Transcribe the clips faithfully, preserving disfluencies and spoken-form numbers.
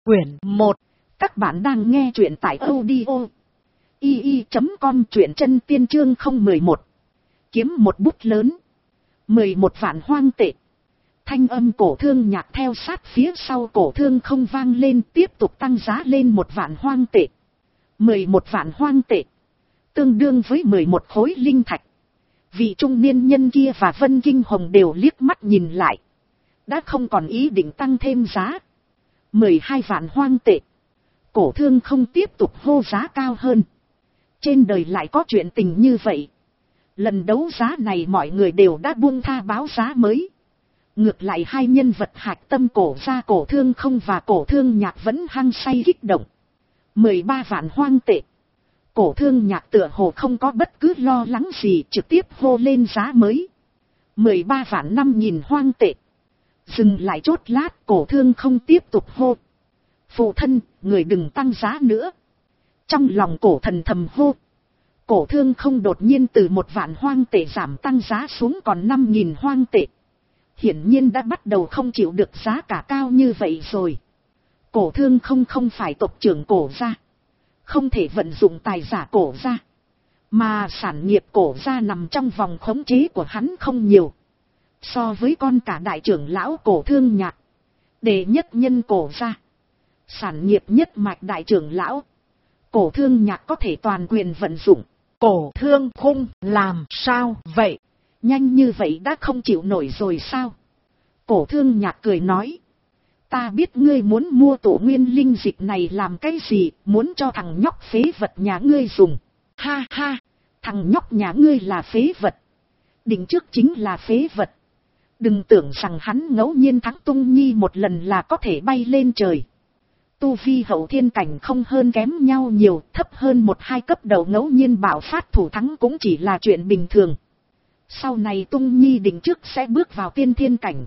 Quyển một. Các bạn đang nghe truyện tại audio i i chấm com, truyện chân tiên chương không một một. Kiếm một bút lớn. mười một vạn hoang tệ. Thanh âm cổ thương nhạc theo sát phía sau cổ thương không vang lên, tiếp tục tăng giá lên một vạn hoang tệ. mười một vạn hoang tệ. Tương đương với mười một khối linh thạch. Vị trung niên nhân kia và Vân Kinh Hồng đều liếc mắt nhìn lại. Đã không còn ý định tăng thêm giá. mười hai vạn hoang tệ. Cổ thương không tiếp tục hô giá cao hơn. Trên đời lại có chuyện tình như vậy. Lần đấu giá này mọi người đều đã buông tha báo giá mới. Ngược lại hai nhân vật hạch tâm cổ ra cổ thương không và cổ thương nhạc vẫn hăng say kích động. mười ba vạn hoang tệ. Cổ thương nhạc tựa hồ không có bất cứ lo lắng gì, trực tiếp hô lên giá mới. mười ba vạn năm nghìn hoang tệ. Dừng lại chốt lát, cổ thương không tiếp tục hô. Phụ thân, người đừng tăng giá nữa. Trong lòng cổ thần thầm hô. Cổ thương không đột nhiên từ một vạn hoang tệ giảm tăng giá xuống còn năm nghìn hoang tệ. Hiển nhiên đã bắt đầu không chịu được giá cả cao như vậy rồi. Cổ thương không không phải tộc trưởng cổ gia. Không thể vận dụng tài giả cổ gia. Mà sản nghiệp cổ gia nằm trong vòng khống chế của hắn không nhiều. So với con cả đại trưởng lão cổ thương nhạc. Đệ nhất nhân cổ gia. Sản nghiệp nhất mạch đại trưởng lão. Cổ thương nhạc có thể toàn quyền vận dụng. Cổ thương khung làm sao vậy? Nhanh như vậy đã không chịu nổi rồi sao? Cổ thương nhạc cười nói. Ta biết ngươi muốn mua tổ nguyên linh dịch này làm cái gì, muốn cho thằng nhóc phế vật nhà ngươi dùng. Ha ha, thằng nhóc nhà ngươi là phế vật. Định trước chính là phế vật. Đừng tưởng rằng hắn ngẫu nhiên thắng Tung Nhi một lần là có thể bay lên trời. Tu vi hậu thiên cảnh không hơn kém nhau nhiều, thấp hơn một hai cấp đầu ngẫu nhiên bạo phát thủ thắng cũng chỉ là chuyện bình thường. Sau này Tung Nhi định trước sẽ bước vào tiên thiên cảnh.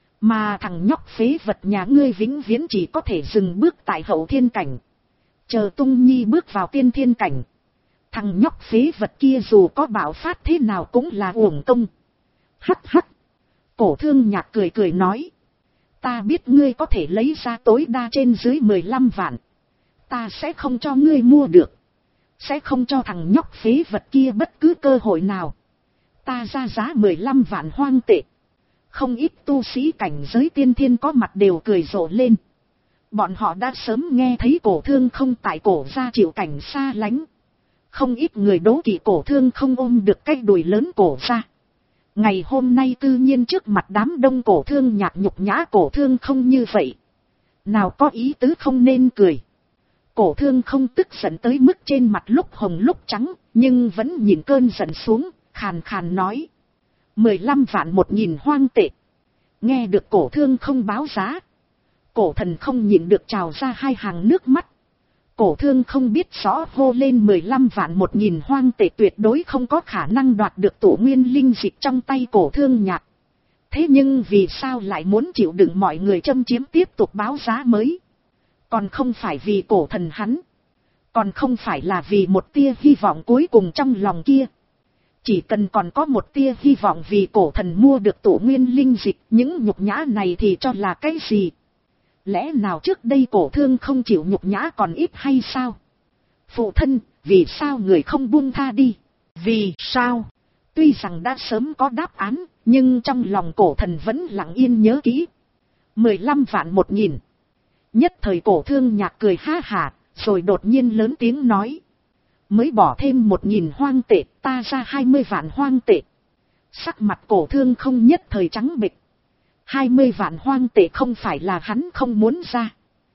Mà thằng nhóc phế vật nhà ngươi vĩnh viễn chỉ có thể dừng bước tại hậu thiên cảnh. Chờ Tung Nhi bước vào tiên thiên cảnh. Thằng nhóc phế vật kia dù có bạo phát thế nào cũng là uổng công. Hắc hắc. Cổ thương nhạc cười cười nói. Ta biết ngươi có thể lấy ra tối đa trên dưới mười lăm vạn. Ta sẽ không cho ngươi mua được. Sẽ không cho thằng nhóc phế vật kia bất cứ cơ hội nào. Ta ra giá mười lăm vạn hoang tệ. Không ít tu sĩ cảnh giới tiên thiên có mặt đều cười rộ lên. Bọn họ đã sớm nghe thấy cổ thương không tại cổ ra chịu cảnh xa lánh. Không ít người đố kỵ cổ thương không ôm được cái đùi lớn cổ ra. Ngày hôm nay tự nhiên trước mặt đám đông cổ thương nhạc nhục nhã cổ thương không như vậy. Nào có ý tứ không nên cười. Cổ thương không tức giận tới mức trên mặt lúc hồng lúc trắng, nhưng vẫn nhìn cơn giận xuống, khàn khàn nói. mười lăm vạn một nghìn hoang tệ. Nghe được cổ thương không báo giá. Cổ thần không nhịn được trào ra hai hàng nước mắt. Cổ thương không biết rõ hô lên mười lăm vạn một nghìn hoang tệ tuyệt đối không có khả năng đoạt được tổ nguyên linh dịch trong tay cổ thương nhạc. Thế nhưng vì sao lại muốn chịu đựng mọi người châm chiếm tiếp tục báo giá mới? Còn không phải vì cổ thần hắn. Còn không phải là vì một tia hy vọng cuối cùng trong lòng kia. Chỉ cần còn có một tia hy vọng vì cổ thần mua được tổ nguyên linh dịch, những nhục nhã này thì cho là cái gì? Lẽ nào trước đây cổ thương không chịu nhục nhã còn ít hay sao? Phụ thân, vì sao người không buông tha đi? Vì sao? Tuy rằng đã sớm có đáp án, nhưng trong lòng cổ thần vẫn lặng yên nhớ kỹ. mười lăm vạn một nghìn. Nhất thời cổ thương nhạc cười ha hả, rồi đột nhiên lớn tiếng nói. Mới bỏ thêm một nghìn hoang tệ, ta ra hai mươi vạn hoang tệ. Sắc mặt cổ thương không nhất thời trắng bệch. hai mươi vạn hoang tệ không phải là hắn không muốn ra.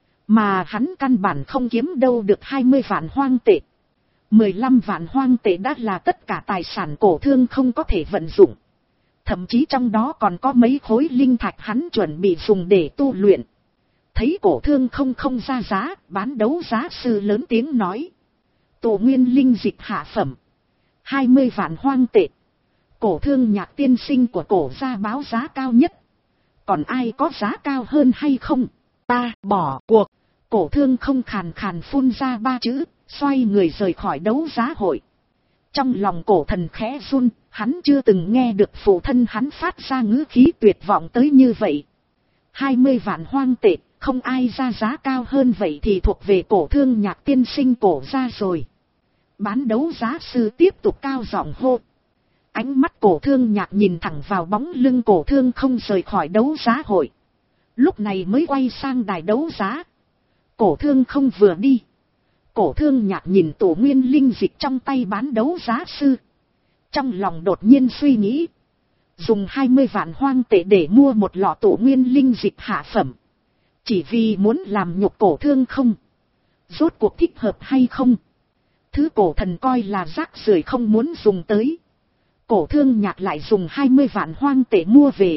Mà hắn căn bản không kiếm đâu được hai mươi vạn hoang tệ. mười lăm vạn hoang tệ đã là tất cả tài sản cổ thương không có thể vận dụng. Thậm chí trong đó còn có mấy khối linh thạch hắn chuẩn bị dùng để tu luyện. Thấy cổ thương không không ra giá, bán đấu giá sư lớn tiếng nói. Tổ nguyên linh dịch hạ phẩm. hai mươi vạn hoang tệ. Cổ thương nhạc tiên sinh của cổ gia báo giá cao nhất. Còn ai có giá cao hơn hay không? Ta bỏ cuộc. Cổ thương không khàn khàn phun ra ba chữ, xoay người rời khỏi đấu giá hội. Trong lòng cổ thần khẽ run, hắn chưa từng nghe được phụ thân hắn phát ra ngữ khí tuyệt vọng tới như vậy. hai mươi vạn hoang tệ, không ai ra giá cao hơn vậy thì thuộc về cổ thương Nhạc tiên sinh cổ ra rồi. Bán đấu giá sư tiếp tục cao giọng hô. Ánh mắt cổ thương Nhạc nhìn thẳng vào bóng lưng cổ thương không rời khỏi đấu giá hội. Lúc này mới quay sang đài đấu giá. Cổ thương không vừa đi. Cổ thương Nhạc nhìn tổ nguyên linh dịch trong tay bán đấu giá sư. Trong lòng đột nhiên suy nghĩ. Dùng hai mươi vạn hoang tệ để mua một lọ tổ nguyên linh dịch hạ phẩm. Chỉ vì muốn làm nhục cổ thương không. Rốt cuộc thích hợp hay không? Thứ cổ thần coi là rác rưởi không muốn dùng tới. Cổ thương Nhạc lại dùng hai mươi vạn hoang tệ mua về.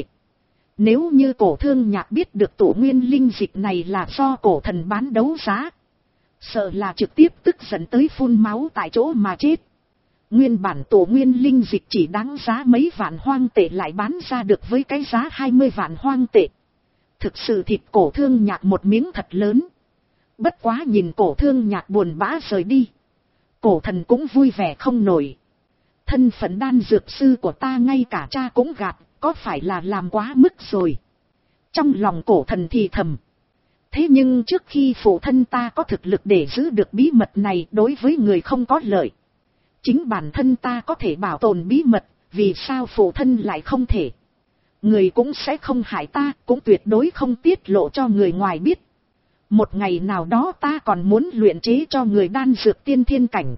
Nếu như cổ thương Nhạc biết được tổ nguyên linh dịch này là do cổ thần bán đấu giá. Sợ là trực tiếp tức giận tới phun máu tại chỗ mà chết. Nguyên bản tổ nguyên linh dịch chỉ đáng giá mấy vạn hoang tệ lại bán ra được với cái giá hai mươi vạn hoang tệ. Thực sự thịt cổ thương Nhạc một miếng thật lớn. Bất quá nhìn cổ thương Nhạc buồn bã rời đi. Cổ thần cũng vui vẻ không nổi. Thân phận đan dược sư của ta ngay cả cha cũng gạt, có phải là làm quá mức rồi. Trong lòng cổ thần thì thầm. Thế nhưng trước khi phụ thân ta có thực lực để giữ được bí mật này đối với người không có lợi. Chính bản thân ta có thể bảo tồn bí mật, vì sao phụ thân lại không thể. Người cũng sẽ không hại ta, cũng tuyệt đối không tiết lộ cho người ngoài biết. Một ngày nào đó ta còn muốn luyện chế cho người đan dược tiên thiên cảnh.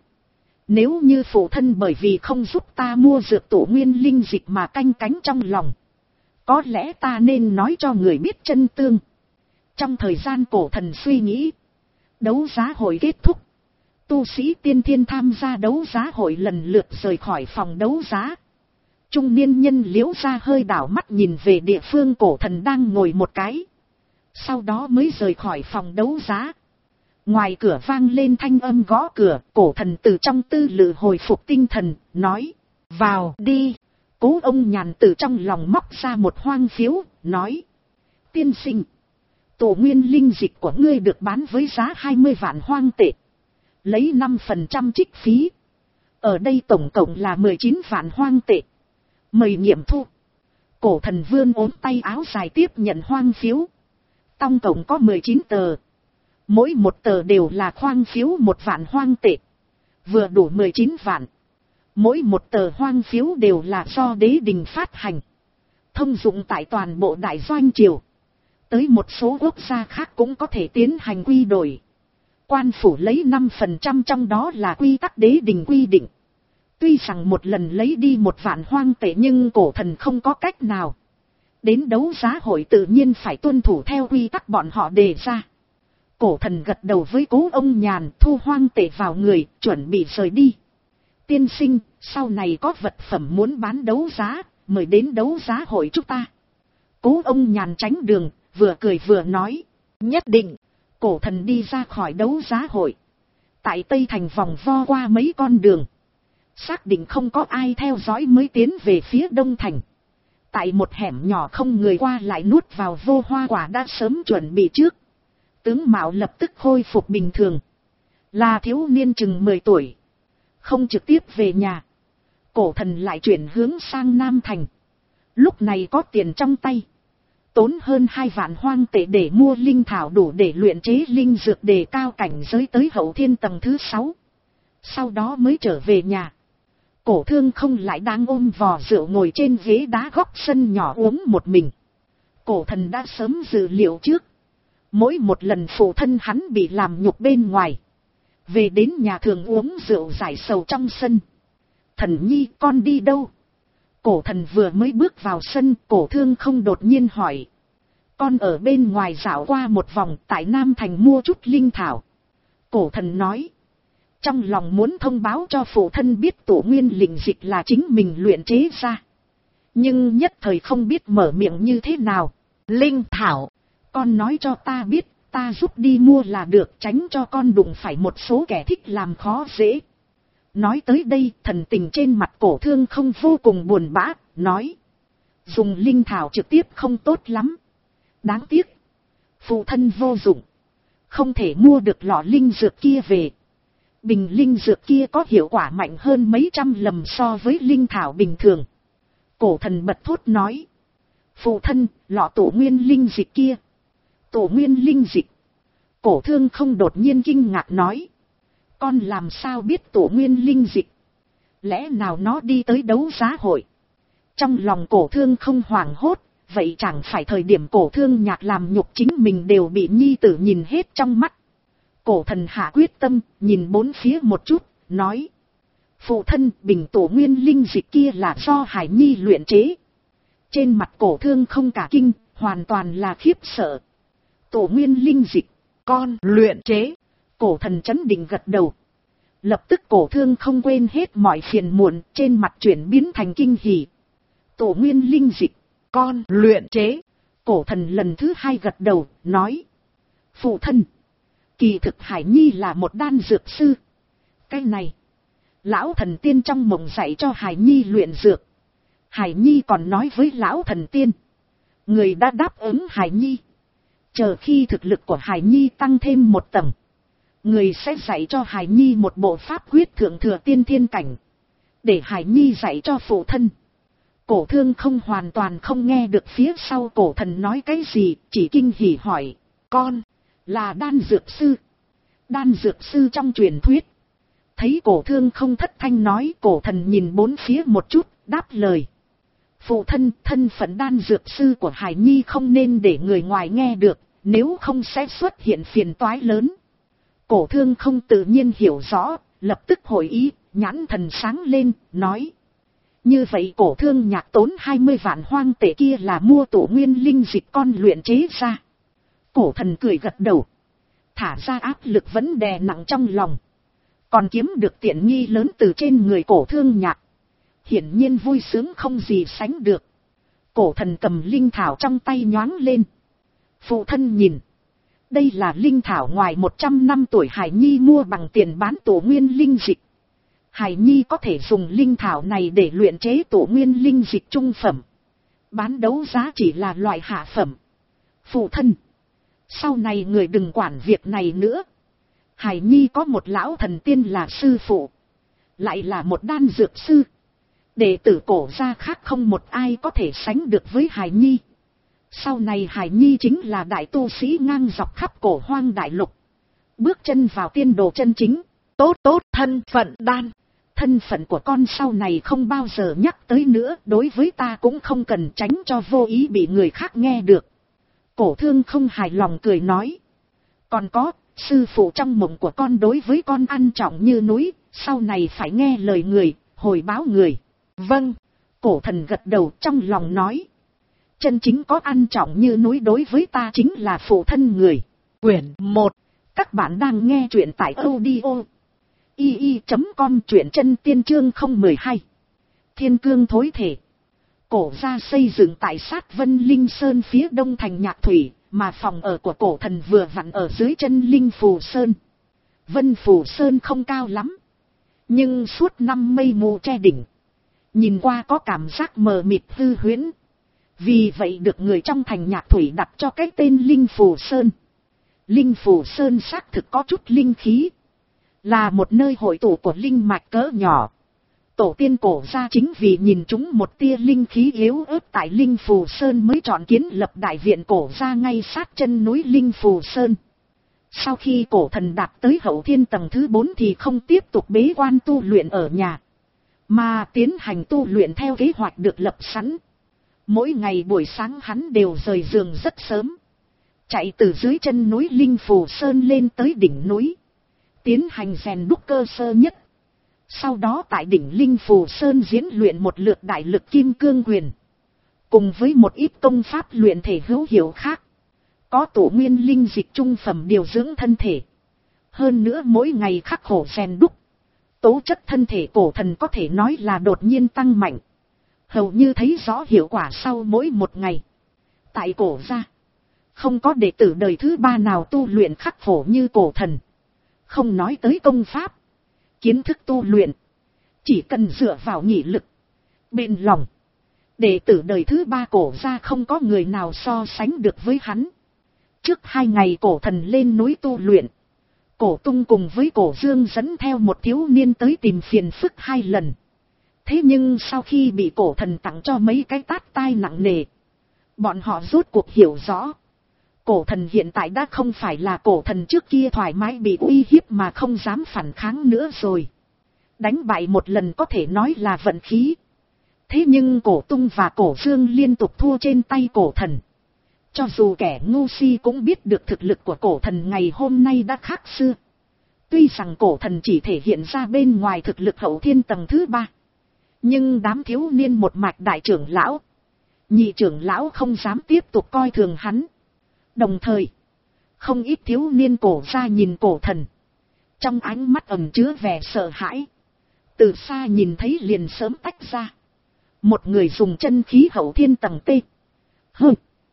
Nếu như phụ thân bởi vì không giúp ta mua dược tổ nguyên linh dịch mà canh cánh trong lòng. Có lẽ ta nên nói cho người biết chân tương. Trong thời gian cổ thần suy nghĩ. Đấu giá hội kết thúc. Tu sĩ tiên thiên tham gia đấu giá hội lần lượt rời khỏi phòng đấu giá. Trung niên nhân liễu ra hơi đảo mắt nhìn về địa phương cổ thần đang ngồi một cái. Sau đó mới rời khỏi phòng đấu giá. Ngoài cửa vang lên thanh âm gõ cửa, cổ thần từ trong tư lự hồi phục tinh thần, nói, vào đi. Cố ông nhàn từ trong lòng móc ra một hoang phiếu, nói, tiên sinh, tổ nguyên linh dịch của ngươi được bán với giá hai mươi vạn hoang tệ. Lấy năm phần trăm trích phí. Ở đây tổng cộng là mười chín vạn hoang tệ. Mời nghiệm thu. Cổ thần vươn ốm tay áo dài tiếp nhận hoang phiếu. Tổng cộng có mười chín tờ. Mỗi một tờ đều là hoang phiếu một vạn hoang tệ. Vừa đủ mười chín vạn. Mỗi một tờ hoang phiếu đều là do đế đình phát hành. Thông dụng tại toàn bộ đại doanh triều. Tới một số quốc gia khác cũng có thể tiến hành quy đổi. Quan phủ lấy năm phần trăm trong đó là quy tắc đế đình quy định. Tuy rằng một lần lấy đi một vạn hoang tệ nhưng cổ thần không có cách nào. Đến đấu giá hội tự nhiên phải tuân thủ theo quy tắc bọn họ đề ra. Cổ thần gật đầu với cố ông nhàn thu hoang tệ vào người, chuẩn bị rời đi. Tiên sinh, sau này có vật phẩm muốn bán đấu giá, mời đến đấu giá hội chúng ta. Cố ông nhàn tránh đường, vừa cười vừa nói, nhất định. Cổ thần đi ra khỏi đấu giá hội. Tại Tây Thành vòng vo qua mấy con đường. Xác định không có ai theo dõi mới tiến về phía Đông Thành. Tại một hẻm nhỏ không người qua lại nuốt vào vô hoa quả đã sớm chuẩn bị trước. Tướng mạo lập tức khôi phục bình thường. Là thiếu niên chừng mười tuổi. Không trực tiếp về nhà. Cổ thần lại chuyển hướng sang Nam Thành. Lúc này có tiền trong tay. Tốn hơn hai vạn hoang tệ để mua linh thảo đủ để luyện chế linh dược đề cao cảnh giới tới hậu thiên tầng thứ sáu. Sau đó mới trở về nhà. Cổ thương không lại đang ôm vò rượu ngồi trên ghế đá góc sân nhỏ uống một mình. Cổ thần đã sớm dự liệu trước. Mỗi một lần phụ thân hắn bị làm nhục bên ngoài. Về đến nhà thường uống rượu giải sầu trong sân. Thần nhi con đi đâu? Cổ thần vừa mới bước vào sân, cổ thương không đột nhiên hỏi. Con ở bên ngoài dạo qua một vòng tại Nam Thành mua chút linh thảo. Cổ thần nói. Trong lòng muốn thông báo cho phụ thân biết tổ nguyên linh dịch là chính mình luyện chế ra. Nhưng nhất thời không biết mở miệng như thế nào. Linh thảo, con nói cho ta biết, ta giúp đi mua là được, tránh cho con đụng phải một số kẻ thích làm khó dễ. Nói tới đây, thần tình trên mặt cổ thương không vô cùng buồn bã, nói. Dùng linh thảo trực tiếp không tốt lắm. Đáng tiếc. Phụ thân vô dụng. Không thể mua được lọ linh dược kia về. Bình linh dược kia có hiệu quả mạnh hơn mấy trăm lần so với linh thảo bình thường. Cổ thần bật thốt nói. Phụ thân, lọ tổ nguyên linh dịch kia. Tổ nguyên linh dịch. Cổ thương không đột nhiên kinh ngạc nói. Con làm sao biết tổ nguyên linh dịch? Lẽ nào nó đi tới đấu giá hội? Trong lòng cổ thương không hoảng hốt, vậy chẳng phải thời điểm cổ thương nhạc làm nhục chính mình đều bị nhi tử nhìn hết trong mắt. Cổ thần hạ quyết tâm, nhìn bốn phía một chút, nói. Phụ thân, bình tổ nguyên linh dịch kia là do Hải Nhi luyện chế. Trên mặt cổ thương không cả kinh, hoàn toàn là khiếp sợ. Tổ nguyên linh dịch, con luyện chế. Cổ thần chấn định gật đầu. Lập tức cổ thương không quên hết mọi phiền muộn, trên mặt chuyển biến thành kinh hỉ. Tổ nguyên linh dịch, con luyện chế. Cổ thần lần thứ hai gật đầu, nói. Phụ thân, kỳ thực Hải Nhi là một đan dược sư. Cái này, lão thần tiên trong mộng dạy cho Hải Nhi luyện dược. Hải Nhi còn nói với lão thần tiên. Người đã đáp ứng Hải Nhi. Chờ khi thực lực của Hải Nhi tăng thêm một tầng, người sẽ dạy cho Hải Nhi một bộ pháp quyết thượng thừa tiên thiên cảnh. Để Hải Nhi dạy cho phụ thân. Cổ thương không hoàn toàn không nghe được phía sau cổ thần nói cái gì, chỉ kinh hỉ hỏi. Con, là đan dược sư. Đan dược sư trong truyền thuyết. Thấy cổ thương không thất thanh nói, cổ thần nhìn bốn phía một chút, đáp lời. Phụ thân, thân phận đan dược sư của Hải Nhi không nên để người ngoài nghe được, nếu không sẽ xuất hiện phiền toái lớn. Cổ thương không tự nhiên hiểu rõ, lập tức hội ý, nhãn thần sáng lên, nói. Như vậy cổ thương nhạc tốn hai mươi vạn hoang tệ kia là mua tổ nguyên linh dịch con luyện chế ra. Cổ thần cười gật đầu. Thả ra áp lực vẫn đè nặng trong lòng. Còn kiếm được tiện nghi lớn từ trên người cổ thương nhạc. Hiển nhiên vui sướng không gì sánh được. Cổ thần cầm linh thảo trong tay nhoáng lên. Phụ thân nhìn. Đây là linh thảo ngoài một trăm năm tuổi Hải Nhi mua bằng tiền bán tổ nguyên linh dịch. Hải Nhi có thể dùng linh thảo này để luyện chế tổ nguyên linh dịch trung phẩm. Bán đấu giá chỉ là loại hạ phẩm. Phụ thân, sau này người đừng quản việc này nữa. Hải Nhi có một lão thần tiên là sư phụ. Lại là một đan dược sư. Đệ tử cổ gia khác không một ai có thể sánh được với Hải Nhi. Sau này Hải Nhi chính là đại tu sĩ ngang dọc khắp cổ hoang đại lục. Bước chân vào tiên đồ chân chính. Tốt tốt, thân phận đan. Thân phận của con sau này không bao giờ nhắc tới nữa. Đối với ta cũng không cần, tránh cho vô ý bị người khác nghe được. Cổ thương không hài lòng cười nói. Còn có, sư phụ trong mộng của con đối với con ăn trọng như núi. Sau này phải nghe lời người, hồi báo người. Vâng. Cổ thần gật đầu trong lòng nói. Chân chính có ăn trọng như núi đối với ta chính là phụ thân người. Quyển một. Các bạn đang nghe truyện tại audio i i chấm com, truyện chân tiên chương không một hai. Thiên cương thối thể. Cổ gia xây dựng tại sát Vân Linh Sơn phía đông thành Nhạc Thủy, mà phòng ở của cổ thần vừa vặn ở dưới chân Linh Phù Sơn. Vân Phù Sơn không cao lắm, nhưng suốt năm mây mù che đỉnh, nhìn qua có cảm giác mờ mịt hư huyễn. Vì vậy được người trong thành Nhạc Thủy đặt cho cái tên Linh Phù Sơn. Linh Phù Sơn xác thực có chút linh khí, là một nơi hội tụ của linh mạch cỡ nhỏ. Tổ tiên cổ gia chính vì nhìn chúng một tia linh khí yếu ớt tại Linh Phù Sơn mới chọn kiến lập đại viện cổ gia ngay sát chân núi Linh Phù Sơn. Sau khi cổ thần đạt tới hậu thiên tầng thứ bốn thì không tiếp tục bế quan tu luyện ở nhà, mà tiến hành tu luyện theo kế hoạch được lập sẵn. Mỗi ngày buổi sáng hắn đều rời giường rất sớm, chạy từ dưới chân núi Linh Phù Sơn lên tới đỉnh núi, tiến hành rèn đúc cơ sơ nhất. Sau đó tại đỉnh Linh Phù Sơn diễn luyện một lượt đại lực kim cương quyền, cùng với một ít công pháp luyện thể hữu hiệu khác. Có tổ nguyên linh dịch trung phẩm điều dưỡng thân thể. Hơn nữa mỗi ngày khắc khổ rèn đúc, tố chất thân thể cổ thần có thể nói là đột nhiên tăng mạnh. Hầu như thấy rõ hiệu quả sau mỗi một ngày. Tại cổ gia, không có đệ tử đời thứ ba nào tu luyện khắc khổ như cổ thần. Không nói tới công pháp, kiến thức tu luyện, chỉ cần dựa vào nghị lực, bền lòng, đệ tử đời thứ ba cổ gia không có người nào so sánh được với hắn. Trước hai ngày cổ thần lên núi tu luyện, cổ tung cùng với cổ dương dẫn theo một thiếu niên tới tìm phiền phức hai lần. Thế nhưng sau khi bị cổ thần tặng cho mấy cái tát tai nặng nề, bọn họ rốt cuộc hiểu rõ. cổ thần hiện tại đã không phải là cổ thần trước kia thoải mái bị uy hiếp mà không dám phản kháng nữa rồi. Đánh bại một lần có thể nói là vận khí. Thế nhưng cổ tung và cổ dương liên tục thua trên tay cổ thần. Cho dù kẻ ngu si cũng biết được thực lực của cổ thần ngày hôm nay đã khác xưa. Tuy rằng cổ thần chỉ thể hiện ra bên ngoài thực lực hậu thiên tầng thứ ba. Nhưng đám thiếu niên một mạch đại trưởng lão, nhị trưởng lão không dám tiếp tục coi thường hắn. Đồng thời, không ít thiếu niên cổ ra nhìn cổ thần. Trong ánh mắt ẩn chứa vẻ sợ hãi. Từ xa nhìn thấy liền sớm tách ra. Một người dùng chân khí hậu thiên tầng T. H.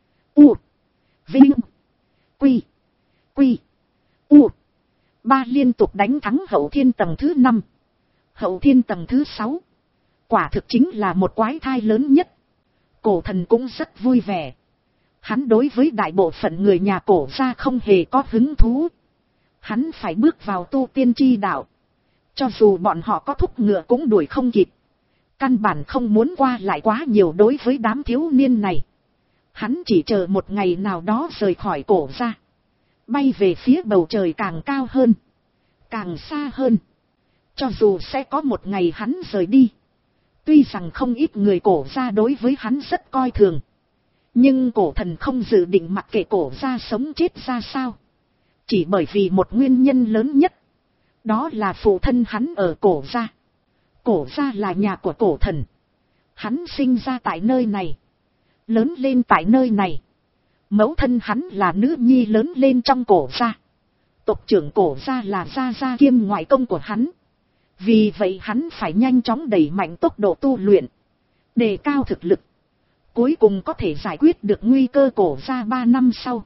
U. Vinh. Quy. Quy. U. Ba liên tục đánh thắng hậu thiên tầng thứ năm. Hậu thiên tầng thứ sáu. Quả thực chính là một quái thai lớn nhất. Cổ thần cũng rất vui vẻ. Hắn đối với đại bộ phận người nhà cổ ra không hề có hứng thú. Hắn phải bước vào tu tiên chi đạo. Cho dù bọn họ có thúc ngựa cũng đuổi không kịp. Căn bản không muốn qua lại quá nhiều đối với đám thiếu niên này. Hắn chỉ chờ một ngày nào đó rời khỏi cổ ra. Bay về phía bầu trời càng cao hơn. Càng xa hơn. Cho dù sẽ có một ngày hắn rời đi. Tuy rằng không ít người cổ ra đối với hắn rất coi thường. Nhưng cổ thần không dự định mặc kệ cổ ra sống chết ra sao. Chỉ bởi vì một nguyên nhân lớn nhất. Đó là phụ thân hắn ở cổ ra. Cổ ra là nhà của cổ thần. Hắn sinh ra tại nơi này. Lớn lên tại nơi này. Mẫu thân hắn là nữ nhi lớn lên trong cổ ra. Tộc trưởng cổ ra là gia gia kiêm ngoại công của hắn. Vì vậy hắn phải nhanh chóng đẩy mạnh tốc độ tu luyện. Đề cao thực lực. Cuối cùng có thể giải quyết được nguy cơ cổ ra ba năm sau.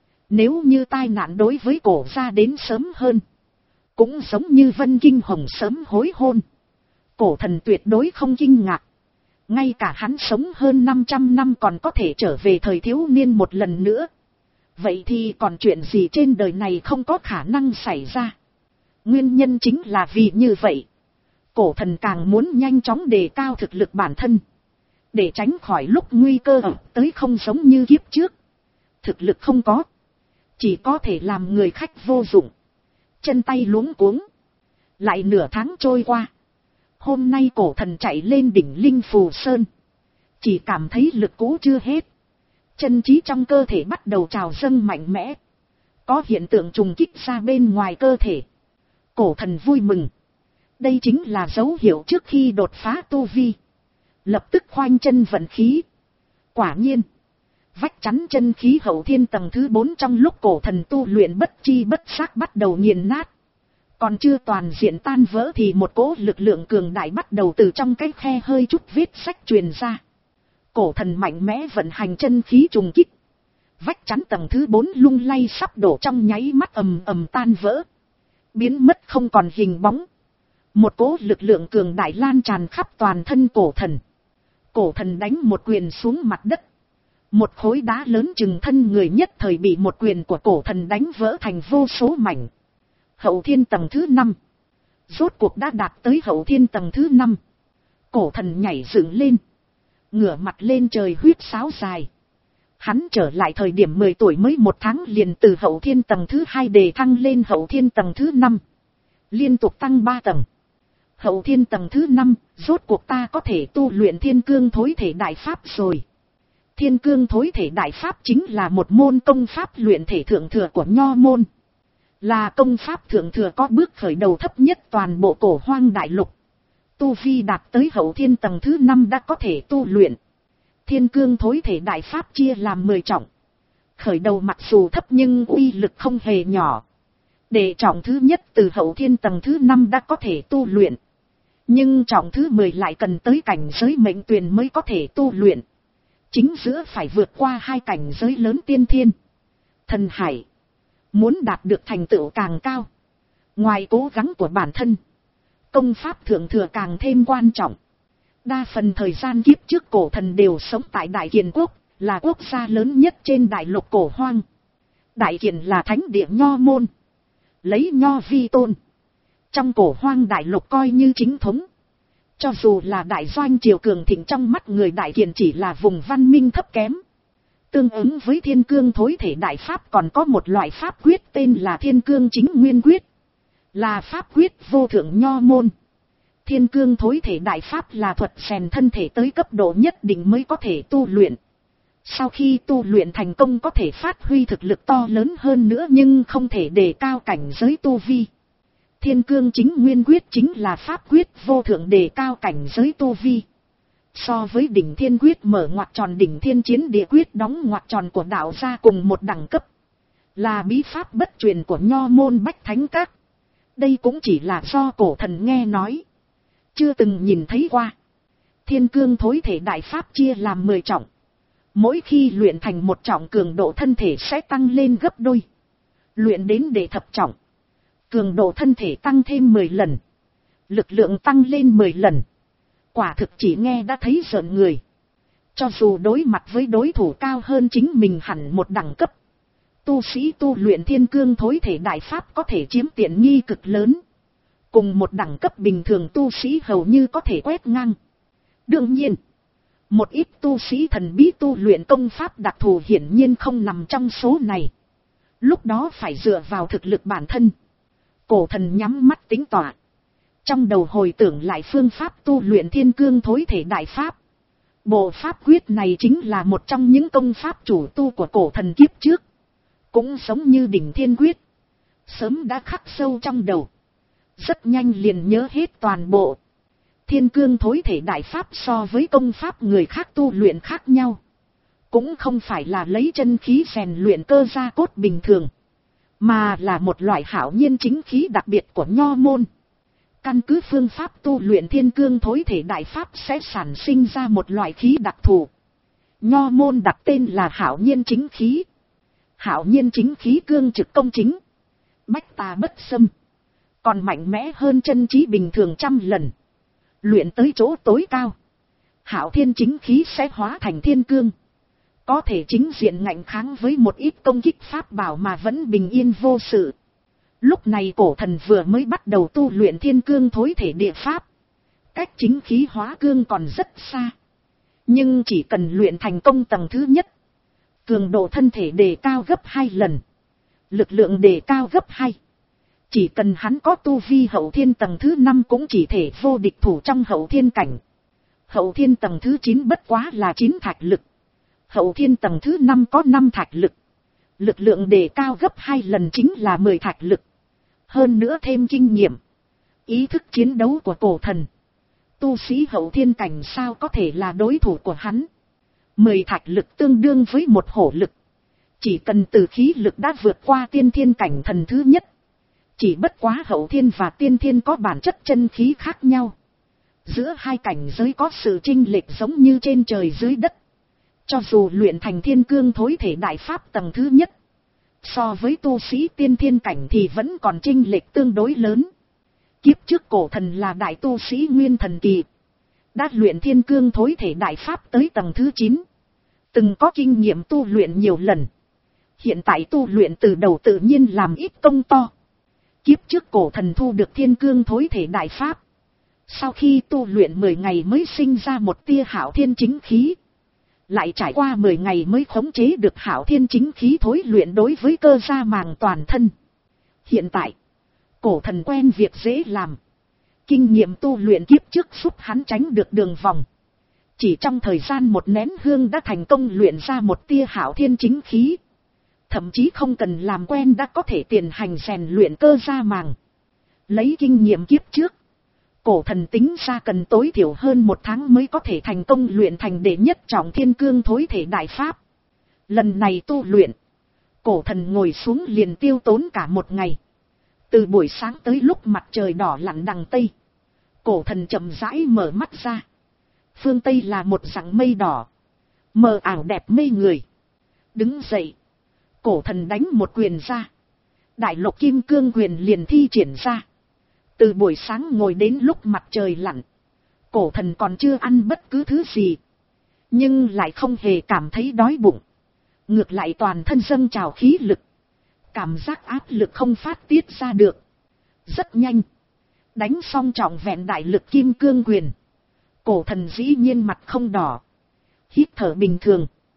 Nếu như tai nạn đối với cổ ra đến sớm hơn. Cũng giống như Vân Kinh Hồng sớm hối hôn. Cổ thần tuyệt đối không kinh ngạc. Ngay cả hắn sống hơn năm trăm năm còn có thể trở về thời thiếu niên một lần nữa. Vậy thì còn chuyện gì trên đời này không có khả năng xảy ra. Nguyên nhân chính là vì như vậy. Cổ thần càng muốn nhanh chóng đề cao thực lực bản thân. Để tránh khỏi lúc nguy cơ ập tới không giống như kiếp trước. Thực lực không có. Chỉ có thể làm người khách vô dụng. Chân tay luống cuống. Lại nửa tháng trôi qua. Hôm nay cổ thần chạy lên đỉnh Linh Phù Sơn. Chỉ cảm thấy lực cũ chưa hết. Chân trí trong cơ thể bắt đầu trào dâng mạnh mẽ. Có hiện tượng trùng kích ra bên ngoài cơ thể. Cổ thần vui mừng. Đây chính là dấu hiệu trước khi đột phá tu vi. Lập tức khoanh chân vận khí. Quả nhiên. Vách chắn chân khí hậu thiên tầng thứ bốn trong lúc cổ thần tu luyện bất chi bất giác bắt đầu nghiền nát. Còn chưa toàn diện tan vỡ thì một cỗ lực lượng cường đại bắt đầu từ trong cái khe hơi chút vết sách truyền ra. Cổ thần mạnh mẽ vận hành chân khí trùng kích. Vách chắn tầng thứ bốn lung lay sắp đổ trong nháy mắt ầm ầm tan vỡ. Biến mất không còn hình bóng. Một cỗ lực lượng cường đại lan tràn khắp toàn thân cổ thần. Cổ thần đánh một quyền xuống mặt đất. Một khối đá lớn chừng thân người nhất thời bị một quyền của cổ thần đánh vỡ thành vô số mảnh. Hậu thiên tầng thứ năm. Rốt cuộc đã đạt tới hậu thiên tầng thứ năm. Cổ thần nhảy dựng lên. Ngửa mặt lên trời huyết sáo dài. Hắn trở lại thời điểm mười tuổi mới một tháng liền từ hậu thiên tầng thứ hai đề thăng lên hậu thiên tầng thứ năm. Liên tục tăng ba tầng. Hậu thiên tầng thứ năm, rốt cuộc ta có thể tu luyện thiên cương thối thể đại pháp rồi. Thiên cương thối thể đại pháp chính là một môn công pháp luyện thể thượng thừa của Nho môn. Là công pháp thượng thừa có bước khởi đầu thấp nhất toàn bộ cổ hoang đại lục. Tu vi đạt tới hậu thiên tầng thứ năm đã có thể tu luyện. Thiên cương thối thể đại pháp chia làm mười trọng. Khởi đầu mặc dù thấp nhưng uy lực không hề nhỏ. Để trọng thứ nhất từ hậu thiên tầng thứ năm đã có thể tu luyện. Nhưng trọng thứ mười lại cần tới cảnh giới mệnh tuyền mới có thể tu luyện. Chính giữa phải vượt qua hai cảnh giới lớn tiên thiên, thần hải. Muốn đạt được thành tựu càng cao. Ngoài cố gắng của bản thân, công pháp thượng thừa càng thêm quan trọng. Đa phần thời gian kiếp trước cổ thần đều sống tại Đại Kiền Quốc, là quốc gia lớn nhất trên đại lục cổ hoang. Đại Kiền là thánh địa Nho môn. Lấy Nho vi tôn. Trong cổ hoang đại lục coi như chính thống. Cho dù là đại doanh triều cường thịnh trong mắt người Đại Kiền chỉ là vùng văn minh thấp kém. Tương ứng với thiên cương thối thể đại pháp còn có một loại pháp quyết tên là thiên cương chính nguyên quyết. Là pháp quyết vô thượng nho môn. Thiên cương thối thể đại pháp là thuật rèn thân thể tới cấp độ nhất định mới có thể tu luyện. Sau khi tu luyện thành công có thể phát huy thực lực to lớn hơn nữa nhưng không thể đề cao cảnh giới tu vi. Thiên cương chính nguyên quyết chính là pháp quyết vô thượng đề cao cảnh giới tu vi. So với đỉnh thiên quyết mở ngoặc tròn đỉnh thiên chiến địa quyết đóng ngoặc tròn của đạo gia cùng một đẳng cấp. Là bí pháp bất truyền của nho môn Bách Thánh Các. Đây cũng chỉ là do cổ thần nghe nói. Chưa từng nhìn thấy qua. Thiên cương thối thể đại pháp chia làm mười trọng. Mỗi khi luyện thành một trọng cường độ thân thể sẽ tăng lên gấp đôi. Luyện đến đệ thập trọng. Cường độ thân thể tăng thêm mười lần. Lực lượng tăng lên mười lần. Quả thực chỉ nghe đã thấy rợn người. Cho dù đối mặt với đối thủ cao hơn chính mình hẳn một đẳng cấp. Tu sĩ tu luyện thiên cương thối thể đại pháp có thể chiếm tiện nghi cực lớn. Cùng một đẳng cấp bình thường tu sĩ hầu như có thể quét ngang. Đương nhiên, một ít tu sĩ thần bí tu luyện công pháp đặc thù hiển nhiên không nằm trong số này. Lúc đó phải dựa vào thực lực bản thân. Cổ thần nhắm mắt tính tọa. Trong đầu hồi tưởng lại phương pháp tu luyện thiên cương thối thể đại pháp. Bộ pháp quyết này chính là một trong những công pháp chủ tu của cổ thần kiếp trước. Cũng giống như đỉnh thiên quyết. Sớm đã khắc sâu trong đầu. Rất nhanh liền nhớ hết toàn bộ. Thiên cương thối thể đại pháp so với công pháp người khác tu luyện khác nhau. Cũng không phải là lấy chân khí rèn luyện cơ gia cốt bình thường. Mà là một loại hảo nhiên chính khí đặc biệt của nho môn. Căn cứ phương pháp tu luyện thiên cương thối thể đại pháp sẽ sản sinh ra một loại khí đặc thù. Nho môn đặt tên là hảo nhiên chính khí. Hảo nhiên chính khí cương trực công chính. Bách tà bất xâm. Còn mạnh mẽ hơn chân trí bình thường trăm lần. Luyện tới chỗ tối cao. Hảo thiên chính khí sẽ hóa thành thiên cương. Có thể chính diện ngạnh kháng với một ít công kích pháp bảo mà vẫn bình yên vô sự. Lúc này cổ thần vừa mới bắt đầu tu luyện thiên cương thối thể địa pháp. Cách chính khí hóa cương còn rất xa. Nhưng chỉ cần luyện thành công tầng thứ nhất. Cường độ thân thể đề cao gấp hai lần. Lực lượng đề cao gấp hai. Chỉ cần hắn có tu vi hậu thiên tầng thứ năm cũng chỉ thể vô địch thủ trong hậu thiên cảnh. Hậu thiên tầng thứ chín bất quá là chín thạch lực. Hậu thiên tầng thứ năm có năm thạch lực. Lực lượng đề cao gấp hai lần chính là mười thạch lực. Hơn nữa thêm kinh nghiệm. Ý thức chiến đấu của cổ thần. Tu sĩ hậu thiên cảnh sao có thể là đối thủ của hắn. Mười thạch lực tương đương với một hổ lực. Chỉ cần từ khí lực đã vượt qua tiên thiên cảnh thần thứ nhất. Chỉ bất quá hậu thiên và tiên thiên có bản chất chân khí khác nhau. Giữa hai cảnh giới có sự chênh lệch giống như trên trời dưới đất. Cho dù luyện thành thiên cương thối thể đại pháp tầng thứ nhất. So với tu sĩ tiên thiên cảnh thì vẫn còn chênh lệch tương đối lớn. Kiếp trước cổ thần là đại tu sĩ nguyên thần kỳ. Đã luyện thiên cương thối thể đại pháp tới tầng thứ chín. Từng có kinh nghiệm tu luyện nhiều lần. Hiện tại tu luyện từ đầu tự nhiên làm ít công to. Kiếp trước cổ thần thu được thiên cương thối thể đại pháp. Sau khi tu luyện mười ngày mới sinh ra một tia hảo thiên chính khí. Lại trải qua mười ngày mới khống chế được hảo thiên chính khí thối luyện đối với cơ gia màng toàn thân. Hiện tại, cổ thần quen việc dễ làm. Kinh nghiệm tu luyện kiếp trước giúp hắn tránh được đường vòng. Chỉ trong thời gian một nén hương đã thành công luyện ra một tia hảo thiên chính khí. Thậm chí không cần làm quen đã có thể tiền hành rèn luyện cơ gia màng. Lấy kinh nghiệm kiếp trước. Cổ thần tính ra cần tối thiểu hơn một tháng mới có thể thành công luyện thành đệ nhất trọng thiên cương thối thể đại pháp. Lần này tu luyện. Cổ thần ngồi xuống liền tiêu tốn cả một ngày. Từ buổi sáng tới lúc mặt trời đỏ lặn đằng Tây. Cổ thần chậm rãi mở mắt ra. Phương Tây là một dặng mây đỏ. Mờ ảo đẹp mê người. Đứng dậy. Cổ thần đánh một quyền ra. Đại lục kim cương quyền liền thi triển ra. Từ buổi sáng ngồi đến lúc mặt trời lặn. Cổ thần còn chưa ăn bất cứ thứ gì. Nhưng lại không hề cảm thấy đói bụng. Ngược lại toàn thân dâng trào khí lực. Cảm giác áp lực không phát tiết ra được. Rất nhanh. Đánh xong trọn vẹn đại lực kim cương quyền. Cổ thần dĩ nhiên mặt không đỏ. Hít thở bình thường.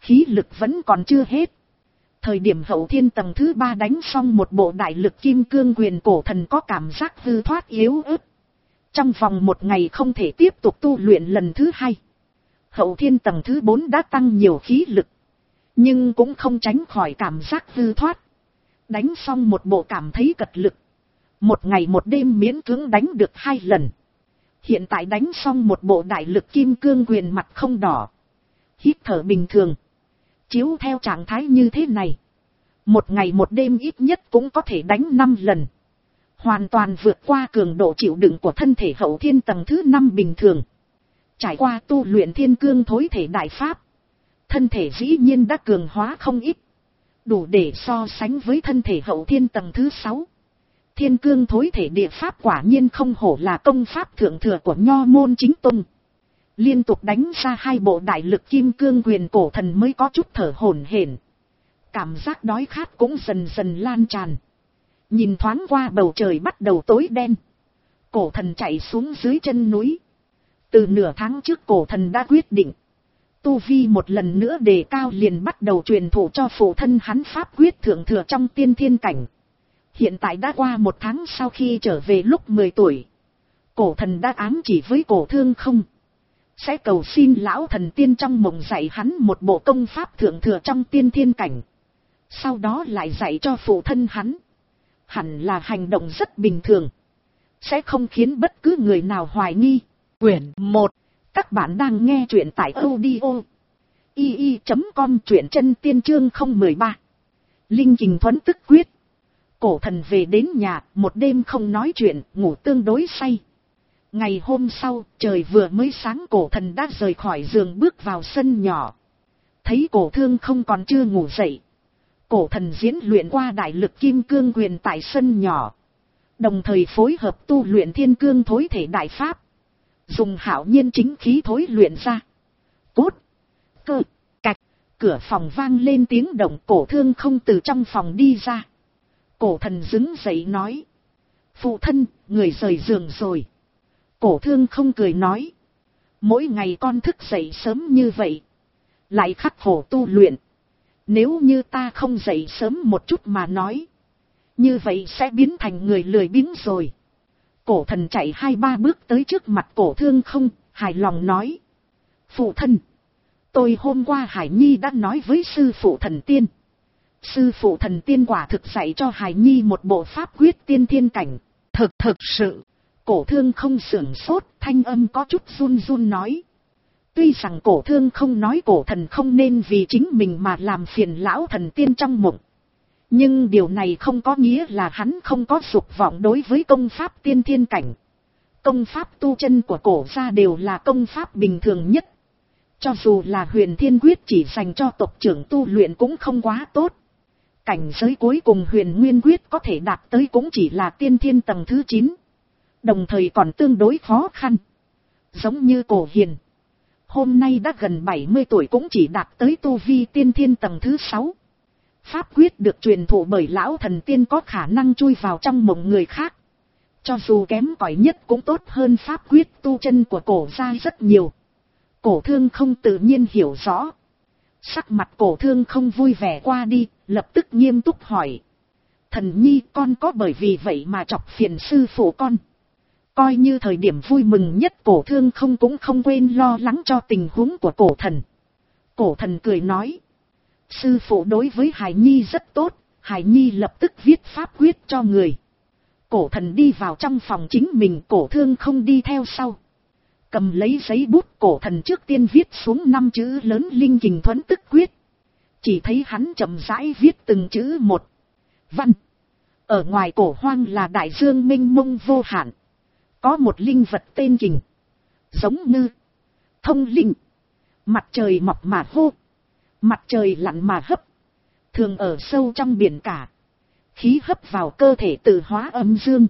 khí lực vẫn còn chưa hết. Thời điểm hậu thiên tầng thứ ba đánh xong một bộ đại lực kim cương quyền, cổ thần có cảm giác hư thoát yếu ớt. Trong vòng một ngày không thể tiếp tục tu luyện lần thứ hai. Hậu thiên tầng thứ bốn đã tăng nhiều khí lực, nhưng cũng không tránh khỏi cảm giác hư thoát. Đánh xong một bộ cảm thấy cật lực. Một ngày một đêm miễn cưỡng đánh được hai lần. Hiện tại đánh xong một bộ đại lực kim cương quyền, mặt không đỏ, hít thở bình thường. Chiếu theo trạng thái như thế này, một ngày một đêm ít nhất cũng có thể đánh năm lần. Hoàn toàn vượt qua cường độ chịu đựng của thân thể hậu thiên tầng thứ năm bình thường. Trải qua tu luyện thiên cương thối thể đại pháp, thân thể dĩ nhiên đã cường hóa không ít, đủ để so sánh với thân thể hậu thiên tầng thứ sáu. Thiên cương thối thể địa pháp quả nhiên không hổ là công pháp thượng thừa của Nho môn chính tông. Liên tục đánh ra hai bộ đại lực kim cương quyền, cổ thần mới có chút thở hổn hển. Cảm giác đói khát cũng dần dần lan tràn. Nhìn thoáng qua bầu trời bắt đầu tối đen, cổ thần chạy xuống dưới chân núi. Từ nửa tháng trước cổ thần đã quyết định, tu vi một lần nữa đề cao, liền bắt đầu truyền thụ cho phụ thân hắn pháp quyết thượng thừa trong tiên thiên cảnh. Hiện tại đã qua một tháng sau khi trở về lúc mười tuổi, cổ thần đã ám chỉ với Cổ Thương Không, sẽ cầu xin lão thần tiên trong mộng dạy hắn một bộ công pháp thượng thừa trong tiên thiên cảnh. Sau đó lại dạy cho phụ thân hắn. Hẳn là hành động rất bình thường, sẽ không khiến bất cứ người nào hoài nghi. Quyển một. Các bạn đang nghe truyện tại audio i i chấm com, truyện chân tiên chương không một ba. Linh Kình Thuấn Tức Quyết. Cổ thần về đến nhà, một đêm không nói chuyện, ngủ tương đối say. Ngày hôm sau, trời vừa mới sáng, cổ thần đã rời khỏi giường bước vào sân nhỏ. Thấy Cổ Thương Không còn chưa ngủ dậy, cổ thần diễn luyện qua đại lực kim cương quyền tại sân nhỏ, đồng thời phối hợp tu luyện thiên cương thối thể đại pháp, dùng hạo nhiên chính khí thối luyện ra. Cốt, cơ, cạch, cửa phòng vang lên tiếng động, Cổ Thương Không từ trong phòng đi ra. Cổ thần đứng dậy nói: phụ thân, người rời giường rồi. Cổ Thương Không cười nói: mỗi ngày con thức dậy sớm như vậy, lại khắc khổ tu luyện. Nếu như ta không dậy sớm một chút mà nói, như vậy sẽ biến thành người lười biếng rồi. Cổ thần chạy hai ba bước tới trước mặt Cổ Thương Không, hài lòng nói: phụ thân, tôi hôm qua Hải Nhi đã nói với sư phụ thần tiên. Sư phụ thần tiên quả thực dạy cho Hải Nhi một bộ pháp quyết tiên thiên cảnh. Thực thực sự. Cổ Thương Không sửng sốt, thanh âm có chút run run nói. Tuy rằng Cổ Thương Không nói cổ thần không nên vì chính mình mà làm phiền lão thần tiên trong mộng, nhưng điều này không có nghĩa là hắn không có dục vọng đối với công pháp tiên thiên cảnh. Công pháp tu chân của cổ gia đều là công pháp bình thường nhất. Cho dù là Huyền Thiên Quyết chỉ dành cho tộc trưởng tu luyện cũng không quá tốt. Cảnh giới cuối cùng Huyền Nguyên Quyết có thể đạt tới cũng chỉ là tiên thiên tầng thứ chín. Đồng thời còn tương đối khó khăn. Giống như Cổ Hiền, hôm nay đã gần bảy mươi tuổi cũng chỉ đạt tới tu vi tiên thiên tầng thứ sáu. Pháp quyết được truyền thụ bởi lão thần tiên có khả năng chui vào trong mộng người khác. Cho dù kém cỏi nhất cũng tốt hơn pháp quyết tu chân của cổ gia rất nhiều. Cổ Thương Không tự nhiên hiểu rõ. Sắc mặt Cổ Thương Không vui vẻ qua đi, lập tức nghiêm túc hỏi: thần nhi, con có bởi vì vậy mà chọc phiền sư phụ con? Coi như thời điểm vui mừng nhất, Cổ Thương Không cũng không quên lo lắng cho tình huống của cổ thần. Cổ thần cười nói: sư phụ đối với Hải Nhi rất tốt. Hải Nhi lập tức viết pháp quyết cho người. Cổ thần đi vào trong phòng chính mình, Cổ Thương Không đi theo sau. Cầm lấy giấy bút, cổ thần trước tiên viết xuống năm chữ lớn Linh Kình Thuấn Tức Quyết. Chỉ thấy hắn chậm rãi viết từng chữ một. Văn. Ở ngoài cổ hoang là đại dương mênh mông vô hạn. Có một linh vật tên Kình. Giống như thông linh. Mặt trời mọc mà hô, mặt trời lặn mà hấp. Thường ở sâu trong biển cả. Khí hấp vào cơ thể tự hóa âm dương.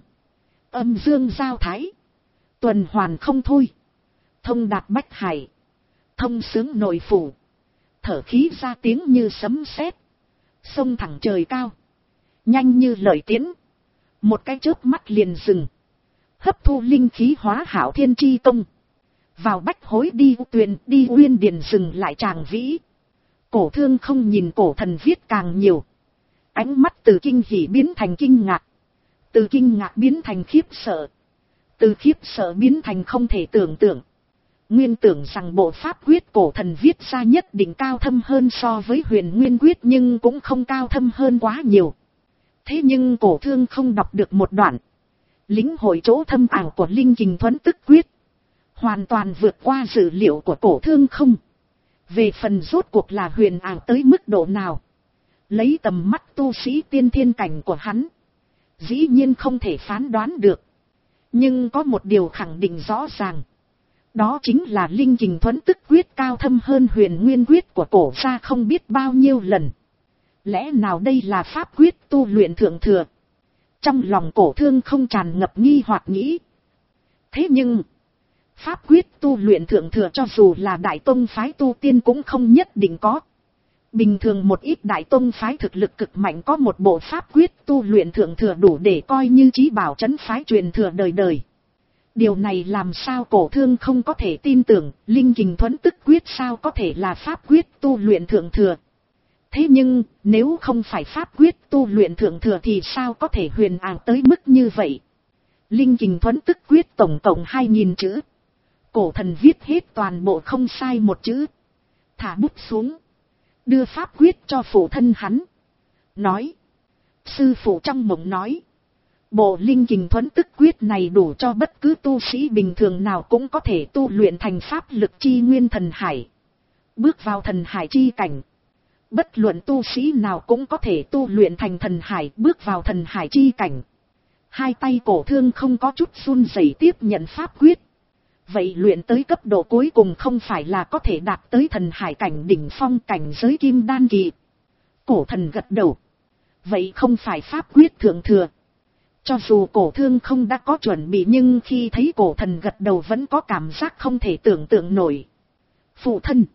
Âm dương giao thái. Tuần hoàn không thôi. Thông đạt bách hải. Thông xướng nội phủ. Thở khí ra tiếng như sấm sét. Xông thẳng trời cao. Nhanh như lợi tiễn. Một cái chớp mắt liền dừng. Hấp thu linh khí hóa hảo thiên chi tông. Vào bách hối đi tuyền đi uyên điền dừng lại tràng vĩ. Cổ Thương không nhìn cổ thần viết càng nhiều. Ánh mắt từ kinh hỉ biến thành kinh ngạc. Từ kinh ngạc biến thành khiếp sợ. Từ khiếp sợ biến thành không thể tưởng tượng. Nguyên tưởng rằng bộ pháp quyết cổ thần viết ra nhất định cao thâm hơn so với huyền nguyên quyết, nhưng cũng không cao thâm hơn quá nhiều. Thế nhưng cổ Thương không đọc được một đoạn. Lĩnh hội chỗ thâm ảo của Linh Kình Thuẫn Tức Quyết. Hoàn toàn vượt qua dự liệu của cổ Thương không. Về phần rốt cuộc là huyền ảo tới mức độ nào. Lấy tầm mắt tu sĩ tiên thiên cảnh của hắn. Dĩ nhiên không thể phán đoán được. Nhưng có một điều khẳng định rõ ràng. Đó chính là Linh Kình Thuẫn Tức Quyết cao thâm hơn huyền nguyên quyết của cổ gia không biết bao nhiêu lần. Lẽ nào đây là pháp quyết tu luyện thượng thừa? Trong lòng cổ Thương không tràn ngập nghi hoặc nghĩ. Thế nhưng, pháp quyết tu luyện thượng thừa cho dù là đại tông phái tu tiên cũng không nhất định có. Bình thường một ít đại tông phái thực lực cực mạnh có một bộ pháp quyết tu luyện thượng thừa đủ để coi như chí bảo trấn phái truyền thừa đời đời. Điều này làm sao cổ Thương không có thể tin tưởng, Linh Kình Thuẫn Tức Quyết sao có thể là pháp quyết tu luyện thượng thừa. Thế nhưng, nếu không phải pháp quyết tu luyện thượng thừa thì sao có thể huyền ảo tới mức như vậy? Linh Kình Thuẫn Tức Quyết tổng cộng hai nghìn chữ. Cổ thần viết hết toàn bộ không sai một chữ. Thả bút xuống. Đưa pháp quyết cho phụ thân hắn. Nói. Sư phụ trong mộng nói. Bộ Linh Kình Thuẫn Tức Quyết này đủ cho bất cứ tu sĩ bình thường nào cũng có thể tu luyện thành pháp lực chi nguyên thần hải. Bước vào thần hải chi cảnh. Bất luận tu sĩ nào cũng có thể tu luyện thành thần hải, bước vào thần hải chi cảnh. Hai tay cổ Thương không có chút run rẩy tiếp nhận pháp quyết. Vậy luyện tới cấp độ cuối cùng không phải là có thể đạt tới thần hải cảnh đỉnh phong cảnh giới kim đan kỳ. Cổ thần gật đầu. Vậy không phải pháp quyết thượng thừa. Cho dù cổ Thương không đã có chuẩn bị nhưng khi thấy cổ thần gật đầu vẫn có cảm giác không thể tưởng tượng nổi. Phụ thân.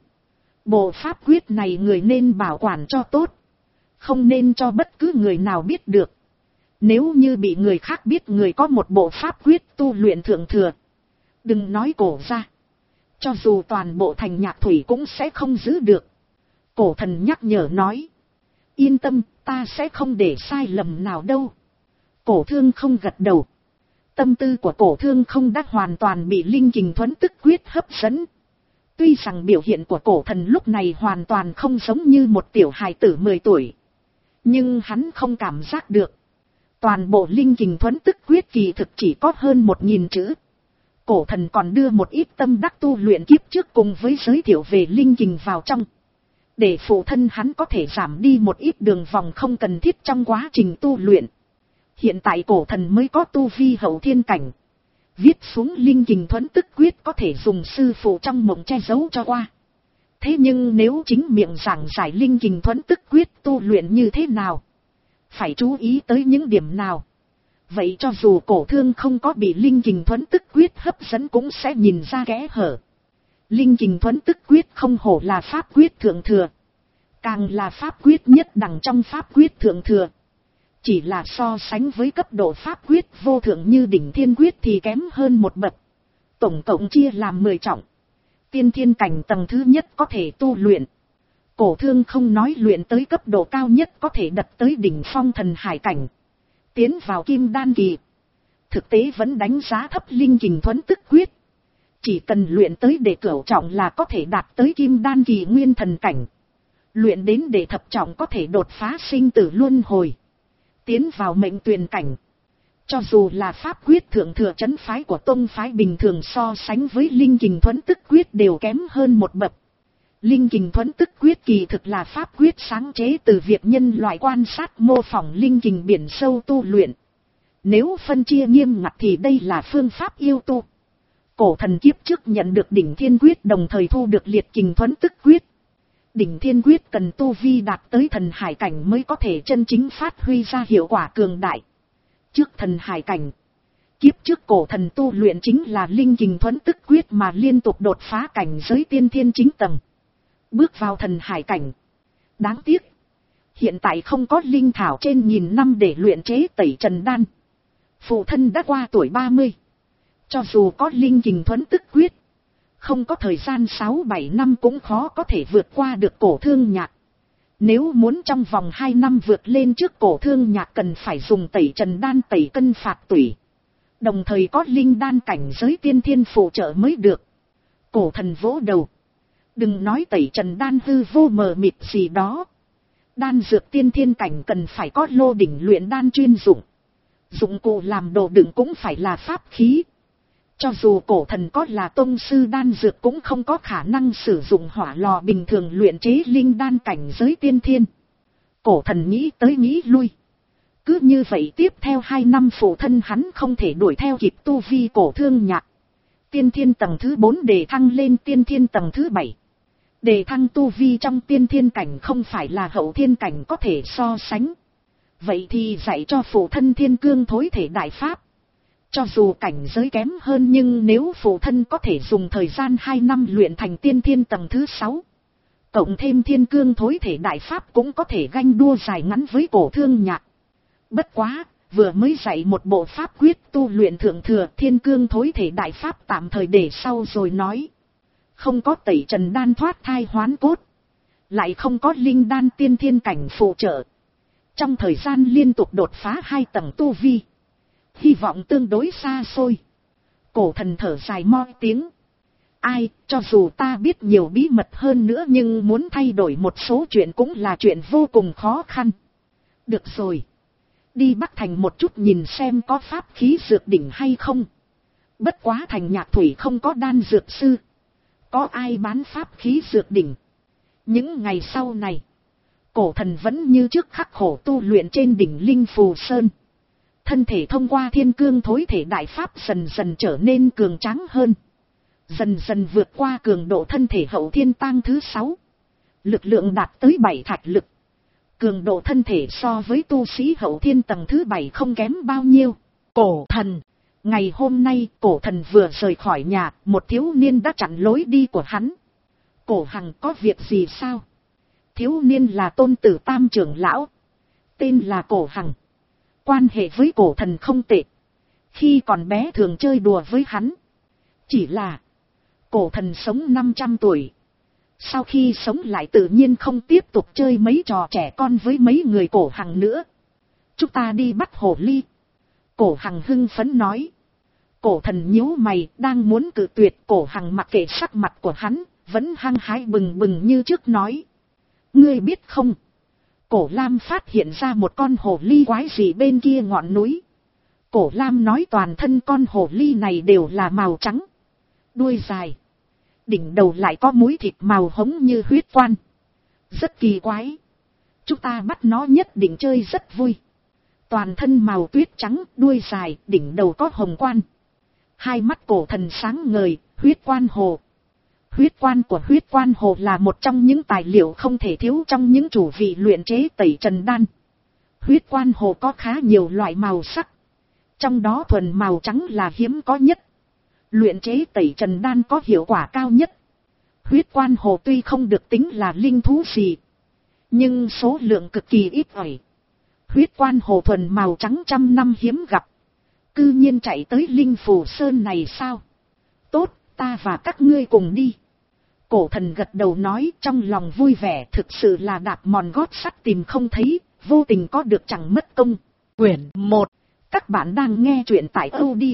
Bộ pháp quyết này người nên bảo quản cho tốt. Không nên cho bất cứ người nào biết được. Nếu như bị người khác biết người có một bộ pháp quyết tu luyện thượng thừa. Đừng nói cổ ra. Cho dù toàn bộ thành Nhạc Thủy cũng sẽ không giữ được. Cổ thần nhắc nhở nói. Yên tâm, ta sẽ không để sai lầm nào đâu. Cổ Thương không gật đầu. Tâm tư của cổ Thương không đã hoàn toàn bị Linh Kình Thuẫn Tức Quyết hấp dẫn. Tuy rằng biểu hiện của cổ thần lúc này hoàn toàn không giống như một tiểu hài tử mười tuổi. Nhưng hắn không cảm giác được. Toàn bộ Linh Kình Thuẫn Tức Quyết kỳ thực chỉ có hơn một nghìn chữ. Cổ thần còn đưa một ít tâm đắc tu luyện kiếp trước cùng với giới thiệu về Linh Kình vào trong. Để phụ thân hắn có thể giảm đi một ít đường vòng không cần thiết trong quá trình tu luyện. Hiện tại cổ thần mới có tu vi hậu thiên cảnh. Viết xuống Linh Kình Thuẫn Tức Quyết có thể dùng sư phụ trong mộng che giấu cho qua. Thế nhưng nếu chính miệng giảng giải Linh Kình Thuẫn Tức Quyết tu luyện như thế nào? Phải chú ý tới những điểm nào? Vậy cho dù cổ Thương không có bị Linh Kình Thuẫn Tức Quyết hấp dẫn cũng sẽ nhìn ra kẽ hở. Linh Kình Thuẫn Tức Quyết không hổ là pháp quyết thượng thừa. Càng là pháp quyết nhất đẳng trong pháp quyết thượng thừa. Chỉ là so sánh với cấp độ pháp quyết vô thượng như đỉnh thiên quyết thì kém hơn một bậc. Tổng cộng chia làm mười trọng. Tiên thiên cảnh tầng thứ nhất có thể tu luyện. Cổ Thương không nói luyện tới cấp độ cao nhất có thể đặt tới đỉnh phong thần hải cảnh. Tiến vào kim đan kỳ. Thực tế vẫn đánh giá thấp Linh Kình Thuẫn Tức Quyết. Chỉ cần luyện tới đệ cửu trọng là có thể đạt tới kim đan kỳ nguyên thần cảnh. Luyện đến đệ thập trọng có thể đột phá sinh tử luân hồi. Tiến vào mệnh tuyền cảnh. Cho dù là pháp quyết thượng thừa trấn phái của tông phái bình thường so sánh với Linh Kình Thuẫn Tức Quyết đều kém hơn một bậc. Linh Kình Thuẫn Tức Quyết kỳ thực là pháp quyết sáng chế từ việc nhân loại quan sát mô phỏng linh kình biển sâu tu luyện. Nếu phân chia nghiêm ngặt thì đây là phương pháp yêu tu. Cổ thần kiếp trước nhận được đỉnh thiên quyết đồng thời thu được liệt Kình Thuẫn Tức Quyết. Đỉnh thiên quyết cần tu vi đạt tới thần hải cảnh mới có thể chân chính phát huy ra hiệu quả cường đại. Trước thần hải cảnh, kiếp trước cổ thần tu luyện chính là Linh Kình Thuẫn Tức Quyết mà liên tục đột phá cảnh giới tiên thiên chính tầng. Bước vào thần hải cảnh. Đáng tiếc, hiện tại không có linh thảo trên nghìn năm để luyện chế tẩy trần đan. Phụ thân đã qua tuổi ba mươi. Cho dù có Linh Kình Thuẫn Tức Quyết, Không có thời gian sáu bảy năm cũng khó có thể vượt qua được Cổ Thương Nhạc. Nếu muốn trong vòng hai năm vượt lên trước Cổ Thương Nhạc cần phải dùng tẩy trần đan tẩy cân phạt tủy. Đồng thời có linh đan cảnh giới tiên thiên phụ trợ mới được. Cổ thần vỗ đầu. Đừng nói tẩy trần đan hư vô mờ mịt gì đó. Đan dược tiên thiên cảnh cần phải có lô đỉnh luyện đan chuyên dụng. Dụng cụ làm đồ đựng cũng phải là pháp khí. Cho dù cổ thần có là tông sư đan dược cũng không có khả năng sử dụng hỏa lò bình thường luyện chế linh đan cảnh giới tiên thiên. Cổ thần nghĩ tới nghĩ lui. Cứ như vậy tiếp theo hai năm phụ thân hắn không thể đuổi theo kịp tu vi Cổ Thương Nhạc. Tiên thiên tầng thứ bốn đề thăng lên tiên thiên tầng thứ bảy. Đề thăng tu vi trong tiên thiên cảnh không phải là hậu thiên cảnh có thể so sánh. Vậy thì dạy cho phụ thân thiên cương thối thể đại pháp. Cho dù cảnh giới kém hơn nhưng nếu phụ thân có thể dùng thời gian hai năm luyện thành tiên thiên tầng thứ sáu. Cộng thêm thiên cương thối thể đại pháp cũng có thể ganh đua dài ngắn với Cổ Thương Nhạc. Bất quá, vừa mới dạy một bộ pháp quyết tu luyện thượng thừa thiên cương thối thể đại pháp tạm thời để sau rồi nói. Không có tẩy trần đan thoát thai hoán cốt. Lại không có linh đan tiên thiên cảnh phụ trợ. Trong thời gian liên tục đột phá hai tầng tu vi. Hy vọng tương đối xa xôi. Cổ thần thở dài moi tiếng. Ai, cho dù ta biết nhiều bí mật hơn nữa nhưng muốn thay đổi một số chuyện cũng là chuyện vô cùng khó khăn. Được rồi. Đi Bắc Thành một chút nhìn xem có pháp khí dược đỉnh hay không. Bất quá thành Nhạc Thủy không có đan dược sư. Có ai bán pháp khí dược đỉnh. Những ngày sau này. Cổ thần vẫn như trước khắc khổ tu luyện trên đỉnh Linh Phù Sơn. Thân thể thông qua thiên cương thối thể đại pháp dần dần trở nên cường tráng hơn. Dần dần vượt qua cường độ thân thể hậu thiên tang thứ sáu. Lực lượng đạt tới bảy thạch lực. Cường độ thân thể so với tu sĩ hậu thiên tầng thứ bảy không kém bao nhiêu. Cổ thần. Ngày hôm nay cổ thần vừa rời khỏi nhà, một thiếu niên đã chặn lối đi của hắn. Cổ Hằng có việc gì sao? Thiếu niên là tôn tử Tam trưởng lão. Tên là Cổ Hằng. Quan hệ với cổ thần không tệ. Khi còn bé thường chơi đùa với hắn. Chỉ là cổ thần sống năm trăm tuổi. Sau khi sống lại tự nhiên không tiếp tục chơi mấy trò trẻ con với mấy người Cổ Hằng nữa. Chúng ta đi bắt hồ ly. Cổ Hằng hưng phấn nói. Cổ thần nhíu mày đang muốn cự tuyệt. Cổ Hằng mặc kệ sắc mặt của hắn. Vẫn hăng hái bừng bừng như trước nói. Ngươi biết không? Cổ Lam phát hiện ra một con hồ ly quái gì bên kia ngọn núi. Cổ Lam nói toàn thân con hồ ly này đều là màu trắng. Đuôi dài. Đỉnh đầu lại có múi thịt màu hống như huyết quan. Rất kỳ quái. Chúng ta bắt nó nhất định chơi rất vui. Toàn thân màu tuyết trắng, đuôi dài, đỉnh đầu có hồng quan. Hai mắt cổ thần sáng ngời, huyết quan hồ. Huyết quan của huyết quan hồ là một trong những tài liệu không thể thiếu trong những chủ vị luyện chế tẩy trần đan. Huyết quan hồ có khá nhiều loại màu sắc. Trong đó thuần màu trắng là hiếm có nhất. Luyện chế tẩy trần đan có hiệu quả cao nhất. Huyết quan hồ tuy không được tính là linh thú gì. Nhưng số lượng cực kỳ ít ỏi. Huyết quan hồ thuần màu trắng trăm năm hiếm gặp. Cư nhiên chạy tới Linh Phù Sơn này sao? Tốt, ta và các ngươi cùng đi. Cổ thần gật đầu nói trong lòng vui vẻ, thực sự là đạp mòn gót sắt tìm không thấy, vô tình có được chẳng mất công. Quyển một. Các bạn đang nghe truyện tại audio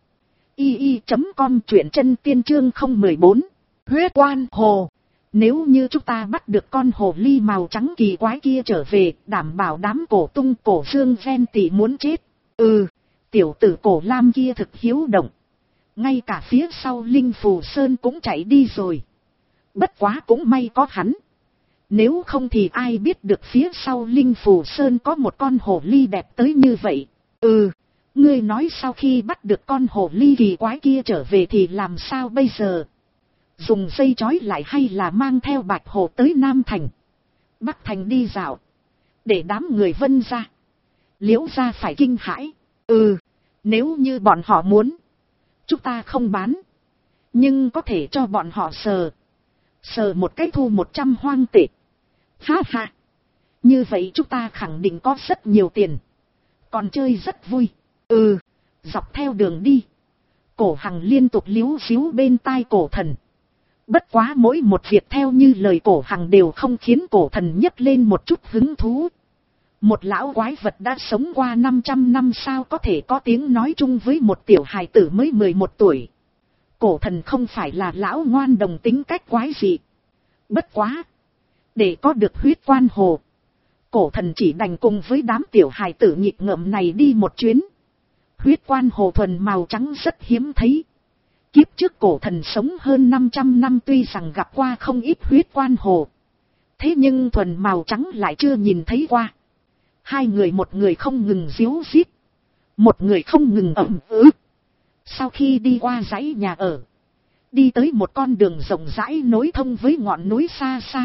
i i chấm com, truyện chân tiên chương không một bốn. Huyết quan hồ. Nếu như chúng ta bắt được con hồ ly màu trắng kỳ quái kia trở về, đảm bảo đám cổ tung cổ dương ven tỷ muốn chết. Ừ, tiểu tử Cổ Lam kia thực hiếu động. Ngay cả phía sau Linh Phù Sơn cũng chạy đi rồi. Bất quá cũng may có hắn. Nếu không thì ai biết được phía sau Linh Phù Sơn có một con hồ ly đẹp tới như vậy. Ừ, ngươi nói sau khi bắt được con hồ ly kỳ quái kia trở về thì làm sao bây giờ? Dùng dây trói lại hay là mang theo Bạch Hồ tới Nam Thành, Bắc Thành đi dạo, để đám người Vân ra, Liễu ra phải kinh hãi. Ừ, nếu như bọn họ muốn, chúng ta không bán, nhưng có thể cho bọn họ sờ. Sờ một cái thu một trăm hoang tệ. Ha ha. Như vậy chúng ta khẳng định có rất nhiều tiền. Còn chơi rất vui. Ừ, dọc theo đường đi. Cổ Hằng liên tục líu xíu bên tai cổ thần. Bất quá mỗi một việc theo như lời cổ Hằng đều không khiến cổ thần nhấc lên một chút hứng thú. Một lão quái vật đã sống qua năm trăm năm sao có thể có tiếng nói chung với một tiểu hài tử mới mười một tuổi. Cổ thần không phải là lão ngoan đồng tính cách quái dị. Bất quá. Để có được huyết quan hồ. Cổ thần chỉ đành cùng với đám tiểu hài tử nhịp ngợm này đi một chuyến. Huyết quan hồ thuần màu trắng rất hiếm thấy. Kiếp trước cổ thần sống hơn năm trăm năm tuy rằng gặp qua không ít huyết quan hồ. Thế nhưng thuần màu trắng lại chưa nhìn thấy qua. Hai người một người không ngừng díu dít. Một người không ngừng ẩm ứ. Sau khi đi qua dãy nhà ở. Đi tới một con đường rộng rãi nối thông với ngọn núi xa xa.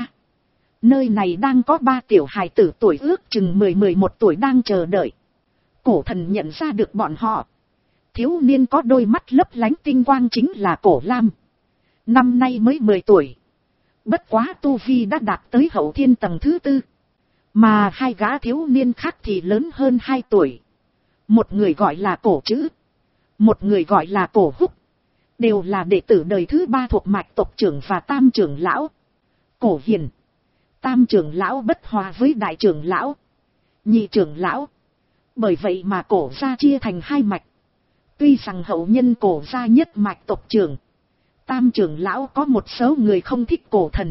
Nơi này đang có ba tiểu hài tử tuổi ước chừng mười mười một tuổi đang chờ đợi. Cổ thần nhận ra được bọn họ. Thiếu niên có đôi mắt lấp lánh tinh quang chính là Cổ Lam. Năm nay mới mười tuổi. Bất quá tu vi đã đạt tới hậu thiên tầng thứ tư. Mà hai gã thiếu niên khác thì lớn hơn hai tuổi. Một người gọi là Cổ Trữ. Một người gọi là Cổ Húc. Đều là đệ tử đời thứ ba thuộc mạch tộc trưởng và tam trưởng lão. Cổ Hiền. Tam trưởng lão bất hòa với đại trưởng lão. Nhị trưởng lão. Bởi vậy mà cổ gia chia thành hai mạch. Tuy rằng hậu nhân cổ gia nhất mạch tộc trưởng. Tam trưởng lão có một số người không thích cổ thần.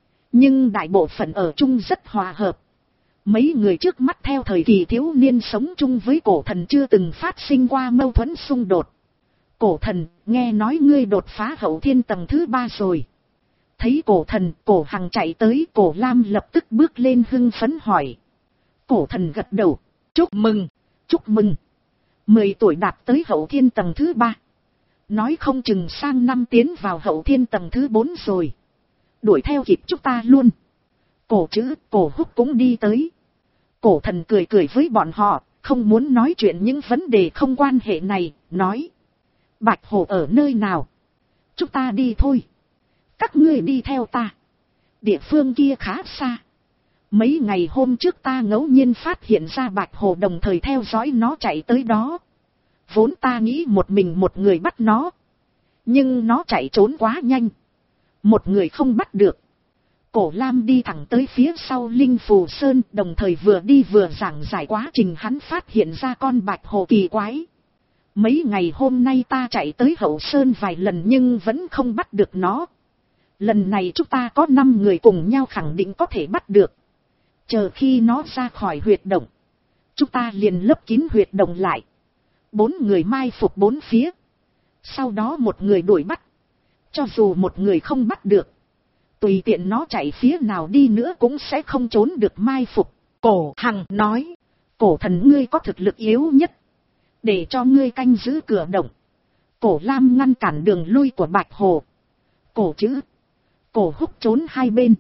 Nhưng đại bộ phận ở chung rất hòa hợp. Mấy người trước mắt theo thời kỳ thiếu niên sống chung với cổ thần chưa từng phát sinh qua mâu thuẫn xung đột. Cổ thần, nghe nói ngươi đột phá hậu thiên tầng thứ ba rồi. Thấy cổ thần, cổ Hằng chạy tới, cổ Lam lập tức bước lên hưng phấn hỏi. Cổ thần gật đầu, chúc mừng, chúc mừng. Mười tuổi đạt tới hậu thiên tầng thứ ba. Nói không chừng sang năm tiến vào hậu thiên tầng thứ bốn rồi. Đuổi theo kịp chúng ta luôn. Cổ Trữ, Cổ Húc cũng đi tới. Cổ thần cười cười với bọn họ, không muốn nói chuyện những vấn đề không quan hệ này, nói. Bạch Hổ ở nơi nào? Chúng ta đi thôi. Các ngươi đi theo ta. Địa phương kia khá xa. Mấy ngày hôm trước ta ngẫu nhiên phát hiện ra Bạch Hổ đồng thời theo dõi nó chạy tới đó. Vốn ta nghĩ một mình một người bắt nó. Nhưng nó chạy trốn quá nhanh. Một người không bắt được. Cổ Lam đi thẳng tới phía sau Linh Phù Sơn, đồng thời vừa đi vừa giảng giải quá trình hắn phát hiện ra con Bạch Hổ kỳ quái. Mấy ngày hôm nay ta chạy tới Hậu Sơn vài lần nhưng vẫn không bắt được nó. Lần này chúng ta có năm người cùng nhau khẳng định có thể bắt được. Chờ khi nó ra khỏi huyệt động, chúng ta liền lấp kín huyệt động lại. Bốn người mai phục bốn phía. Sau đó một người đuổi bắt. Cho dù một người không bắt được, tùy tiện nó chạy phía nào đi nữa cũng sẽ không trốn được mai phục. Cổ Hằng nói, cổ thần ngươi có thực lực yếu nhất. Để cho ngươi canh giữ cửa động. Cổ Lam ngăn cản đường lui của Bạch Hổ. Cổ Trữ, Cổ Húc trốn hai bên.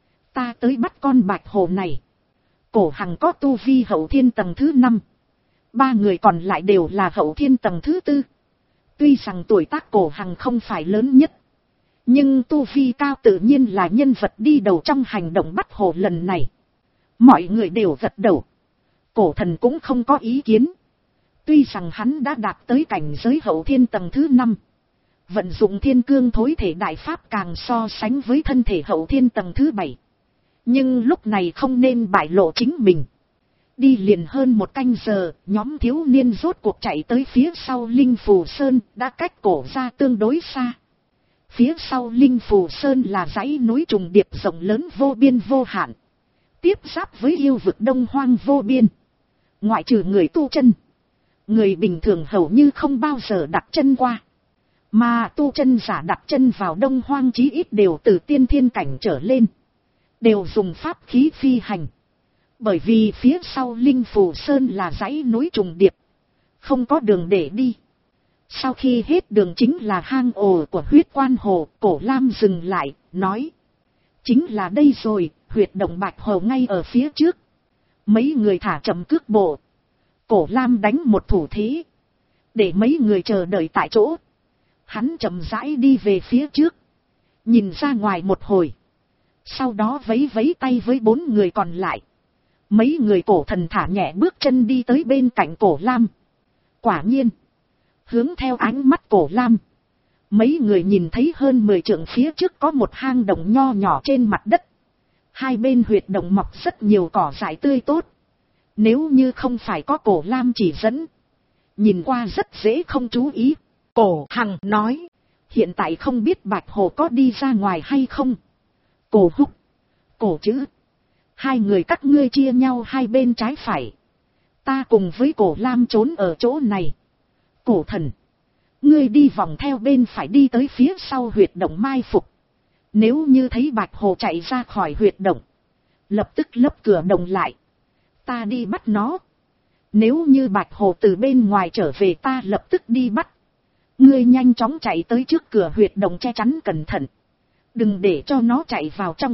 Ta tới bắt con Bạch Hổ này. Cổ Hằng có tu vi hậu thiên tầng thứ năm. Ba người còn lại đều là hậu thiên tầng thứ tư. Tuy rằng tuổi tác Cổ Hằng không phải lớn nhất. Nhưng tu vi cao tự nhiên là nhân vật đi đầu trong hành động bắt hổ lần này. Mọi người đều gật đầu. Cổ thần cũng không có ý kiến. Tuy rằng hắn đã đạt tới cảnh giới hậu thiên tầng thứ năm. Vận dụng thiên cương thối thể đại pháp càng so sánh với thân thể hậu thiên tầng thứ bảy. Nhưng lúc này không nên bại lộ chính mình. Đi liền hơn một canh giờ, nhóm thiếu niên rốt cuộc chạy tới phía sau Linh Phù Sơn, đã cách cổ ra tương đối xa. Phía sau Linh Phù Sơn là dãy núi trùng điệp rộng lớn vô biên vô hạn. Tiếp giáp với yêu vực đông hoang vô biên. Ngoại trừ người tu chân, người bình thường hầu như không bao giờ đặt chân qua. Mà tu chân giả đặt chân vào đông hoang chí ít đều từ tiên thiên cảnh trở lên. Đều dùng pháp khí phi hành. Bởi vì phía sau Linh Phù Sơn là dãy núi trùng điệp. Không có đường để đi. Sau khi hết đường chính là hang ổ của huyết quan hồ, Cổ Lam dừng lại, nói. Chính là đây rồi, huyệt động Bạch Hổ ngay ở phía trước. Mấy người thả chậm cước bộ. Cổ Lam đánh một thủ thế. Để mấy người chờ đợi tại chỗ. Hắn chậm rãi đi về phía trước. Nhìn ra ngoài một hồi. Sau đó vẫy vẫy tay với bốn người còn lại. Mấy người cổ thần thả nhẹ bước chân đi tới bên cạnh Cổ Lam. Quả nhiên. Hướng theo ánh mắt Cổ Lam. Mấy người nhìn thấy hơn mười trượng phía trước có một hang động nho nhỏ trên mặt đất. Hai bên huyệt động mọc rất nhiều cỏ dại tươi tốt. Nếu như không phải có Cổ Lam chỉ dẫn, nhìn qua rất dễ không chú ý. Cổ Hằng nói, hiện tại không biết Bạch Hồ có đi ra ngoài hay không. Cổ Húc, Cổ Chữ, hai người các ngươi chia nhau hai bên trái phải. Ta cùng với Cổ Lam trốn ở chỗ này. Cổ Thần, ngươi đi vòng theo bên phải đi tới phía sau huyệt động mai phục. Nếu như thấy Bạch Hồ chạy ra khỏi huyệt động, lập tức lấp cửa động lại. Ta đi bắt nó. Nếu như Bạch Hồ từ bên ngoài trở về, ta lập tức đi bắt. Ngươi nhanh chóng chạy tới trước cửa huyệt động che chắn cẩn thận. Đừng để cho nó chạy vào trong.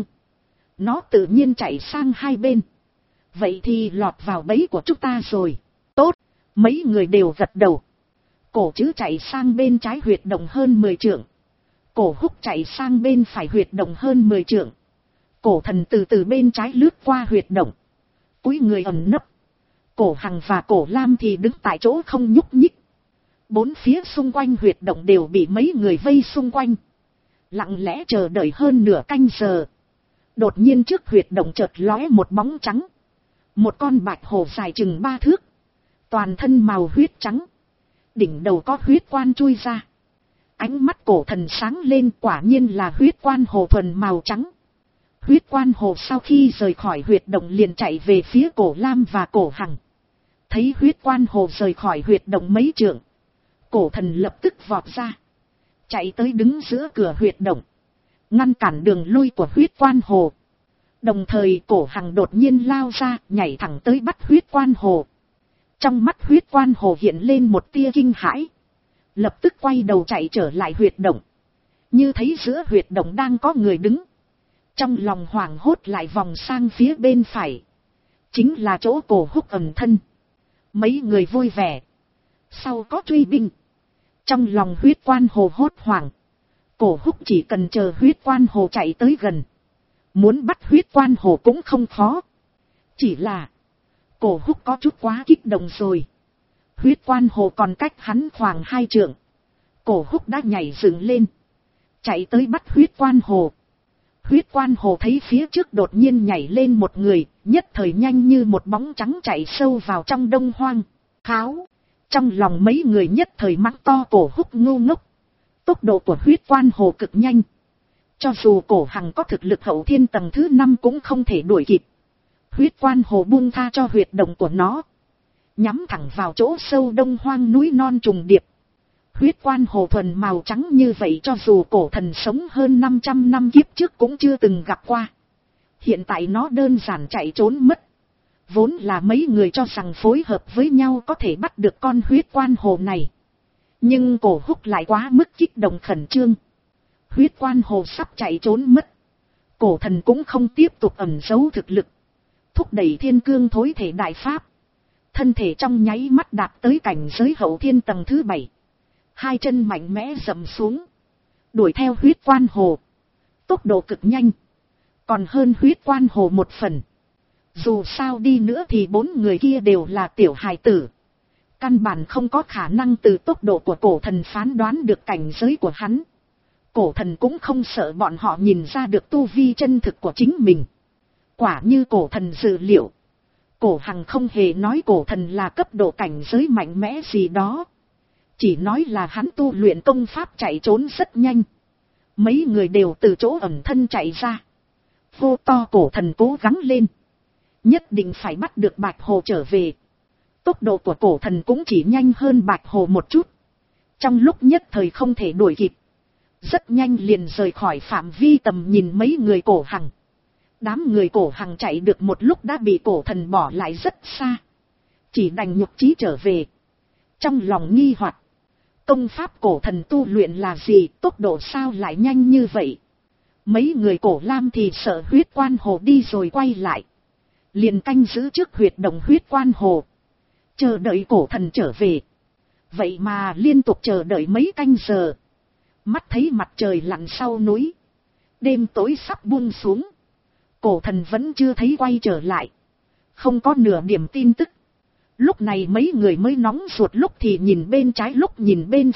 Nó tự nhiên chạy sang hai bên. Vậy thì lọt vào bẫy của chúng ta rồi. Tốt, mấy người đều gật đầu. Cổ Chữ chạy sang bên trái huyệt động hơn mười trượng. Cổ Húc chạy sang bên phải huyệt động hơn mười trượng. Cổ Thần từ từ bên trái lướt qua huyệt động, cúi người ẩn nấp. Cổ Hằng và Cổ Lam thì đứng tại chỗ không nhúc nhích. Bốn phía xung quanh huyệt động đều bị mấy người vây xung quanh, lặng lẽ chờ đợi hơn nửa canh giờ. Đột nhiên trước huyệt động chợt lóe một bóng trắng. Một con bạch hổ dài chừng ba thước, toàn thân màu huyết trắng, đỉnh đầu có huyết quan chui ra. Ánh mắt Cổ Thần sáng lên, quả nhiên là huyết quan hồ thuần màu trắng. Huyết quan hồ sau khi rời khỏi huyệt động liền chạy về phía Cổ Lam và Cổ Hằng. Thấy huyết quan hồ rời khỏi huyệt động mấy trượng, Cổ Thần lập tức vọt ra, chạy tới đứng giữa cửa huyệt động, ngăn cản đường lui của huyết quan hồ. Đồng thời Cổ Hằng đột nhiên lao ra, nhảy thẳng tới bắt huyết quan hồ. Trong mắt huyết quan hồ hiện lên một tia kinh hãi, lập tức quay đầu chạy trở lại huyệt động. Như thấy giữa huyệt động đang có người đứng, trong lòng hoảng hốt lại vòng sang phía bên phải, chính là chỗ Cổ Húc ẩn thân. Mấy người vui vẻ, sau có truy binh. Trong lòng huyết quan hồ hốt hoảng. Cổ Húc chỉ cần chờ huyết quan hồ chạy tới gần, muốn bắt huyết quan hồ cũng không khó. Chỉ là Cổ Húc có chút quá kích động rồi. Huyết quan hồ còn cách hắn khoảng hai trượng. Cổ Húc đã nhảy dựng lên, chạy tới bắt huyết quan hồ. Huyết quan hồ thấy phía trước đột nhiên nhảy lên một người, nhất thời nhanh như một bóng trắng chạy sâu vào trong đông hoang. Kháo! Trong lòng mấy người nhất thời mắng to Cổ Húc ngu ngốc. Tốc độ của huyết quan hồ cực nhanh, cho dù Cổ Hằng có thực lực hậu thiên tầng thứ năm cũng không thể đuổi kịp. Huyết quan hồ buông tha cho huyệt động của nó, nhắm thẳng vào chỗ sâu đông hoang núi non trùng điệp. Huyết quan hồ thuần màu trắng như vậy cho dù Cổ Thần sống hơn năm trăm năm kiếp trước cũng chưa từng gặp qua. Hiện tại nó đơn giản chạy trốn mất. Vốn là mấy người cho rằng phối hợp với nhau có thể bắt được con huyết quan hồ này. Nhưng Cổ Húc lại quá mức kích động khẩn trương. Huyết quan hồ sắp chạy trốn mất, Cổ Thần cũng không tiếp tục ẩn giấu thực lực, thúc đẩy thiên cương thối thể đại pháp. Thân thể trong nháy mắt đạt tới cảnh giới hậu thiên tầng thứ bảy. Hai chân mạnh mẽ dậm xuống, đuổi theo huyết quan hồ. Tốc độ cực nhanh, còn hơn huyết quan hồ một phần. Dù sao đi nữa thì bốn người kia đều là tiểu hài tử, căn bản không có khả năng từ tốc độ của Cổ Thần phán đoán được cảnh giới của hắn. Cổ Thần cũng không sợ bọn họ nhìn ra được tu vi chân thực của chính mình. Quả như Cổ Thần dự liệu, Cổ Hằng không hề nói Cổ Thần là cấp độ cảnh giới mạnh mẽ gì đó, chỉ nói là hắn tu luyện công pháp chạy trốn rất nhanh. Mấy người đều từ chỗ ẩn thân chạy ra, hô to Cổ Thần cố gắng lên, nhất định phải bắt được Bạch Hồ trở về. Tốc độ của Cổ Thần cũng chỉ nhanh hơn Bạch Hồ một chút, trong lúc nhất thời không thể đuổi kịp, rất nhanh liền rời khỏi phạm vi tầm nhìn mấy người Cổ Hằng. Đám người Cổ Hằng chạy được một lúc đã bị Cổ Thần bỏ lại rất xa, chỉ đành nhục chí trở về. Trong lòng nghi hoặc, công pháp Cổ Thần tu luyện là gì, tốc độ sao lại nhanh như vậy? Mấy người Cổ Lam thì sợ huyết quan hồ đi rồi quay lại, liền canh giữ trước huyệt động huyết quan hồ, chờ đợi Cổ Thần trở về. Vậy mà liên tục chờ đợi mấy canh giờ, mắt thấy mặt trời lặn sau núi, đêm tối sắp buông xuống, Cổ Thần vẫn chưa thấy quay trở lại, không có nửa điểm tin tức. Lúc này mấy người mới nóng ruột, lúc thì nhìn bên trái lúc nhìn bên phải,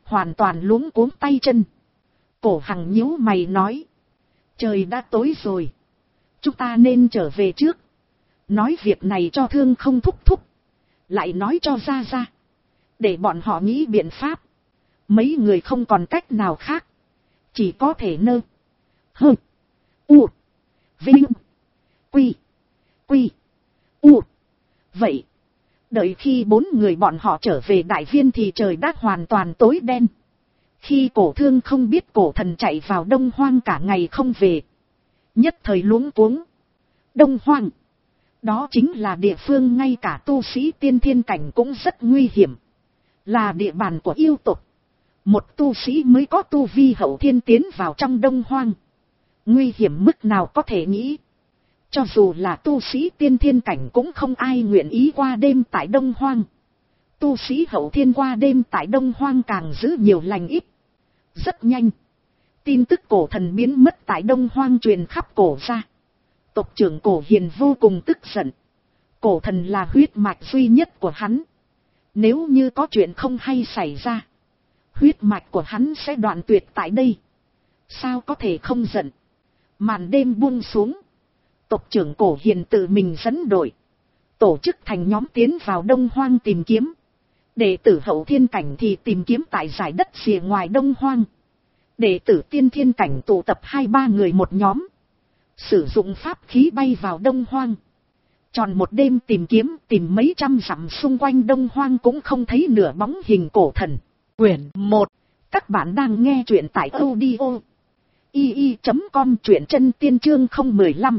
hoàn toàn luống cuống tay chân. Cổ Hằng nhíu mày nói. Trời đã tối rồi. Chúng ta nên trở về trước. Nói việc này cho Thương Không thúc thúc. Lại nói cho Gia Gia. Để bọn họ nghĩ biện pháp. Mấy người không còn cách nào khác. Chỉ có thể nơ. Hơ. U. Vinh. Quy. Quy. U. Vậy. Đợi khi bốn người bọn họ trở về đại viên thì trời đã hoàn toàn tối đen. Khi Cổ Thương Không biết Cổ Thần chạy vào Đông Hoang cả ngày không về. Nhất thời luống cuống. Đông Hoang. Đó chính là địa phương ngay cả tu sĩ tiên thiên cảnh cũng rất nguy hiểm. Là địa bàn của yêu tộc. Một tu sĩ mới có tu vi hậu thiên tiến vào trong Đông Hoang. Nguy hiểm mức nào có thể nghĩ. Cho dù là tu sĩ tiên thiên cảnh cũng không ai nguyện ý qua đêm tại Đông Hoang. Tu sĩ hậu thiên qua đêm tại Đông Hoang càng giữ nhiều lành ít. Rất nhanh. Tin tức Cổ Thần biến mất tại Đông Hoang truyền khắp Cổ gia. Tộc trưởng Cổ Hiền vô cùng tức giận. Cổ Thần là huyết mạch duy nhất của hắn. Nếu như có chuyện không hay xảy ra, huyết mạch của hắn sẽ đoạn tuyệt tại đây. Sao có thể không giận. Màn đêm buông xuống. Tộc trưởng Cổ Hiền tự mình dẫn đội. Tổ chức thành nhóm tiến vào Đông Hoang tìm kiếm. Đệ tử hậu thiên cảnh thì tìm kiếm tại giải đất rìa ngoài Đông Hoang. Đệ tử tiên thiên cảnh tụ tập hai ba người một nhóm. Sử dụng pháp khí bay vào Đông Hoang. Tròn một đêm tìm kiếm, tìm mấy trăm dặm xung quanh Đông Hoang cũng không thấy nửa bóng hình Cổ Thần. Quyển một. Các bạn đang nghe truyện tại audio i i chấm com, truyện chân tiên chương không một lăm.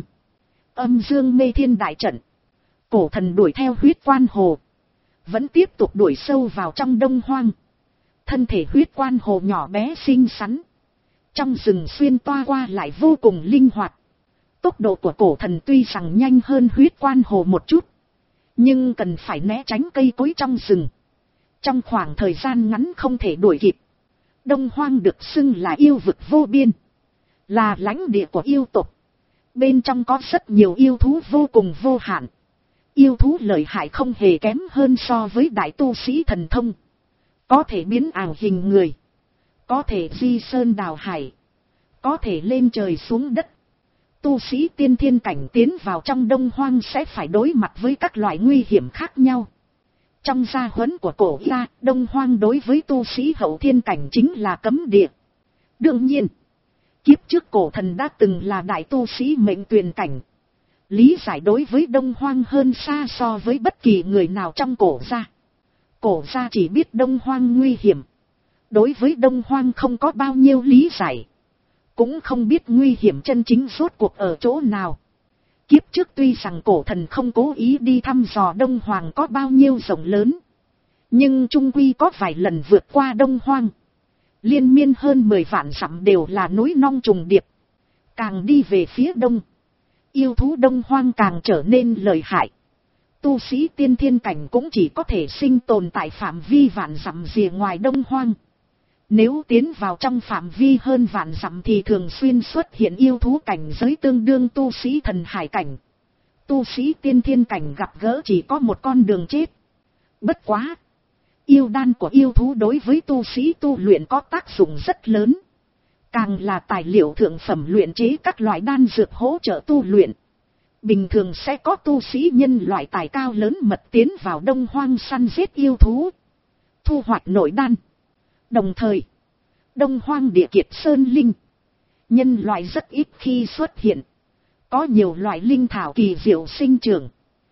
Âm dương mê thiên đại trận. Cổ Thần đuổi theo huyết quan hồ. Vẫn tiếp tục đuổi sâu vào trong Đông Hoang. Thân thể huyết quan hồ nhỏ bé xinh xắn. Trong rừng xuyên toa qua lại vô cùng linh hoạt. Tốc độ của Cổ Thần tuy rằng nhanh hơn huyết quan hồ một chút. Nhưng cần phải né tránh cây cối trong rừng. Trong khoảng thời gian ngắn không thể đuổi kịp. Đông Hoang được xưng là yêu vực vô biên. Là lãnh địa của yêu tộc. Bên trong có rất nhiều yêu thú vô cùng vô hạn. Yêu thú lợi hại không hề kém hơn so với đại tu sĩ thần thông. Có thể biến ảo hình người. Có thể di sơn đào hải. Có thể lên trời xuống đất. Tu sĩ tiên thiên cảnh tiến vào trong Đông Hoang sẽ phải đối mặt với các loại nguy hiểm khác nhau. Trong gia huấn của Cổ gia, Đông Hoang đối với tu sĩ hậu thiên cảnh chính là cấm địa. Đương nhiên, kiếp trước Cổ Thần đã từng là đại tu sĩ mệnh tuyền cảnh. Lý giải đối với Đông Hoang hơn xa so với bất kỳ người nào trong Cổ gia. Cổ gia chỉ biết Đông Hoang nguy hiểm. Đối với Đông Hoang không có bao nhiêu lý giải. Cũng không biết nguy hiểm chân chính rốt cuộc ở chỗ nào. Kiếp trước tuy rằng Cổ Thần không cố ý đi thăm dò Đông Hoang có bao nhiêu rộng lớn. Nhưng chung quy có vài lần vượt qua Đông Hoang. Liên miên hơn mười vạn dặm đều là núi non trùng điệp. Càng đi về phía đông, yêu thú Đông Hoang càng trở nên lợi hại. Tu sĩ tiên thiên cảnh cũng chỉ có thể sinh tồn tại phạm vi vạn dặm rìa ngoài Đông Hoang. Nếu tiến vào trong phạm vi hơn vạn dặm thì thường xuyên xuất hiện yêu thú cảnh giới tương đương tu sĩ thần hải cảnh. Tu sĩ tiên thiên cảnh gặp gỡ chỉ có một con đường chết. Bất quá! Yêu đan của yêu thú đối với tu sĩ tu luyện có tác dụng rất lớn. Càng là tài liệu thượng phẩm luyện chế các loại đan dược hỗ trợ tu luyện. Bình thường sẽ có tu sĩ nhân loại tài cao lớn mật tiến vào Đông Hoang săn giết yêu thú. Thu hoạch nội đan. Đồng thời, Đông Hoang địa kiệt sơn linh. Nhân loại rất ít khi xuất hiện. Có nhiều loại linh thảo kỳ diệu sinh trưởng.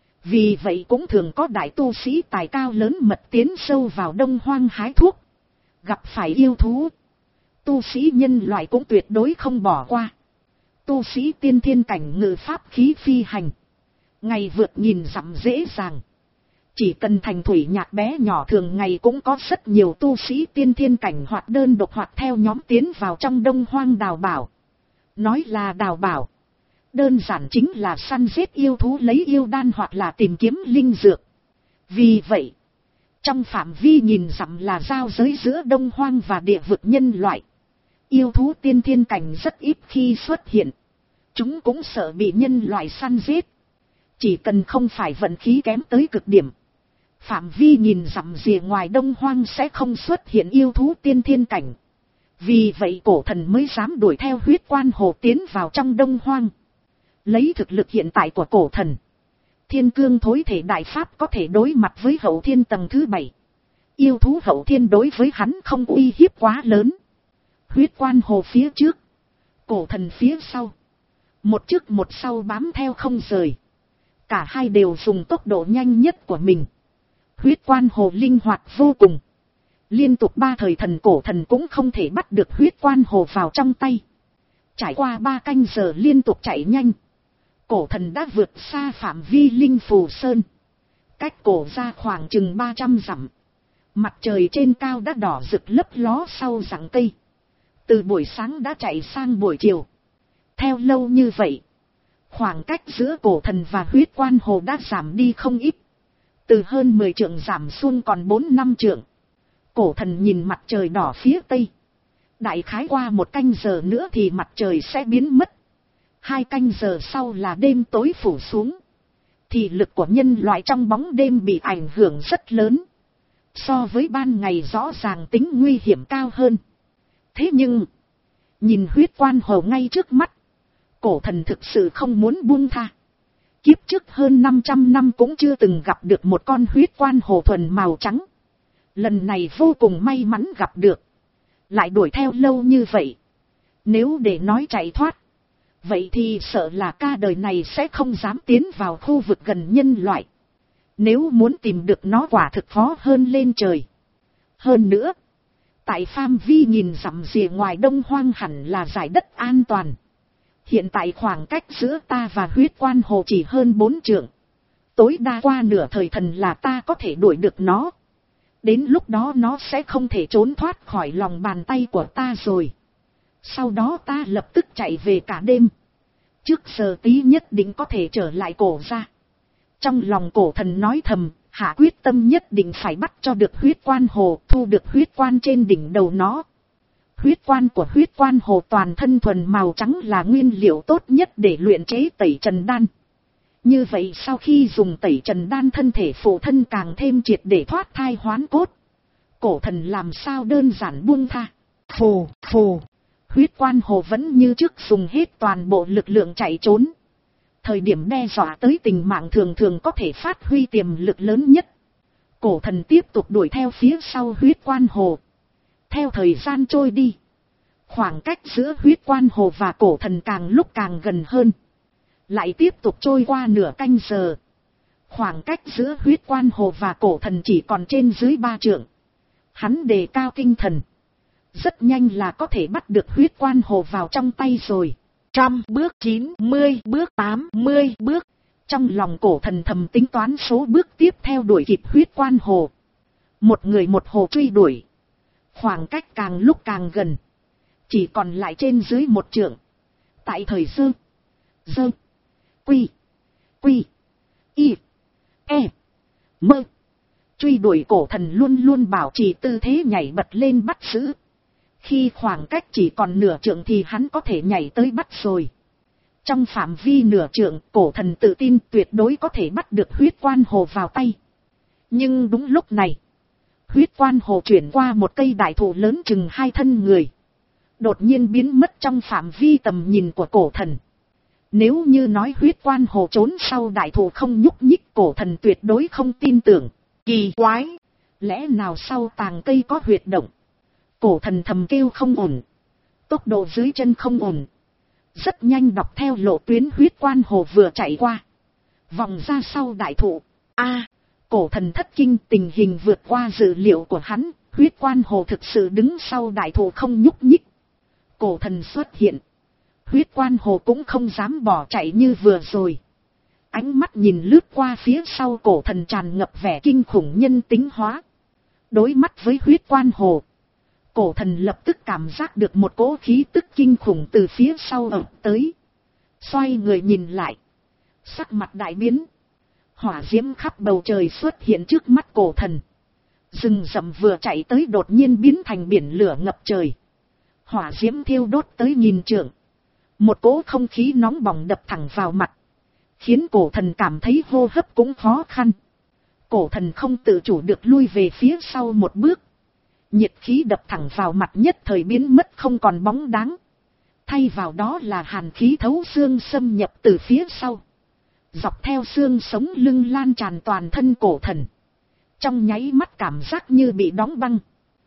Vì vậy cũng thường có đại tu sĩ tài cao lớn mật tiến sâu vào Đông Hoang hái thuốc. Gặp phải yêu thú, tu sĩ nhân loại cũng tuyệt đối không bỏ qua. Tu sĩ tiên thiên cảnh ngự pháp khí phi hành. Ngày vượt nghìn dặm dễ dàng. Chỉ cần thành thủy nhạc bé nhỏ thường ngày cũng có rất nhiều tu sĩ tiên thiên cảnh hoặc đơn độc hoặc theo nhóm tiến vào trong Đông Hoang đào bảo. Nói là đào bảo. Đơn giản chính là săn giết yêu thú lấy yêu đan hoặc là tìm kiếm linh dược. Vì vậy, trong phạm vi nghìn dặm là giao giới giữa Đông Hoang và địa vực nhân loại. Yêu thú tiên thiên cảnh rất ít khi xuất hiện. Chúng cũng sợ bị nhân loại săn giết. Chỉ cần không phải vận khí kém tới cực điểm. Phạm vi nhìn dặm rìa ngoài Đông Hoang sẽ không xuất hiện yêu thú tiên thiên cảnh. Vì vậy cổ thần mới dám đuổi theo huyết quan hồ tiến vào trong Đông Hoang. Lấy thực lực hiện tại của cổ thần, thiên cương thối thể đại pháp có thể đối mặt với hậu thiên tầng thứ bảy. Yêu thú hậu thiên đối với hắn không uy hiếp quá lớn. Huyết quan hồ phía trước, cổ thần phía sau. Một trước một sau bám theo không rời. Cả hai đều dùng tốc độ nhanh nhất của mình. Huyết quan hồ linh hoạt vô cùng. Liên tục ba thời thần cổ thần cũng không thể bắt được huyết quan hồ vào trong tay. Trải qua ba canh giờ liên tục chạy nhanh, cổ thần đã vượt xa phạm vi linh phù sơn. Cách cổ ra khoảng chừng ba trăm dặm. Mặt trời trên cao đã đỏ rực lấp ló sau rặng cây. Từ buổi sáng đã chạy sang buổi chiều. Theo lâu như vậy, khoảng cách giữa cổ thần và huyết quan hồ đã giảm đi không ít. Từ hơn mười trượng giảm xuống còn bốn năm trượng. Cổ thần nhìn mặt trời đỏ phía tây. Đại khái qua một canh giờ nữa thì mặt trời sẽ biến mất. Hai canh giờ sau là đêm tối phủ xuống. Thì lực của nhân loại trong bóng đêm bị ảnh hưởng rất lớn. So với ban ngày rõ ràng tính nguy hiểm cao hơn. Thế nhưng, nhìn huyết quan hồ ngay trước mắt, cổ thần thực sự không muốn buông tha. Kiếp trước hơn năm trăm năm cũng chưa từng gặp được một con huyết quan hồ thuần màu trắng. Lần này vô cùng may mắn gặp được. Lại đuổi theo lâu như vậy. Nếu để nói chạy thoát, vậy thì sợ là ca đời này sẽ không dám tiến vào khu vực gần nhân loại. Nếu muốn tìm được nó quả thực khó hơn lên trời. Hơn nữa, tại phạm vi nhìn dặm rìa ngoài Đông Hoang hẳn là dải đất an toàn. Hiện tại khoảng cách giữa ta và huyết quan hồ chỉ hơn bốn trượng. Tối đa qua nửa thời thần là ta có thể đuổi được nó. Đến lúc đó nó sẽ không thể trốn thoát khỏi lòng bàn tay của ta rồi. Sau đó ta lập tức chạy về cả đêm. Trước giờ tí nhất định có thể trở lại cổ ra. Trong lòng cổ thần nói thầm, hạ quyết tâm nhất định phải bắt cho được huyết quan hồ, thu được huyết quan trên đỉnh đầu nó. Huyết quan của huyết quan hồ toàn thân thuần màu trắng là nguyên liệu tốt nhất để luyện chế tẩy trần đan. Như vậy sau khi dùng tẩy trần đan thân thể phụ thân càng thêm triệt để thoát thai hoán cốt. Cổ thần làm sao đơn giản buông tha. Phù, phù. Huyết quan hồ vẫn như trước dùng hết toàn bộ lực lượng chạy trốn. Thời điểm đe dọa tới tình mạng thường thường có thể phát huy tiềm lực lớn nhất. Cổ thần tiếp tục đuổi theo phía sau huyết quan hồ. Theo thời gian trôi đi, khoảng cách giữa huyết quan hồ và cổ thần càng lúc càng gần hơn. Lại tiếp tục trôi qua nửa canh giờ. Khoảng cách giữa huyết quan hồ và cổ thần chỉ còn trên dưới ba trượng. Hắn đề cao tinh thần. Rất nhanh là có thể bắt được huyết quan hồ vào trong tay rồi. Trăm bước, chín mươi bước, tám mươi bước. Trong lòng cổ thần thầm tính toán số bước tiếp theo đuổi kịp huyết quan hồ. Một người một hồ truy đuổi. Khoảng cách càng lúc càng gần. Chỉ còn lại trên dưới một trượng. Tại thời sơ, dơ, quy, quy, y, e, mơ. Truy đuổi cổ thần luôn luôn bảo trì tư thế nhảy bật lên bắt giữ. Khi khoảng cách chỉ còn nửa trượng thì hắn có thể nhảy tới bắt rồi. Trong phạm vi nửa trượng, cổ thần tự tin tuyệt đối có thể bắt được huyết quan hồ vào tay. Nhưng đúng lúc này, huyết quan hồ chuyển qua một cây đại thụ lớn chừng hai thân người. Đột nhiên biến mất trong phạm vi tầm nhìn của cổ thần. Nếu như nói huyết quan hồ trốn sau đại thụ không nhúc nhích, cổ thần tuyệt đối không tin tưởng. Kỳ quái! Lẽ nào sau tàng cây có huyệt động? Cổ thần thầm kêu không ổn. Tốc độ dưới chân không ổn. Rất nhanh đọc theo lộ tuyến huyết quan hồ vừa chạy qua. Vòng ra sau đại thụ. A, cổ thần thất kinh, tình hình vượt qua dự liệu của hắn. Huyết quan hồ thực sự đứng sau đại thụ không nhúc nhích. Cổ thần xuất hiện. Huyết quan hồ cũng không dám bỏ chạy như vừa rồi. Ánh mắt nhìn lướt qua phía sau cổ thần tràn ngập vẻ kinh khủng nhân tính hóa. Đối mắt với huyết quan hồ, cổ thần lập tức cảm giác được một cỗ khí tức kinh khủng từ phía sau ập tới. Xoay người nhìn lại. Sắc mặt đại biến. Hỏa diễm khắp bầu trời xuất hiện trước mắt cổ thần. Rừng rậm vừa chạy tới đột nhiên biến thành biển lửa ngập trời. Hỏa diễm thiêu đốt tới nghìn trượng. Một cỗ không khí nóng bỏng đập thẳng vào mặt, khiến cổ thần cảm thấy hô hấp cũng khó khăn. cổ thần không tự chủ được lui về phía sau một bước. Nhiệt khí đập thẳng vào mặt nhất thời biến mất không còn bóng dáng. Thay vào đó là hàn khí thấu xương xâm nhập từ phía sau. Dọc theo xương sống lưng lan tràn toàn thân cổ thần. Trong nháy mắt cảm giác như bị đóng băng.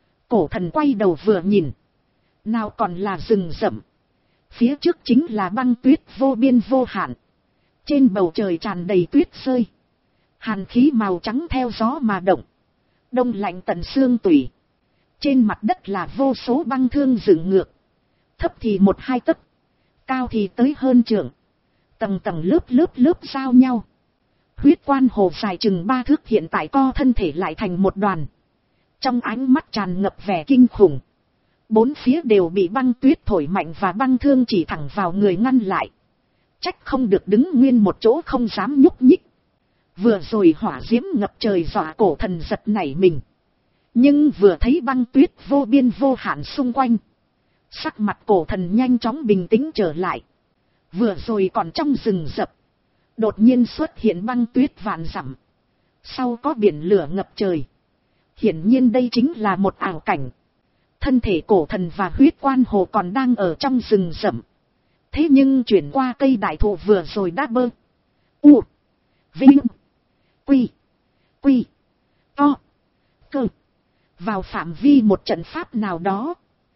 Cổ thần quay đầu vừa nhìn. Nào còn là rừng rậm. Phía trước chính là băng tuyết vô biên vô hạn. Trên bầu trời tràn đầy tuyết rơi. Hàn khí màu trắng theo gió mà động. Đông lạnh tận xương tủy. Trên mặt đất là vô số băng thương dựng ngược. Thấp thì một hai tấc. Cao thì tới hơn trượng. Tầng tầng lớp lớp lớp giao nhau. Huyết quan hồ dài chừng ba thước hiện tại co thân thể lại thành một đoàn. Trong ánh mắt tràn ngập vẻ kinh khủng. Bốn phía đều bị băng tuyết thổi mạnh và băng thương chỉ thẳng vào người ngăn lại. Trách không được đứng nguyên một chỗ không dám nhúc nhích. Vừa rồi hỏa diễm ngập trời dọa cổ thần giật nảy mình. Nhưng vừa thấy băng tuyết vô biên vô hạn xung quanh. Sắc mặt cổ thần nhanh chóng bình tĩnh trở lại. Vừa rồi còn trong rừng rậm. Đột nhiên xuất hiện băng tuyết vạn dặm. Sau có biển lửa ngập trời. Hiển nhiên đây chính là một ảo cảnh. Thân thể cổ thần và huyết quan hồ còn đang ở trong rừng rậm. Thế nhưng chuyển qua cây đại thụ vừa rồi đã bơ. U. Vinh. Quy. Quy. To. Cơ. Vào phạm vi một trận pháp nào đó.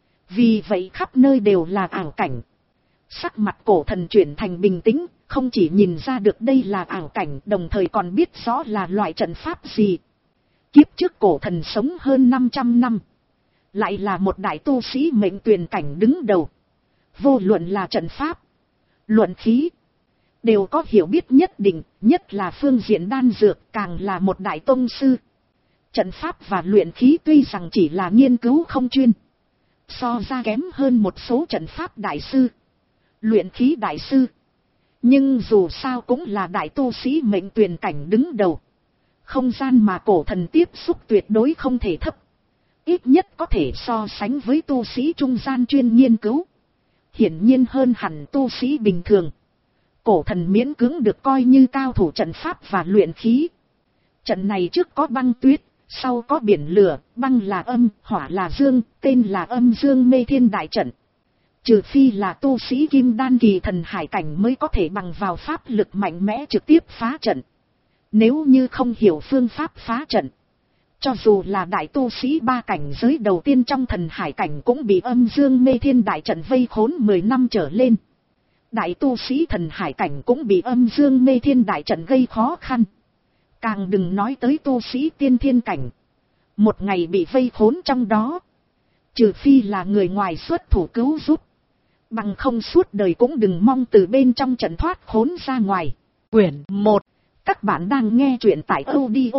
Vì vậy khắp nơi đều là ảo cảnh. Sắc mặt cổ thần chuyển thành bình tĩnh. Không chỉ nhìn ra được đây là ảo cảnh. Đồng thời còn biết rõ là loại trận pháp gì. Kiếp trước cổ thần sống hơn năm trăm năm. Lại là một đại tu sĩ mệnh tuyển cảnh đứng đầu. Vô luận là trận pháp, luận khí, đều có hiểu biết nhất định, nhất là phương diện đan dược, càng là một đại tông sư. Trận pháp và luyện khí tuy rằng chỉ là nghiên cứu không chuyên, so ra kém hơn một số trận pháp đại sư, luyện khí đại sư. Nhưng dù sao cũng là đại tu sĩ mệnh tuyển cảnh đứng đầu. Không gian mà cổ thần tiếp xúc tuyệt đối không thể thấp. Ít nhất có thể so sánh với tu sĩ trung gian chuyên nghiên cứu. Hiển nhiên hơn hẳn tu sĩ bình thường. Cổ thần miễn cưỡng được coi như cao thủ trận pháp và luyện khí. Trận này trước có băng tuyết, sau có biển lửa, băng là âm, hỏa là dương, tên là âm dương mê thiên đại trận. Trừ phi là tu sĩ kim đan kỳ thần hải cảnh mới có thể bằng vào pháp lực mạnh mẽ trực tiếp phá trận. Nếu như không hiểu phương pháp phá trận, cho dù là đại tu sĩ ba cảnh giới đầu tiên trong thần hải cảnh cũng bị âm dương mê thiên đại trận vây khốn mười năm trở lên. Đại tu sĩ thần hải cảnh cũng bị âm dương mê thiên đại trận gây khó khăn. Càng đừng nói tới tu sĩ tiên thiên cảnh. Một ngày bị vây khốn trong đó. Trừ phi là người ngoài xuất thủ cứu giúp. Bằng không suốt đời cũng đừng mong từ bên trong trận thoát khốn ra ngoài. Quyển một. Các bạn đang nghe truyện tại audio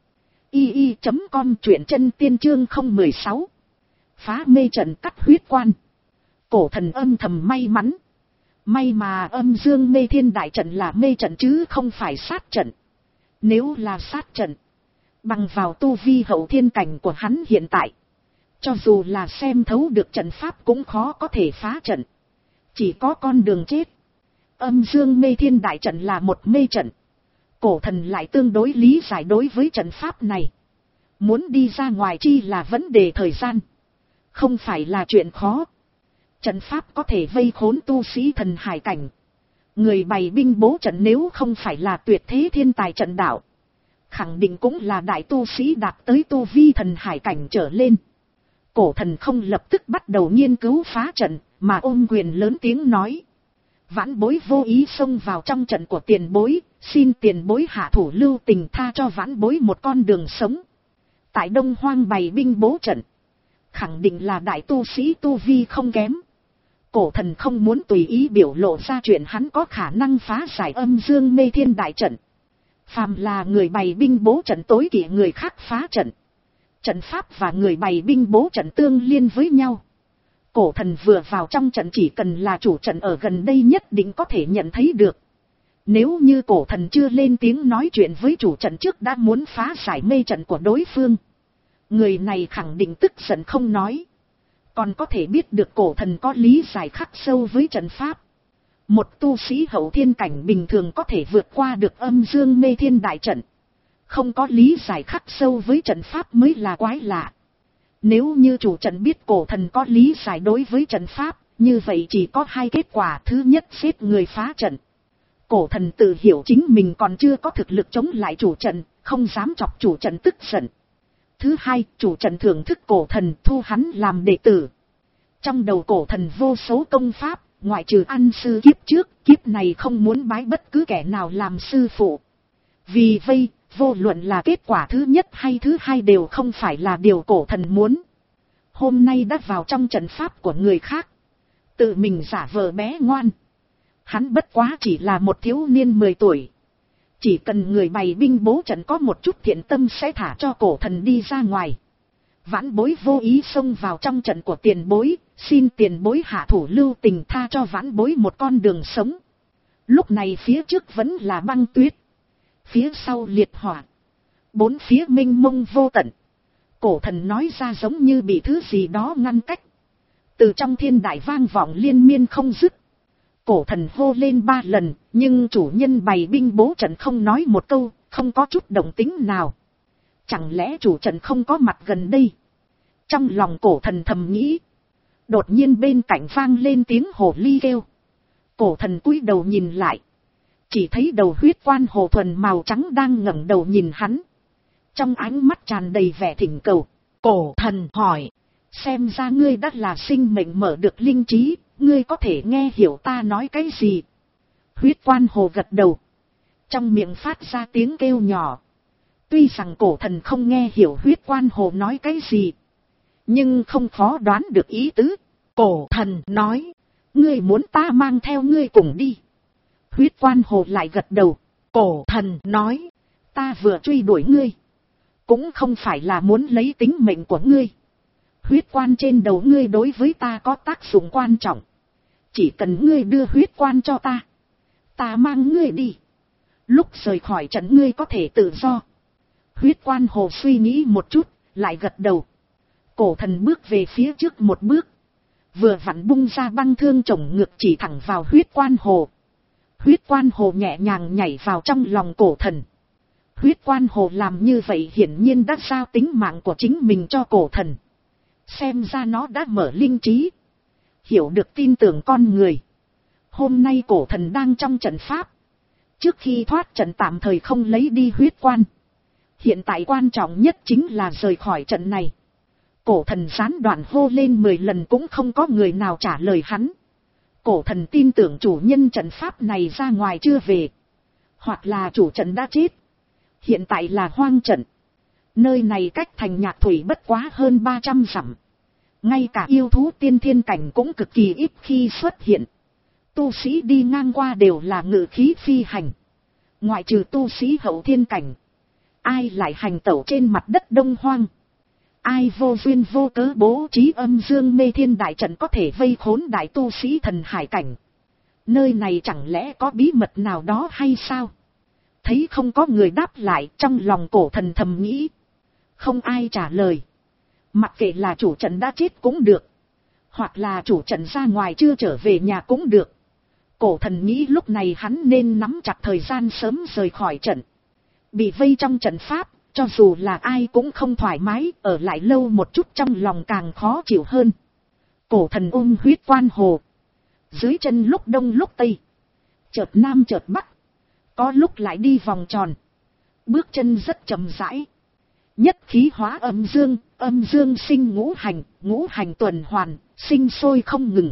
i i chấm com, truyện chân tiên chương không một sáu. Phá mê trận cắt huyết quan. Cổ thần âm thầm may mắn. May mà âm dương mê thiên đại trận là mê trận chứ không phải sát trận. Nếu là sát trận, bằng vào tu vi hậu thiên cảnh của hắn hiện tại, cho dù là xem thấu được trận pháp cũng khó có thể phá trận. Chỉ có con đường chết. Âm dương mê thiên đại trận là một mê trận. Cổ thần lại tương đối lý giải đối với trận pháp này. Muốn đi ra ngoài chi là vấn đề thời gian. Không phải là chuyện khó. Trận pháp có thể vây khốn tu sĩ thần hải cảnh. Người bày binh bố trận nếu không phải là tuyệt thế thiên tài trận đạo, khẳng định cũng là đại tu sĩ đạt tới tu vi thần hải cảnh trở lên. Cổ thần không lập tức bắt đầu nghiên cứu phá trận, mà ôm quyền lớn tiếng nói. Vãn bối vô ý xông vào trong trận của tiền bối, xin tiền bối hạ thủ lưu tình tha cho vãn bối một con đường sống. Tại Đông Hoang bày binh bố trận, khẳng định là đại tu sĩ tu vi không kém. Cổ thần không muốn tùy ý biểu lộ ra chuyện hắn có khả năng phá giải âm dương mê thiên đại trận. Phàm là người bày binh bố trận tối kỵ người khác phá trận. Trận pháp và người bày binh bố trận tương liên với nhau. Cổ thần vừa vào trong trận chỉ cần là chủ trận ở gần đây nhất định có thể nhận thấy được. Nếu như cổ thần chưa lên tiếng nói chuyện với chủ trận trước đã muốn phá giải mê trận của đối phương, người này khẳng định tức giận không nói. Còn có thể biết được cổ thần có lý giải khắc sâu với trận pháp. Một tu sĩ hậu thiên cảnh bình thường có thể vượt qua được âm dương mê thiên đại trận. Không có lý giải khắc sâu với trận pháp mới là quái lạ. Nếu như chủ trận biết cổ thần có lý giải đối với trận pháp, như vậy chỉ có hai kết quả. Thứ nhất, xếp người phá trận. Cổ thần tự hiểu chính mình còn chưa có thực lực chống lại chủ trận, không dám chọc chủ trận tức giận. Thứ hai, chủ trận thưởng thức cổ thần, thu hắn làm đệ tử. Trong đầu cổ thần vô số công pháp, ngoại trừ ăn sư kiếp trước, kiếp này không muốn bái bất cứ kẻ nào làm sư phụ. Vì vậy, vô luận là kết quả thứ nhất hay thứ hai đều không phải là điều cổ thần muốn. Hôm nay đã vào trong trận pháp của người khác, tự mình giả vờ bé ngoan. Hắn bất quá chỉ là một thiếu niên mười tuổi. Chỉ cần người bày binh bố trận có một chút thiện tâm sẽ thả cho cổ thần đi ra ngoài. Vãn bối vô ý xông vào trong trận của tiền bối, xin tiền bối hạ thủ lưu tình tha cho vãn bối một con đường sống. Lúc này phía trước vẫn là băng tuyết, phía sau liệt hỏa, bốn phía mênh mông vô tận. Cổ thần nói ra giống như bị thứ gì đó ngăn cách. Từ trong thiên đại vang vọng liên miên không dứt. Cổ thần hô lên ba lần, nhưng chủ nhân bày binh bố trận không nói một câu, không có chút động tính nào. Chẳng lẽ chủ trận không có mặt gần đây? Trong lòng cổ thần thầm nghĩ. Đột nhiên bên cạnh vang lên tiếng hồ ly kêu. Cổ thần cúi đầu nhìn lại. Chỉ thấy đầu huyết quan hồ thuần màu trắng đang ngẩng đầu nhìn hắn. Trong ánh mắt tràn đầy vẻ thỉnh cầu. Cổ thần hỏi. Xem ra ngươi đã là sinh mệnh mở được linh trí. Ngươi có thể nghe hiểu ta nói cái gì? Huyết quan hồ gật đầu. Trong miệng phát ra tiếng kêu nhỏ. Tuy rằng cổ thần không nghe hiểu huyết quan hồ nói cái gì, nhưng không khó đoán được ý tứ. Cổ thần nói. Ngươi muốn ta mang theo ngươi cùng đi? Huyết quan hồ lại gật đầu. Cổ thần nói. Ta vừa truy đuổi ngươi, cũng không phải là muốn lấy tính mệnh của ngươi. Huyết quan trên đầu ngươi đối với ta có tác dụng quan trọng. Chỉ cần ngươi đưa huyết quan cho ta, ta mang ngươi đi. Lúc rời khỏi trận ngươi có thể tự do. Huyết quan hồ suy nghĩ một chút, lại gật đầu. Cổ thần bước về phía trước một bước. Vừa vặn bung ra băng thương chổng ngược chỉ thẳng vào huyết quan hồ. Huyết quan hồ nhẹ nhàng nhảy vào trong lòng cổ thần. Huyết quan hồ làm như vậy hiển nhiên đã giao tính mạng của chính mình cho cổ thần. Xem ra nó đã mở linh trí, hiểu được tin tưởng con người. Hôm nay cổ thần đang trong trận pháp. Trước khi thoát trận tạm thời không lấy đi huyết quan. Hiện tại quan trọng nhất chính là rời khỏi trận này. Cổ thần gián đoạn hô lên mười lần cũng không có người nào trả lời hắn. Cổ thần tin tưởng chủ nhân trận pháp này ra ngoài chưa về. Hoặc là chủ trận đã chết. Hiện tại là hoang trận. Nơi này cách thành Nhạc Thủy bất quá hơn ba trăm dặm. Ngay cả yêu thú tiên thiên cảnh cũng cực kỳ ít khi xuất hiện. Tu sĩ đi ngang qua đều là ngự khí phi hành. Ngoại trừ tu sĩ hậu thiên cảnh, ai lại hành tẩu trên mặt đất đông hoang? Ai vô duyên vô cớ bố trí âm dương mê thiên đại trận có thể vây khốn đại tu sĩ thần hải cảnh? Nơi này chẳng lẽ có bí mật nào đó hay sao? Thấy không có người đáp lại, trong lòng cổ thần thầm nghĩ. Không ai trả lời. Mặc kệ là chủ trận đã chết cũng được, hoặc là chủ trận ra ngoài chưa trở về nhà cũng được. Cổ thần nghĩ lúc này hắn nên nắm chặt thời gian sớm rời khỏi trận. Bị vây trong trận pháp, cho dù là ai cũng không thoải mái, ở lại lâu một chút trong lòng càng khó chịu hơn. Cổ thần ôm huyết quan hồ. Dưới chân lúc đông lúc tây, chợt nam chợt bắc, có lúc lại đi vòng tròn. Bước chân rất chậm rãi. Nhất khí hóa âm dương, âm dương sinh ngũ hành, ngũ hành tuần hoàn, sinh sôi không ngừng.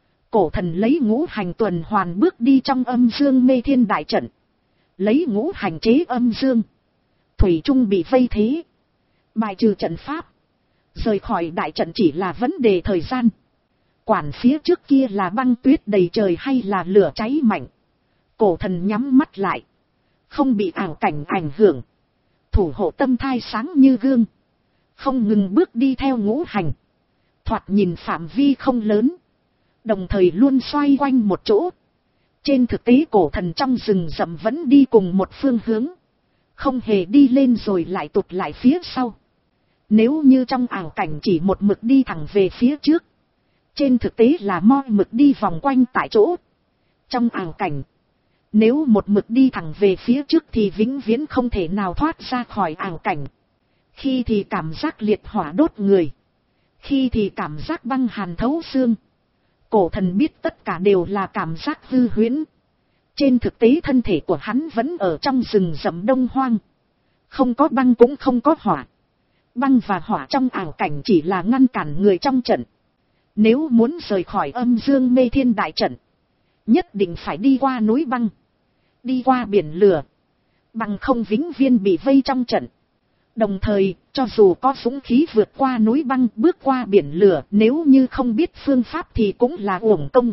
Cổ thần lấy ngũ hành tuần hoàn bước đi trong âm dương mê thiên đại trận. Lấy ngũ hành chế âm dương. Thủy chung bị vây thế. Bài trừ trận pháp. Rời khỏi đại trận chỉ là vấn đề thời gian. Quản phía trước kia là băng tuyết đầy trời hay là lửa cháy mạnh. Cổ thần nhắm mắt lại. Không bị ảo cảnh ảnh hưởng. Thủ hộ tâm thai sáng như gương. Không ngừng bước đi theo ngũ hành. Thoạt nhìn phạm vi không lớn. Đồng thời luôn xoay quanh một chỗ. Trên thực tế cổ thần trong rừng rậm vẫn đi cùng một phương hướng. Không hề đi lên rồi lại tụt lại phía sau. Nếu như trong ảo cảnh chỉ một mực đi thẳng về phía trước. Trên thực tế là moi mực đi vòng quanh tại chỗ. Trong ảo cảnh, Nếu một mực đi thẳng về phía trước thì vĩnh viễn không thể nào thoát ra khỏi ảo cảnh. Khi thì cảm giác liệt hỏa đốt người, khi thì cảm giác băng hàn thấu xương. Cổ thần biết tất cả đều là cảm giác hư huyễn. Trên thực tế thân thể của hắn vẫn ở trong rừng rậm đông hoang. Không có băng cũng không có hỏa. Băng và hỏa trong ảo cảnh chỉ là ngăn cản người trong trận. Nếu muốn rời khỏi âm dương mê thiên đại trận, nhất định phải đi qua núi băng, đi qua biển lửa, bằng không vĩnh viễn bị vây trong trận. Đồng thời, cho dù có dũng khí vượt qua núi băng, bước qua biển lửa, nếu như không biết phương pháp thì cũng là uổng công.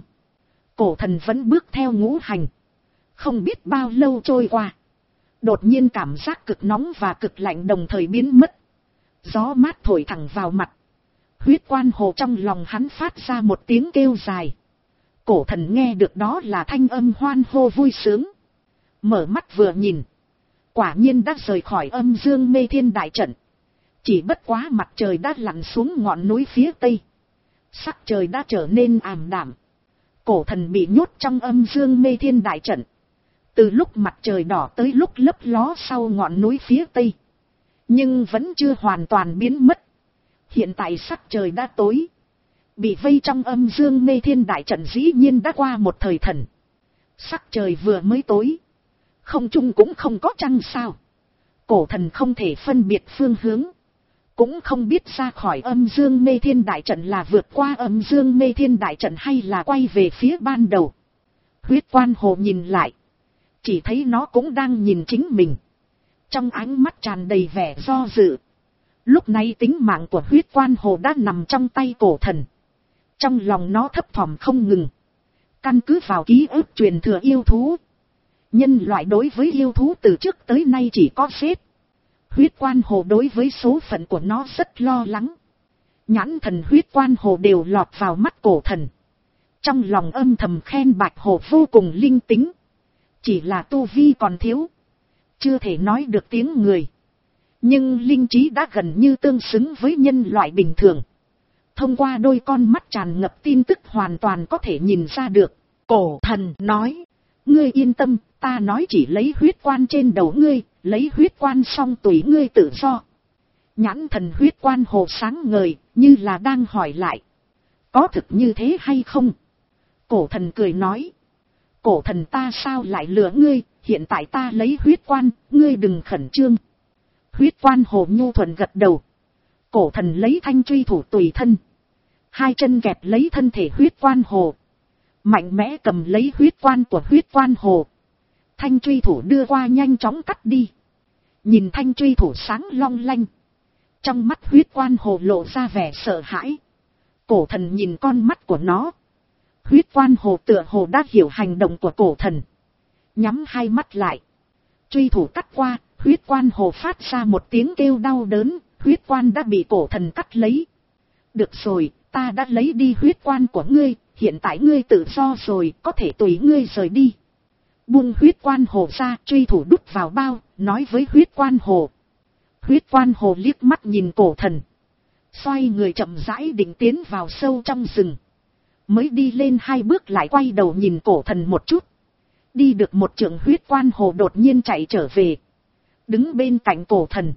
Cổ thần vẫn bước theo ngũ hành. Không biết bao lâu trôi qua, đột nhiên cảm giác cực nóng và cực lạnh đồng thời biến mất. Gió mát thổi thẳng vào mặt. Huyết quan hồ trong lòng hắn phát ra một tiếng kêu dài. Cổ thần nghe được đó là thanh âm hoan hô vui sướng. Mở mắt vừa nhìn, quả nhiên đã rời khỏi âm dương mê thiên đại trận. Chỉ bất quá mặt trời đã lặn xuống ngọn núi phía tây. Sắc trời đã trở nên ảm đạm. Cổ thần bị nhốt trong âm dương mê thiên đại trận. Từ lúc mặt trời đỏ tới lúc lấp ló sau ngọn núi phía tây. Nhưng vẫn chưa hoàn toàn biến mất. Hiện tại sắc trời đã tối. Bị vây trong âm dương mê thiên đại trận dĩ nhiên đã qua một thời thần. Sắc trời vừa mới tối. Không trung cũng không có trăng sao. Cổ thần không thể phân biệt phương hướng. Cũng không biết ra khỏi âm dương mê thiên đại trận là vượt qua âm dương mê thiên đại trận hay là quay về phía ban đầu. Huyết quan hồ nhìn lại. Chỉ thấy nó cũng đang nhìn chính mình. Trong ánh mắt tràn đầy vẻ do dự. Lúc này tính mạng của huyết quan hồ đã nằm trong tay cổ thần. Trong lòng nó thấp thỏm không ngừng. Căn cứ vào ký ức truyền thừa yêu thú. Nhân loại đối với yêu thú từ trước tới nay chỉ có giết. Huyết quan hồ đối với số phận của nó rất lo lắng. Nhãn thần huyết quan hồ đều lọt vào mắt cổ thần. Trong lòng âm thầm khen bạch hồ vô cùng linh tính. Chỉ là tu vi còn thiếu. Chưa thể nói được tiếng người. Nhưng linh trí đã gần như tương xứng với nhân loại bình thường. Thông qua đôi con mắt tràn ngập tin tức hoàn toàn có thể nhìn ra được. Cổ thần nói. Ngươi yên tâm, ta nói chỉ lấy huyết quan trên đầu ngươi, lấy huyết quan xong tùy ngươi tự do. Nhãn thần huyết quan hồ sáng ngời, như là đang hỏi lại. Có thực như thế hay không? Cổ thần cười nói. Cổ thần ta sao lại lừa ngươi, hiện tại ta lấy huyết quan, ngươi đừng khẩn trương. Huyết quan hồ nhu thuận gật đầu. Cổ thần lấy thanh truy thủ tùy thân. Hai chân kẹp lấy thân thể huyết quan hồ. Mạnh mẽ cầm lấy huyết quan của huyết quan hồ. Thanh truy thủ đưa qua nhanh chóng cắt đi. Nhìn thanh truy thủ sáng long lanh. Trong mắt huyết quan hồ lộ ra vẻ sợ hãi. Cổ thần nhìn con mắt của nó. Huyết quan hồ tựa hồ đã hiểu hành động của cổ thần. Nhắm hai mắt lại. Truy thủ cắt qua, huyết quan hồ phát ra một tiếng kêu đau đớn. Huyết quan đã bị cổ thần cắt lấy. Được rồi, ta đã lấy đi huyết quan của ngươi. Hiện tại ngươi tự do rồi, có thể tùy ngươi rời đi. Buông huyết quan hồ ra, truy thủ đút vào bao, nói với huyết quan hồ. Huyết quan hồ liếc mắt nhìn cổ thần. Xoay người chậm rãi định tiến vào sâu trong rừng. Mới đi lên hai bước lại quay đầu nhìn cổ thần một chút. Đi được một trượng huyết quan hồ đột nhiên chạy trở về. Đứng bên cạnh cổ thần.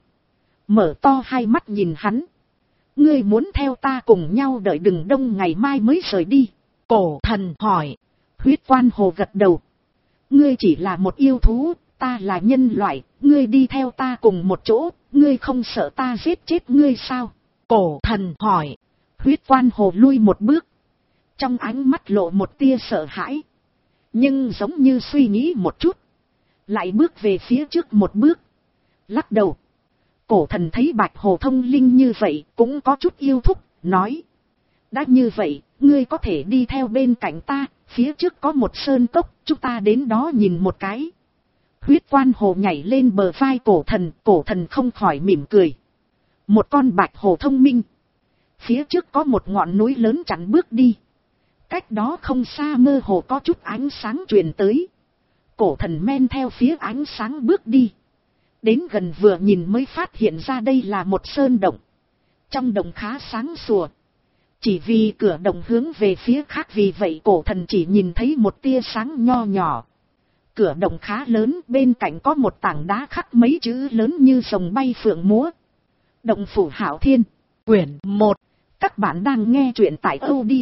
Mở to hai mắt nhìn hắn. Ngươi muốn theo ta cùng nhau đợi đừng đông ngày mai mới rời đi. Cổ thần hỏi. Huyết quan hồ gật đầu. Ngươi chỉ là một yêu thú, ta là nhân loại, ngươi đi theo ta cùng một chỗ, ngươi không sợ ta giết chết ngươi sao? Cổ thần hỏi. Huyết quan hồ lui một bước. Trong ánh mắt lộ một tia sợ hãi. Nhưng giống như suy nghĩ một chút. Lại bước về phía trước một bước. Lắc đầu. Cổ thần thấy bạch hồ thông linh như vậy cũng có chút yêu thúc, nói. Đã như vậy, ngươi có thể đi theo bên cạnh ta, phía trước có một sơn cốc, chúng ta đến đó nhìn một cái. Huyết quan hồ nhảy lên bờ vai cổ thần, cổ thần không khỏi mỉm cười. Một con bạch hồ thông minh. Phía trước có một ngọn núi lớn chắn bước đi. Cách đó không xa mơ hồ có chút ánh sáng truyền tới. Cổ thần men theo phía ánh sáng bước đi. Đến gần vừa nhìn mới phát hiện ra đây là một sơn động. Trong động khá sáng sủa. Chỉ vì cửa động hướng về phía khác vì vậy cổ thần chỉ nhìn thấy một tia sáng nho nhỏ. cửa động khá lớn, bên cạnh có một tảng đá khắc mấy chữ lớn như rồng bay phượng múa. Động phủ Hạo Thiên, quyển một. Các bạn đang nghe truyện tại audio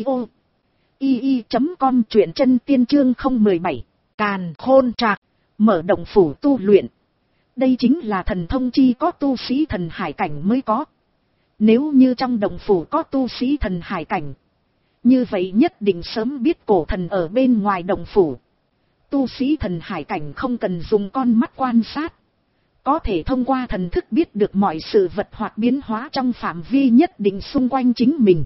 i i chấm com, truyện chân tiên chương không một bảy. Càn Khôn Trạc, mở động phủ tu luyện. Đây chính là thần thông chi có tu sĩ thần hải cảnh mới có. Nếu như trong động phủ có tu sĩ thần hải cảnh, như vậy nhất định sớm biết cổ thần ở bên ngoài động phủ. Tu sĩ thần hải cảnh không cần dùng con mắt quan sát, có thể thông qua thần thức biết được mọi sự vật hoặc biến hóa trong phạm vi nhất định xung quanh chính mình.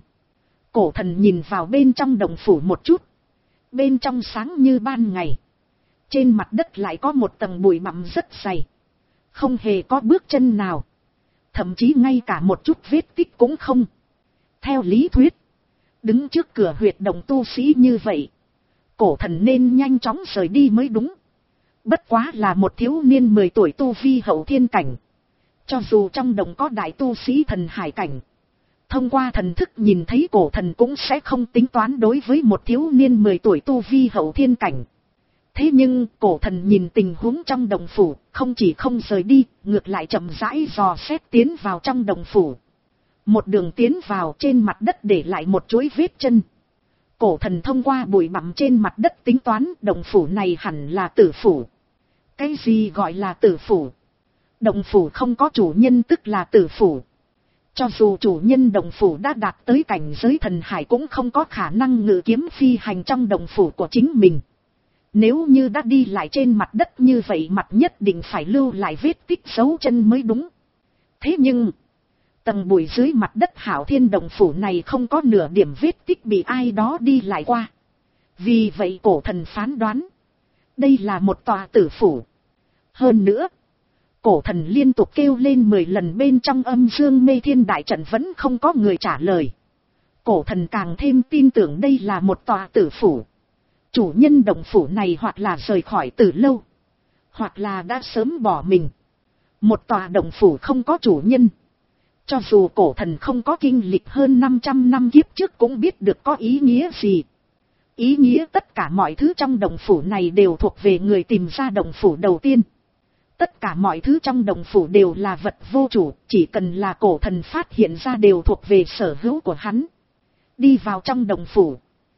Cổ thần nhìn vào bên trong động phủ một chút. Bên trong sáng như ban ngày. Trên mặt đất lại có một tầng bụi bặm rất dày. Không hề có bước chân nào. Thậm chí ngay cả một chút vết tích cũng không. Theo lý thuyết, đứng trước cửa huyệt động tu sĩ như vậy, cổ thần nên nhanh chóng rời đi mới đúng. Bất quá là một thiếu niên mười tuổi tu vi hậu thiên cảnh. Cho dù trong động có đại tu sĩ thần hải cảnh, thông qua thần thức nhìn thấy cổ thần cũng sẽ không tính toán đối với một thiếu niên mười tuổi tu vi hậu thiên cảnh. Thế nhưng cổ thần nhìn tình huống trong động phủ, không chỉ không rời đi, ngược lại chậm rãi dò xét tiến vào trong động phủ. Một đường tiến vào, trên mặt đất để lại một chuỗi vết chân. Cổ thần thông qua bụi bặm trên mặt đất tính toán động phủ này hẳn là tử phủ. Cái gì gọi là tử phủ? Động phủ không có chủ nhân tức là tử phủ. Cho dù chủ nhân động phủ đã đạt tới cảnh giới thần hải cũng không có khả năng ngự kiếm phi hành trong động phủ của chính mình. Nếu như đã đi lại trên mặt đất như vậy, mặt nhất định phải lưu lại vết tích dấu chân mới đúng. Thế nhưng, tầng bụi dưới mặt đất Hạo Thiên động phủ này không có nửa điểm vết tích bị ai đó đi lại qua. Vì vậy cổ thần phán đoán, đây là một tòa tử phủ. Hơn nữa, cổ thần liên tục kêu lên mười lần bên trong âm dương mê thiên đại trận vẫn không có người trả lời. Cổ thần càng thêm tin tưởng đây là một tòa tử phủ. Chủ nhân động phủ này hoặc là rời khỏi từ lâu, hoặc là đã sớm bỏ mình. Một tòa động phủ không có chủ nhân, cho dù cổ thần không có kinh lịch hơn năm trăm năm kiếp trước cũng biết được có ý nghĩa gì. Ý nghĩa tất cả mọi thứ trong động phủ này đều thuộc về người tìm ra động phủ đầu tiên. Tất cả mọi thứ trong động phủ đều là vật vô chủ, chỉ cần là cổ thần phát hiện ra đều thuộc về sở hữu của hắn. Đi vào trong động phủ,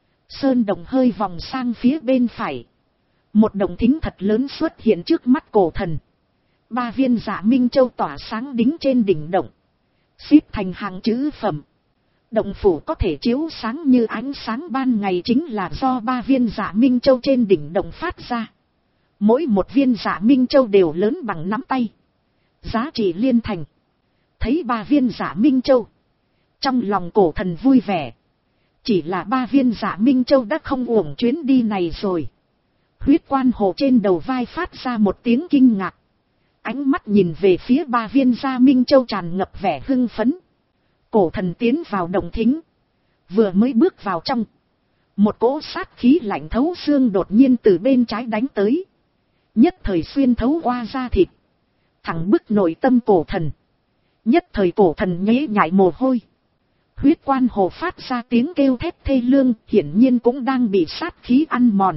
sơn động hơi vòng sang phía bên phải. Một động thính thật lớn xuất hiện trước mắt cổ thần. Ba viên Dạ Minh Châu tỏa sáng đính trên đỉnh động, xếp thành hàng chữ phẩm. Động phủ có thể chiếu sáng như ánh sáng ban ngày chính là do ba viên Dạ Minh Châu trên đỉnh động phát ra. Mỗi một viên Dạ Minh Châu đều lớn bằng nắm tay, giá trị liên thành. Thấy ba viên Dạ Minh Châu, trong lòng cổ thần vui vẻ. Chỉ là ba viên Dạ Minh Châu đã không uổng chuyến đi này rồi. Huyết quan hồ trên đầu vai phát ra một tiếng kinh ngạc. Ánh mắt nhìn về phía ba viên Dạ Minh Châu tràn ngập vẻ hưng phấn. Cổ thần tiến vào động thính. Vừa mới bước vào trong, một cỗ sát khí lạnh thấu xương đột nhiên từ bên trái đánh tới. Nhất thời xuyên thấu qua da thịt, thẳng bức nội tâm cổ thần. Nhất thời cổ thần nhễ nhại mồ hôi. Huyết quan hồ phát ra tiếng kêu thét thê lương, hiển nhiên cũng đang bị sát khí ăn mòn.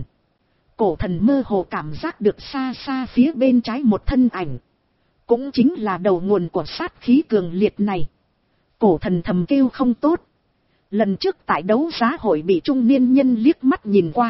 Cổ thần mơ hồ cảm giác được xa xa phía bên trái một thân ảnh, cũng chính là đầu nguồn của sát khí cường liệt này. Cổ thần thầm kêu không tốt. Lần trước tại đấu giá hội bị trung niên nhân liếc mắt nhìn qua,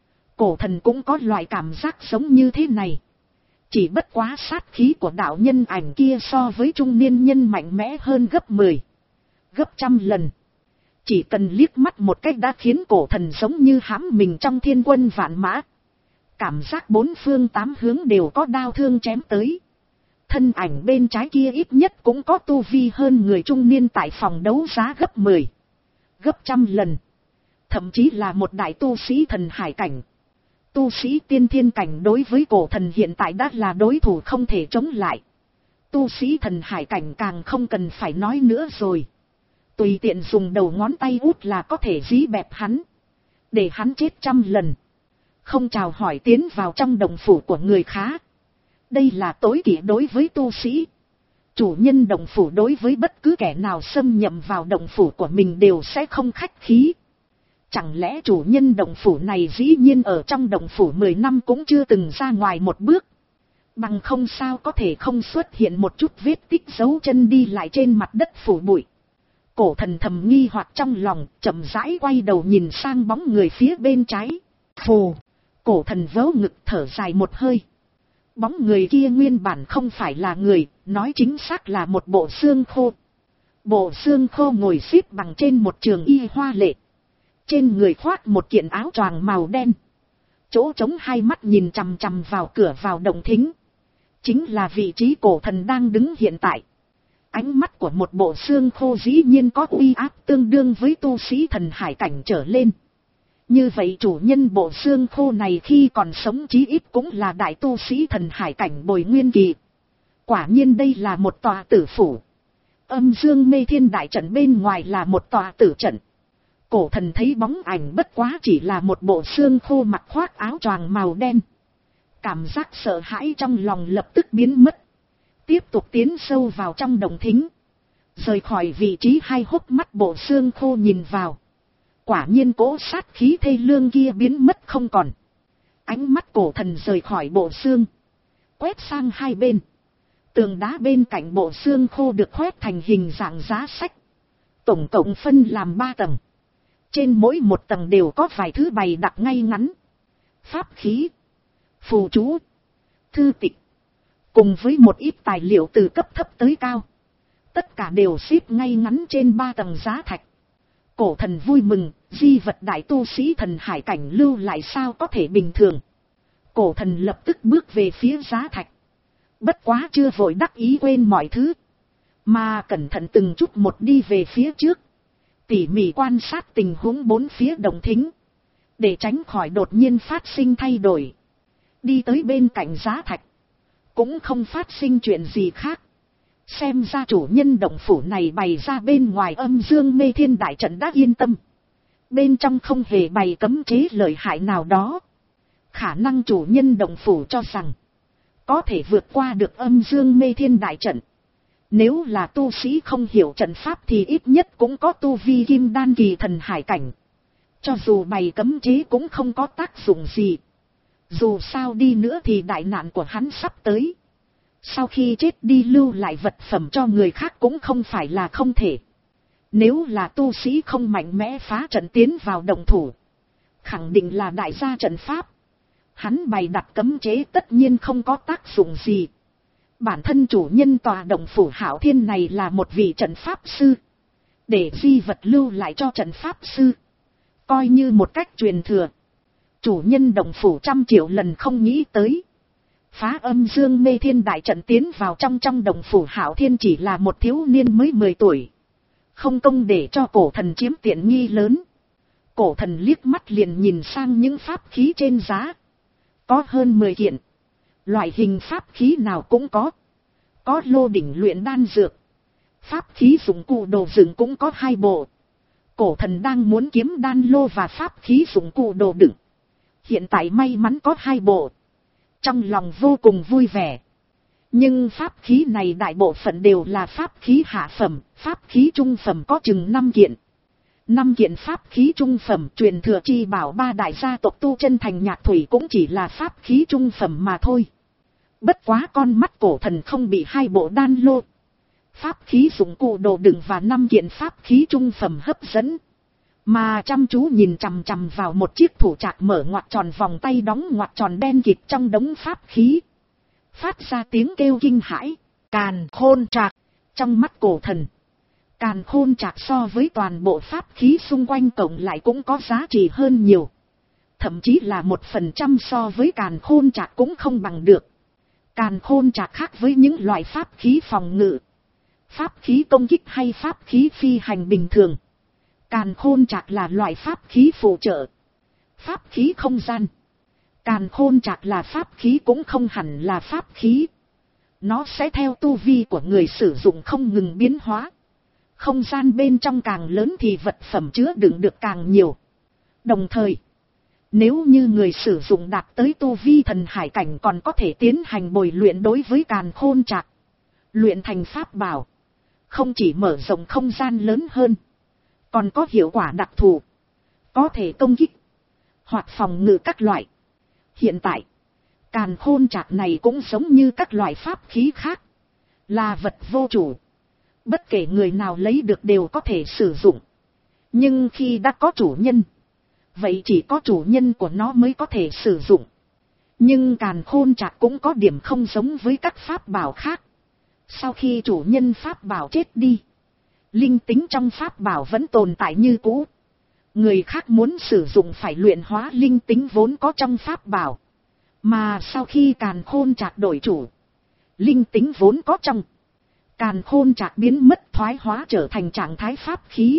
cổ thần cũng có loại cảm giác giống như thế này. Chỉ bất quá sát khí của đạo nhân ảnh kia so với trung niên nhân mạnh mẽ hơn gấp mười, gấp trăm lần. Chỉ cần liếc mắt một cách đã khiến cổ thần giống như hãm mình trong thiên quân vạn mã. Cảm giác bốn phương tám hướng đều có đao thương chém tới. Thân ảnh bên trái kia ít nhất cũng có tu vi hơn người trung niên tại phòng đấu giá gấp mười, gấp trăm lần. Thậm chí là một đại tu sĩ thần hải cảnh. Tu sĩ tiên thiên cảnh đối với cổ thần hiện tại đã là đối thủ không thể chống lại. Tu sĩ thần hải cảnh càng không cần phải nói nữa rồi. Tùy tiện dùng đầu ngón tay út là có thể dí bẹp hắn, để hắn chết trăm lần. Không chào hỏi tiến vào trong động phủ của người khác. Đây là tối kỵ đối với tu sĩ. Chủ nhân động phủ đối với bất cứ kẻ nào xâm nhậm vào động phủ của mình đều sẽ không khách khí. Chẳng lẽ chủ nhân động phủ này dĩ nhiên ở trong động phủ mười năm cũng chưa từng ra ngoài một bước. Bằng không sao có thể không xuất hiện một chút vết tích dấu chân đi lại trên mặt đất phủ bụi. Cổ thần thầm nghi hoặc trong lòng, chậm rãi quay đầu nhìn sang bóng người phía bên trái. Phù, cổ thần vớ ngực thở dài một hơi. Bóng người kia nguyên bản không phải là người, nói chính xác là một bộ xương khô. Bộ xương khô ngồi xếp bằng trên một trường y hoa lệ. Trên người khoác một kiện áo choàng màu đen. Chỗ trống hai mắt nhìn chằm chằm vào cửa vào động thính. Chính là vị trí cổ thần đang đứng hiện tại. Ánh mắt của một bộ xương khô dĩ nhiên có uy áp tương đương với tu sĩ thần hải cảnh trở lên. Như vậy chủ nhân bộ xương khô này khi còn sống chí ít cũng là đại tu sĩ thần hải cảnh bồi nguyên kỳ. Quả nhiên đây là một tòa tử phủ. Âm dương mê thiên đại trận bên ngoài là một tòa tử trận. Cổ thần thấy bóng ảnh bất quá chỉ là một bộ xương khô mặc khoác áo choàng màu đen. Cảm giác sợ hãi trong lòng lập tức biến mất. Tiếp tục tiến sâu vào trong đồng thính. Rời khỏi vị trí hai hốc mắt bộ xương khô nhìn vào. Quả nhiên cỗ sát khí thê lương kia biến mất không còn. Ánh mắt cổ thần rời khỏi bộ xương. Quét sang hai bên. Tường đá bên cạnh bộ xương khô được khoét thành hình dạng giá sách. Tổng cộng phân làm ba tầng. Trên mỗi một tầng đều có vài thứ bày đặt ngay ngắn. Pháp khí, phù chú, thư tịch. Cùng với một ít tài liệu từ cấp thấp tới cao. Tất cả đều xếp ngay ngắn trên ba tầng giá thạch. Cổ thần vui mừng, di vật đại tu sĩ thần hải cảnh lưu lại sao có thể bình thường. Cổ thần lập tức bước về phía giá thạch. Bất quá chưa vội đắc ý quên mọi thứ. Mà cẩn thận từng chút một đi về phía trước. Tỉ mỉ quan sát tình huống bốn phía đồng thính. Để tránh khỏi đột nhiên phát sinh thay đổi. Đi tới bên cạnh giá thạch. Cũng không phát sinh chuyện gì khác. Xem ra chủ nhân động phủ này bày ra bên ngoài âm dương mê thiên đại trận đã yên tâm. Bên trong không hề bày cấm chế lợi hại nào đó. Khả năng chủ nhân động phủ cho rằng có thể vượt qua được âm dương mê thiên đại trận. Nếu là tu sĩ không hiểu trận pháp thì ít nhất cũng có tu vi kim đan kỳ thần hải cảnh. Cho dù bày cấm chế cũng không có tác dụng gì. Dù sao đi nữa thì đại nạn của hắn sắp tới. Sau khi chết đi lưu lại vật phẩm cho người khác cũng không phải là không thể. Nếu là tu sĩ không mạnh mẽ phá trận tiến vào động thủ. Khẳng định là đại gia trận pháp. Hắn bày đặt cấm chế tất nhiên không có tác dụng gì. Bản thân chủ nhân tòa động phủ Hạo Thiên này là một vị trận pháp sư. Để di vật lưu lại cho trận pháp sư. Coi như một cách truyền thừa. Chủ nhân động phủ trăm triệu lần không nghĩ tới. Phá âm dương mê thiên đại trận tiến vào trong trong động phủ Hạo Thiên chỉ là một thiếu niên mới mười tuổi. Không công để cho cổ thần chiếm tiện nghi lớn. Cổ thần liếc mắt liền nhìn sang những pháp khí trên giá. Có hơn mười kiện. Loại hình pháp khí nào cũng có. Có lô đỉnh luyện đan dược. Pháp khí dụng cụ đồ đựng cũng có hai bộ. Cổ thần đang muốn kiếm đan lô và pháp khí dụng cụ đồ đựng. Hiện tại may mắn có hai bộ. Trong lòng vô cùng vui vẻ. Nhưng pháp khí này đại bộ phận đều là pháp khí hạ phẩm. Pháp khí trung phẩm có chừng năm kiện. Năm kiện pháp khí trung phẩm truyền thừa chi bảo ba đại gia tộc tu chân thành Nhạc Thủy cũng chỉ là pháp khí trung phẩm mà thôi. Bất quá con mắt cổ thần không bị hai bộ đan lô, pháp khí dụng cụ đồ đựng và năm kiện pháp khí trung phẩm hấp dẫn. Mà chăm chú nhìn chằm chằm vào một chiếc thủ trạc mở ngoặc tròn vòng tay đóng ngoặc tròn đen kịt trong đống pháp khí. Phát ra tiếng kêu kinh hãi, Càn Khôn Trạc. Trong mắt cổ thần, Càn Khôn Trạc so với toàn bộ pháp khí xung quanh cộng lại cũng có giá trị hơn nhiều. Thậm chí là một phần trăm so với Càn Khôn Trạc cũng không bằng được. Càn Khôn Trạc khác với những loại pháp khí phòng ngự, pháp khí công kích hay pháp khí phi hành bình thường. Càn Khôn Trạc là loại pháp khí phụ trợ, pháp khí không gian. Càn Khôn Trạc là pháp khí cũng không hẳn là pháp khí. Nó sẽ theo tu vi của người sử dụng không ngừng biến hóa. Không gian bên trong càng lớn thì vật phẩm chứa đựng được càng nhiều. Đồng thời, nếu như người sử dụng đạt tới tu vi thần hải cảnh còn có thể tiến hành bồi luyện đối với Càn Khôn Trạc. Luyện thành pháp bảo. Không chỉ mở rộng không gian lớn hơn, còn có hiệu quả đặc thù. có thể công kích, hoặc phòng ngự các loại. Hiện tại, càn khôn trạc này cũng giống như các loại pháp khí khác, là vật vô chủ. Bất kể người nào lấy được đều có thể sử dụng. Nhưng khi đã có chủ nhân, vậy chỉ có chủ nhân của nó mới có thể sử dụng. Nhưng càn khôn trạc cũng có điểm không giống với các pháp bảo khác. Sau khi chủ nhân pháp bảo chết đi, linh tính trong pháp bảo vẫn tồn tại như cũ. Người khác muốn sử dụng phải luyện hóa linh tính vốn có trong pháp bảo. Mà sau khi càn khôn trạc đổi chủ, linh tính vốn có trong càn khôn trạc biến mất, thoái hóa trở thành trạng thái pháp khí.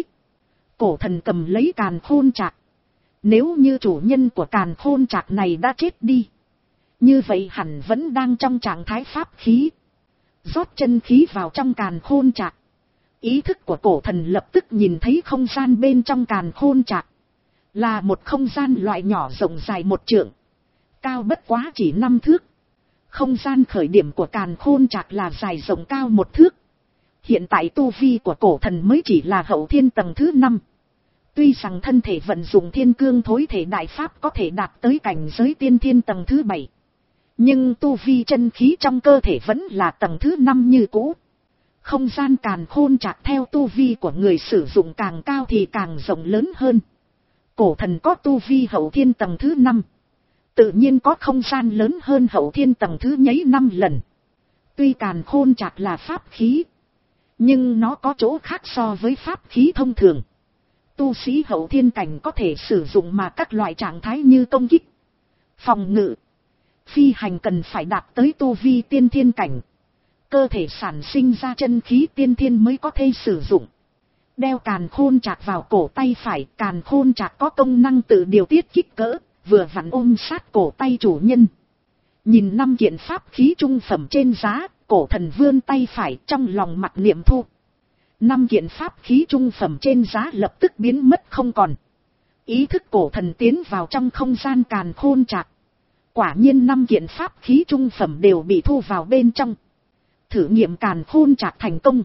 Cổ thần cầm lấy càn khôn trạc. Nếu như chủ nhân của càn khôn trạc này đã chết đi, như vậy hẳn vẫn đang trong trạng thái pháp khí. Rót chân khí vào trong càn khôn trạc. Ý thức của cổ thần lập tức nhìn thấy không gian bên trong càn khôn trạc. Là một không gian loại nhỏ rộng dài một trượng. Cao bất quá chỉ năm thước. Không gian khởi điểm của càn khôn trạc là dài rộng cao một thước. Hiện tại tu vi của cổ thần mới chỉ là hậu thiên tầng thứ năm. Tuy rằng thân thể vận dụng thiên cương thối thể đại pháp có thể đạt tới cảnh giới tiên thiên tầng thứ bảy. Nhưng tu vi chân khí trong cơ thể vẫn là tầng thứ năm như cũ. Không gian càn khôn trạc theo tu vi của người sử dụng càng cao thì càng rộng lớn hơn. Cổ thần có tu vi hậu thiên tầng thứ năm. Tự nhiên có không gian lớn hơn hậu thiên tầng thứ nhấy năm lần. Tuy càn khôn trạc là pháp khí, nhưng nó có chỗ khác so với pháp khí thông thường. Tu sĩ hậu thiên cảnh có thể sử dụng mà các loại trạng thái như công kích, phòng ngự, phi hành cần phải đạt tới tu vi tiên thiên cảnh. Cơ thể sản sinh ra chân khí tiên thiên mới có thể sử dụng. Đeo càn khôn trạc vào cổ tay phải, càn khôn trạc có công năng tự điều tiết kích cỡ, vừa vặn ôm sát cổ tay chủ nhân. Nhìn năm kiện pháp khí trung phẩm trên giá, cổ thần vươn tay phải trong lòng mặc niệm thu. Năm kiện pháp khí trung phẩm trên giá lập tức biến mất không còn. Ý thức cổ thần tiến vào trong không gian càn khôn trạc. Quả nhiên năm kiện pháp khí trung phẩm đều bị thu vào bên trong. Thử nghiệm càn khôn trạc thành công.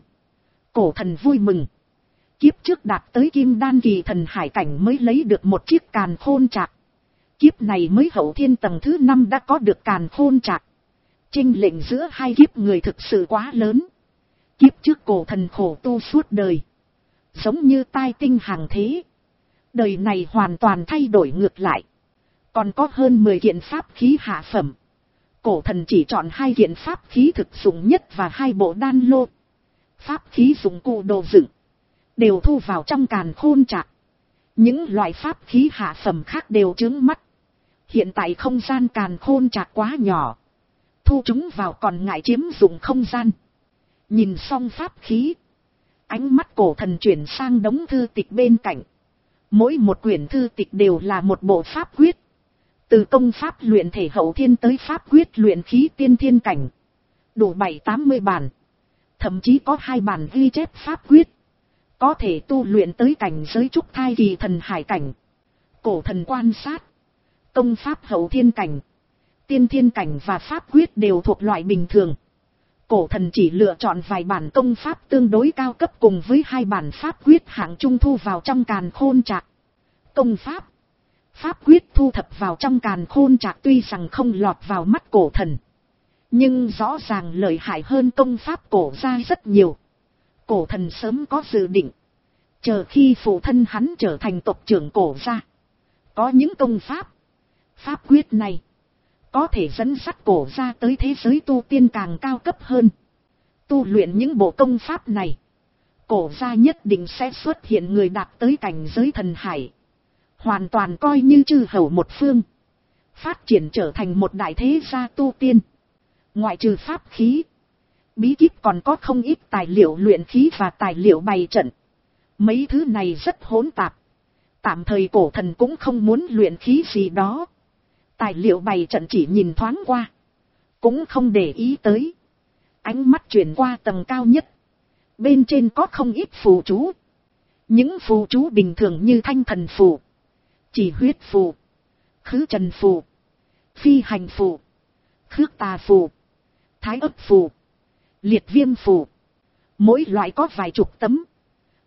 Cổ thần vui mừng. Kiếp trước đạt tới kim đan kỳ thần hải cảnh mới lấy được một chiếc càn khôn trạc. Kiếp này mới hậu thiên tầng thứ năm đã có được càn khôn trạc. Chênh lệch giữa hai kiếp người thực sự quá lớn. Kiếp trước cổ thần khổ tu suốt đời, giống như tai tinh hàng thế. Đời này hoàn toàn thay đổi ngược lại. Còn có hơn mười kiện pháp khí hạ phẩm. Cổ thần chỉ chọn hai kiện pháp khí thực dụng nhất và hai bộ đan lô. Pháp khí dụng cụ đồ dựng đều thu vào trong càn khôn trạc. Những loại pháp khí hạ phẩm khác đều chướng mắt. Hiện tại không gian càn khôn trạc quá nhỏ, thu chúng vào còn ngại chiếm dụng không gian. Nhìn xong pháp khí, ánh mắt cổ thần chuyển sang đống thư tịch bên cạnh. Mỗi một quyển thư tịch đều là một bộ pháp quyết. Từ công pháp luyện thể hậu thiên tới pháp quyết luyện khí tiên thiên cảnh. Đủ bảy tám mươi bản. Thậm chí có hai bản ghi chép pháp quyết. Có thể tu luyện tới cảnh giới trúc thai kỳ thần hải cảnh. Cổ thần quan sát. Công pháp hậu thiên cảnh, tiên thiên cảnh và pháp quyết đều thuộc loại bình thường. Cổ thần chỉ lựa chọn vài bản công pháp tương đối cao cấp cùng với hai bản pháp quyết hạng trung thu vào trong càn khôn trạc. Công pháp, pháp quyết thu thập vào trong càn khôn trạc tuy rằng không lọt vào mắt cổ thần, nhưng rõ ràng lợi hại hơn công pháp cổ gia rất nhiều. Cổ thần sớm có dự định, chờ khi phụ thân hắn trở thành tộc trưởng cổ gia, có những công pháp, pháp quyết này có thể dẫn dắt cổ gia tới thế giới tu tiên càng cao cấp hơn. Tu luyện những bộ công pháp này, cổ gia nhất định sẽ xuất hiện người đạt tới cảnh giới thần hải, hoàn toàn coi như chư hầu một phương, phát triển trở thành một đại thế gia tu tiên. Ngoại trừ pháp khí, bí kíp còn có không ít tài liệu luyện khí và tài liệu bày trận. Mấy thứ này rất hỗn tạp, tạm thời cổ thần cũng không muốn luyện khí gì đó. Tài liệu bày trận chỉ nhìn thoáng qua, cũng không để ý tới. Ánh mắt chuyển qua tầng cao nhất. Bên trên có không ít phù chú. Những phù chú bình thường như thanh thần phù, chỉ huyết phù, khứ trần phù, phi hành phù, khước tà phù, thái ấp phù, liệt viêm phù. Mỗi loại có vài chục tấm.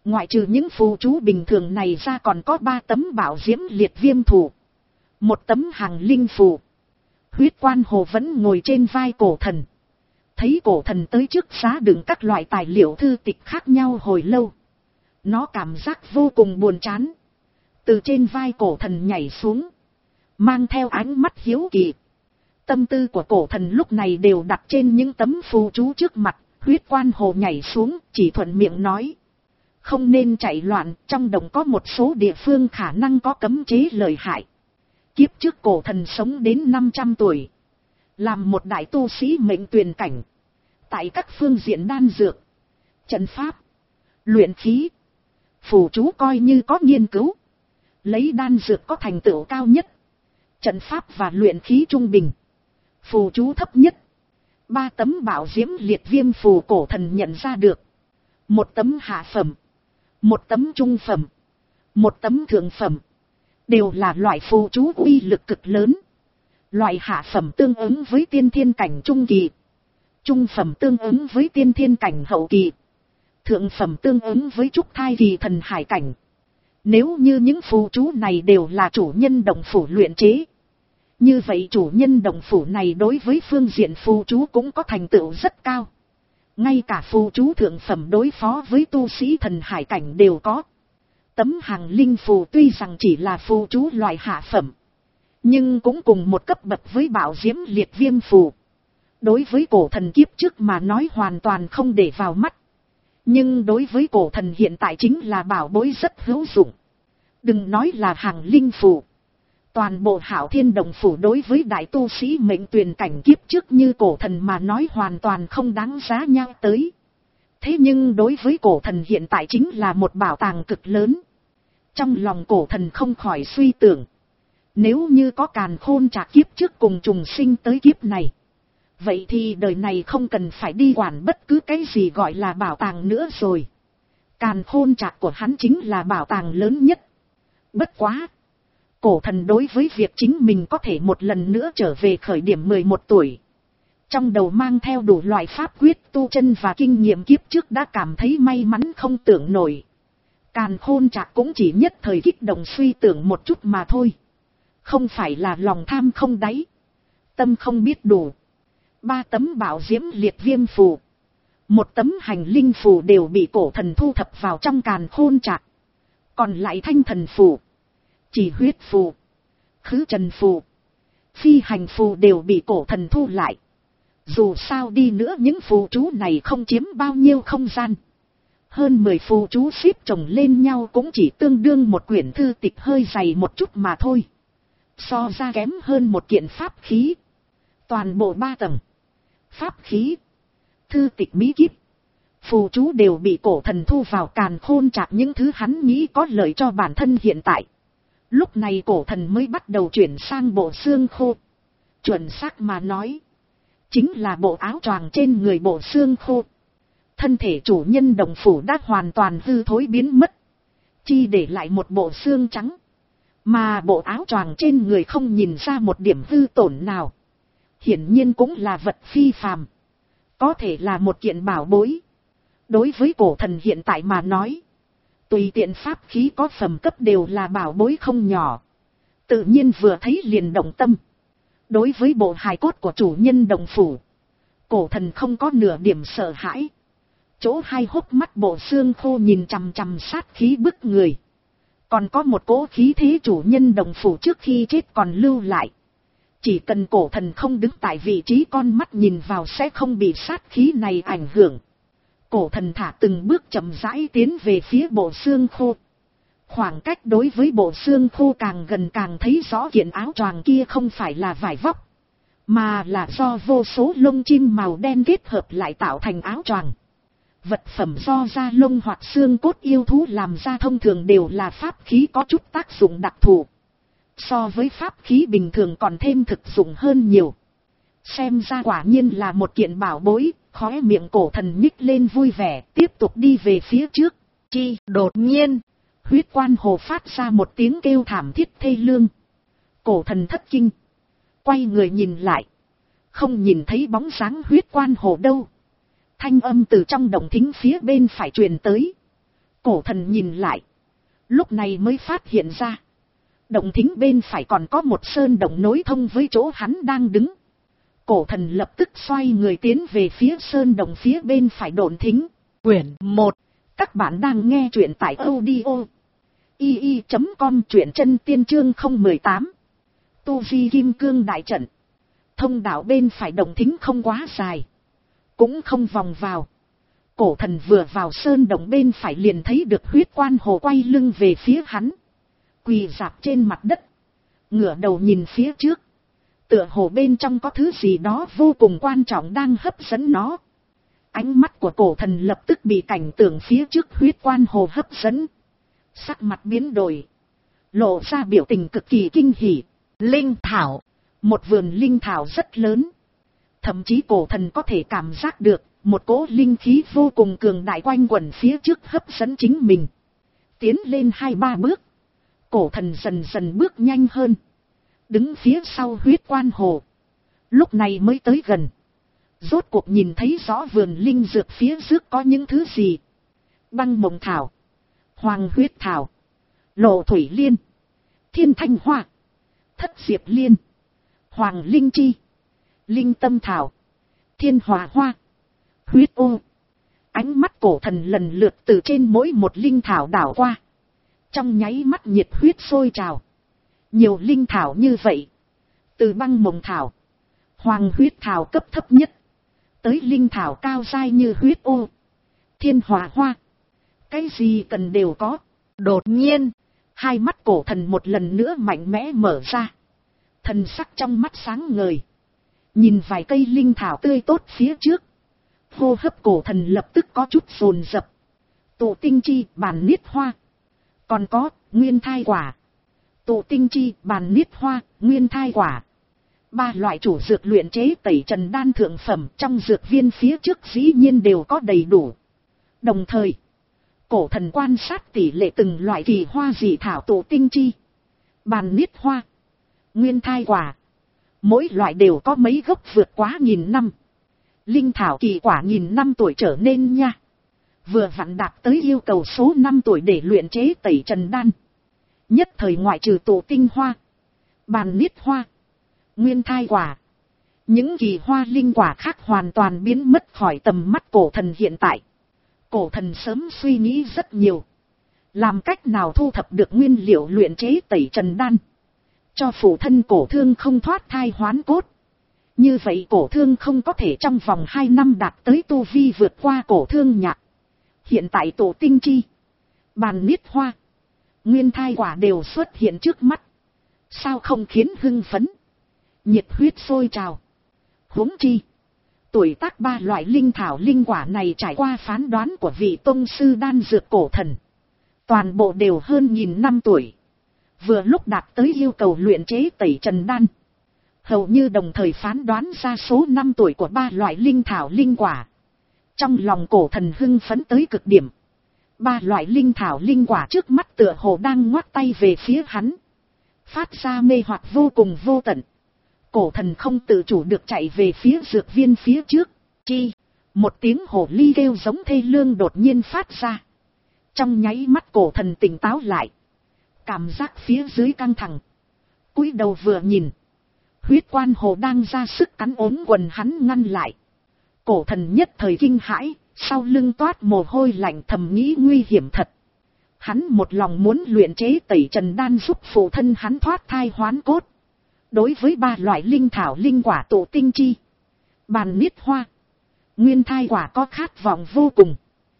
Ngoại trừ những phù chú bình thường này ra còn có ba tấm bảo diễm liệt viêm phù. Một tấm hàng linh phù. Huyết Quan Hồ vẫn ngồi trên vai cổ thần. Thấy cổ thần tới trước giá đựng các loại tài liệu thư tịch khác nhau hồi lâu. Nó cảm giác vô cùng buồn chán. Từ trên vai cổ thần nhảy xuống. Mang theo ánh mắt hiếu kỳ. Tâm tư của cổ thần lúc này đều đặt trên những tấm phù chú trước mặt. Huyết Quan Hồ nhảy xuống chỉ thuận miệng nói. Không nên chạy loạn, trong đồng có một số địa phương khả năng có cấm chế lợi hại. Kiếp trước cổ thần sống đến năm trăm tuổi. Làm một đại tu sĩ mệnh tuyền cảnh. Tại các phương diện đan dược, trận pháp, luyện khí, phù chú coi như có nghiên cứu. Lấy đan dược có thành tựu cao nhất. Trận pháp và luyện khí trung bình. Phù chú thấp nhất. Ba tấm bảo diễm liệt viêm phù cổ thần nhận ra được. Một tấm hạ phẩm. Một tấm trung phẩm. Một tấm thượng phẩm. Đều là loại phù chú uy lực cực lớn. Loại hạ phẩm tương ứng với tiên thiên cảnh trung kỳ. Trung phẩm tương ứng với tiên thiên cảnh hậu kỳ. Thượng phẩm tương ứng với trúc thai kỳ thần hải cảnh. Nếu như những phù chú này đều là chủ nhân động phủ luyện chế. Như vậy chủ nhân động phủ này đối với phương diện phù chú cũng có thành tựu rất cao. Ngay cả phù chú thượng phẩm đối phó với tu sĩ thần hải cảnh đều có. Tấm hàng linh phù tuy rằng chỉ là phù chú loại hạ phẩm. Nhưng cũng cùng một cấp bậc với bảo diễm liệt viêm phù. Đối với cổ thần kiếp trước mà nói hoàn toàn không để vào mắt. Nhưng đối với cổ thần hiện tại chính là bảo bối rất hữu dụng. Đừng nói là hàng linh phù. Toàn bộ Hạo Thiên Đồng phủ đối với đại tu sĩ mệnh tuyền cảnh kiếp trước như cổ thần mà nói hoàn toàn không đáng giá nhau tới. Thế nhưng đối với cổ thần hiện tại chính là một bảo tàng cực lớn. Trong lòng cổ thần không khỏi suy tưởng. Nếu như có Càn Khôn Trạc kiếp trước cùng trùng sinh tới kiếp này. Vậy thì đời này không cần phải đi quản bất cứ cái gì gọi là bảo tàng nữa rồi. Càn Khôn Trạc của hắn chính là bảo tàng lớn nhất. Bất quá. Cổ thần đối với việc chính mình có thể một lần nữa trở về khởi điểm mười một tuổi. Trong đầu mang theo đủ loại pháp quyết tu chân và kinh nghiệm kiếp trước đã cảm thấy may mắn không tưởng nổi. Càn Khôn Trạc cũng chỉ nhất thời kích động suy tưởng một chút mà thôi. Không phải là lòng tham không đáy. Tâm không biết đủ. Ba tấm bảo diễm liệt viêm phù. Một tấm hành linh phù đều bị cổ thần thu thập vào trong Càn Khôn Trạc. Còn lại thanh thần phù. Chỉ huyết phù, khứ trần phù, phi hành phù đều bị cổ thần thu lại. Dù sao đi nữa những phù chú này không chiếm bao nhiêu không gian. Hơn mười phù chú xếp chồng lên nhau cũng chỉ tương đương một quyển thư tịch hơi dày một chút mà thôi. So ra kém hơn một kiện pháp khí. Toàn bộ ba tầng. Pháp khí, thư tịch bí kíp, phù chú đều bị cổ thần thu vào Càn Khôn Trạc những thứ hắn nghĩ có lợi cho bản thân hiện tại. Lúc này cổ thần mới bắt đầu chuyển sang bộ xương khô. Chuẩn xác mà nói. Chính là bộ áo choàng trên người bộ xương khô. Thân thể chủ nhân đồng phủ đã hoàn toàn hư thối biến mất. Chỉ để lại một bộ xương trắng. Mà bộ áo choàng trên người không nhìn ra một điểm hư tổn nào. Hiển nhiên cũng là vật phi phàm. Có thể là một kiện bảo bối. Đối với cổ thần hiện tại mà nói. Tùy tiện pháp khí có phẩm cấp đều là bảo bối không nhỏ. Tự nhiên vừa thấy liền động tâm. Đối với bộ hài cốt của chủ nhân đồng phủ. Cổ thần không có nửa điểm sợ hãi. Chỗ hai hốc mắt bộ xương khô nhìn chằm chằm sát khí bức người. Còn có một cỗ khí thế chủ nhân đồng phủ trước khi chết còn lưu lại. Chỉ cần cổ thần không đứng tại vị trí con mắt nhìn vào sẽ không bị sát khí này ảnh hưởng. Cổ thần thả từng bước chậm rãi tiến về phía bộ xương khô. Khoảng cách đối với bộ xương khô càng gần càng thấy rõ kiện áo choàng kia không phải là vải vóc. Mà là do vô số lông chim màu đen kết hợp lại tạo thành áo choàng. Vật phẩm do da lông hoặc xương cốt yêu thú làm ra thông thường đều là pháp khí có chút tác dụng đặc thù. So với pháp khí bình thường còn thêm thực dụng hơn nhiều. Xem ra quả nhiên là một kiện bảo bối, khóe miệng cổ thần nhích lên vui vẻ, tiếp tục đi về phía trước. Chi, đột nhiên, Huyết Quan Hồ phát ra một tiếng kêu thảm thiết thê lương. Cổ thần thất kinh. Quay người nhìn lại. Không nhìn thấy bóng dáng Huyết Quan Hồ đâu. Thanh âm từ trong động thính phía bên phải truyền tới. Cổ thần nhìn lại. Lúc này mới phát hiện ra. Động thính bên phải còn có một sơn động nối thông với chỗ hắn đang đứng. Cổ thần lập tức xoay người tiến về phía sơn động phía bên phải độn thính. Quyển một. Các bạn đang nghe truyện tại audio i i chấm com, truyện chân tiên chương không một tám. Tu vi kim cương đại trận. Thông đạo bên phải động thính không quá dài, cũng không vòng vào. Cổ thần vừa vào sơn động bên phải liền thấy được huyết quan hồ quay lưng về phía hắn, quỳ rạp trên mặt đất, ngửa đầu nhìn phía trước. Tựa hồ bên trong có thứ gì đó vô cùng quan trọng đang hấp dẫn nó. Ánh mắt của cổ thần lập tức bị cảnh tượng phía trước huyết quan hồ hấp dẫn. Sắc mặt biến đổi, lộ ra biểu tình cực kỳ kinh hỉ. Linh thảo. Một vườn linh thảo rất lớn. Thậm chí cổ thần có thể cảm giác được một cỗ linh khí vô cùng cường đại quanh quẩn phía trước hấp dẫn chính mình. Tiến lên hai ba bước, cổ thần dần dần bước nhanh hơn, đứng phía sau huyết quan hồ. Lúc này mới tới gần, rốt cuộc nhìn thấy rõ vườn linh dược phía trước có những thứ gì. Băng mộng thảo, hoàng huyết thảo, lộ thủy liên, thiên thanh hoa, thất diệp liên, hoàng linh chi, linh tâm thảo, thiên hòa hoa, huyết ô. Ánh mắt cổ thần lần lượt từ trên mỗi một linh thảo đảo qua, trong nháy mắt nhiệt huyết sôi trào. Nhiều linh thảo như vậy, từ băng mộng thảo, hoàng huyết thảo cấp thấp nhất, tới linh thảo cao dai như huyết ô, thiên hòa hoa, cái gì cần đều có. Đột nhiên, hai mắt cổ thần một lần nữa mạnh mẽ mở ra, thần sắc trong mắt sáng ngời, nhìn vài cây linh thảo tươi tốt phía trước. Hô hấp cổ thần lập tức có chút dồn dập. Tụ tinh chi, bàn niết hoa, còn có nguyên thai quả. Tụ tinh chi, bàn niết hoa, nguyên thai quả. Ba loại chủ dược luyện chế tẩy trần đan thượng phẩm trong dược viên phía trước dĩ nhiên đều có đầy đủ. Đồng thời, cổ thần quan sát tỷ lệ từng loại kỳ hoa dị thảo tụ tinh chi, bàn niết hoa, nguyên thai quả. Mỗi loại đều có mấy gốc vượt quá nghìn năm. Linh thảo kỳ quả nghìn năm tuổi trở nên nha. Vừa vặn đạt tới yêu cầu số năm tuổi để luyện chế tẩy trần đan. Nhất thời ngoại trừ tụ tinh hoa, bàn niết hoa, nguyên thai quả, những kỳ hoa linh quả khác hoàn toàn biến mất khỏi tầm mắt cổ thần hiện tại. Cổ thần sớm suy nghĩ rất nhiều, làm cách nào thu thập được nguyên liệu luyện chế tẩy trần đan, cho phụ thân cổ thương không thoát thai hoán cốt. Như vậy cổ thương không có thể trong vòng hai năm đạt tới tu vi vượt qua cổ thương nhạc. Hiện tại tổ tinh chi, bàn niết hoa, nguyên thai quả đều xuất hiện trước mắt. Sao không khiến hưng phấn, nhiệt huyết sôi trào. Huống chi, tuổi tác ba loại linh thảo linh quả này trải qua phán đoán của vị tông sư đan dược cổ thần, toàn bộ đều hơn nghìn năm tuổi. Vừa lúc đạt tới yêu cầu luyện chế tẩy trần đan, hầu như đồng thời phán đoán ra số năm tuổi của ba loại linh thảo linh quả. Trong lòng cổ thần hưng phấn tới cực điểm. Ba loại linh thảo linh quả trước mắt tựa hồ đang ngoắt tay về phía hắn, phát ra mê hoặc vô cùng vô tận. Cổ thần không tự chủ được chạy về phía dược viên phía trước. Chi, một tiếng hồ ly kêu giống thê lương đột nhiên phát ra. Trong nháy mắt cổ thần tỉnh táo lại, cảm giác phía dưới căng thẳng, cúi đầu vừa nhìn, huyết quan hồ đang ra sức cắn ốm quần hắn ngăn lại. Cổ thần nhất thời kinh hãi, sau lưng toát mồ hôi lạnh, thầm nghĩ nguy hiểm thật. Hắn một lòng muốn luyện chế tẩy trần đan giúp phụ thân hắn thoát thai hoán cốt. Đối với ba loại linh thảo linh quả tụ tinh chi, bàn niết hoa, nguyên thai quả có khát vọng vô cùng.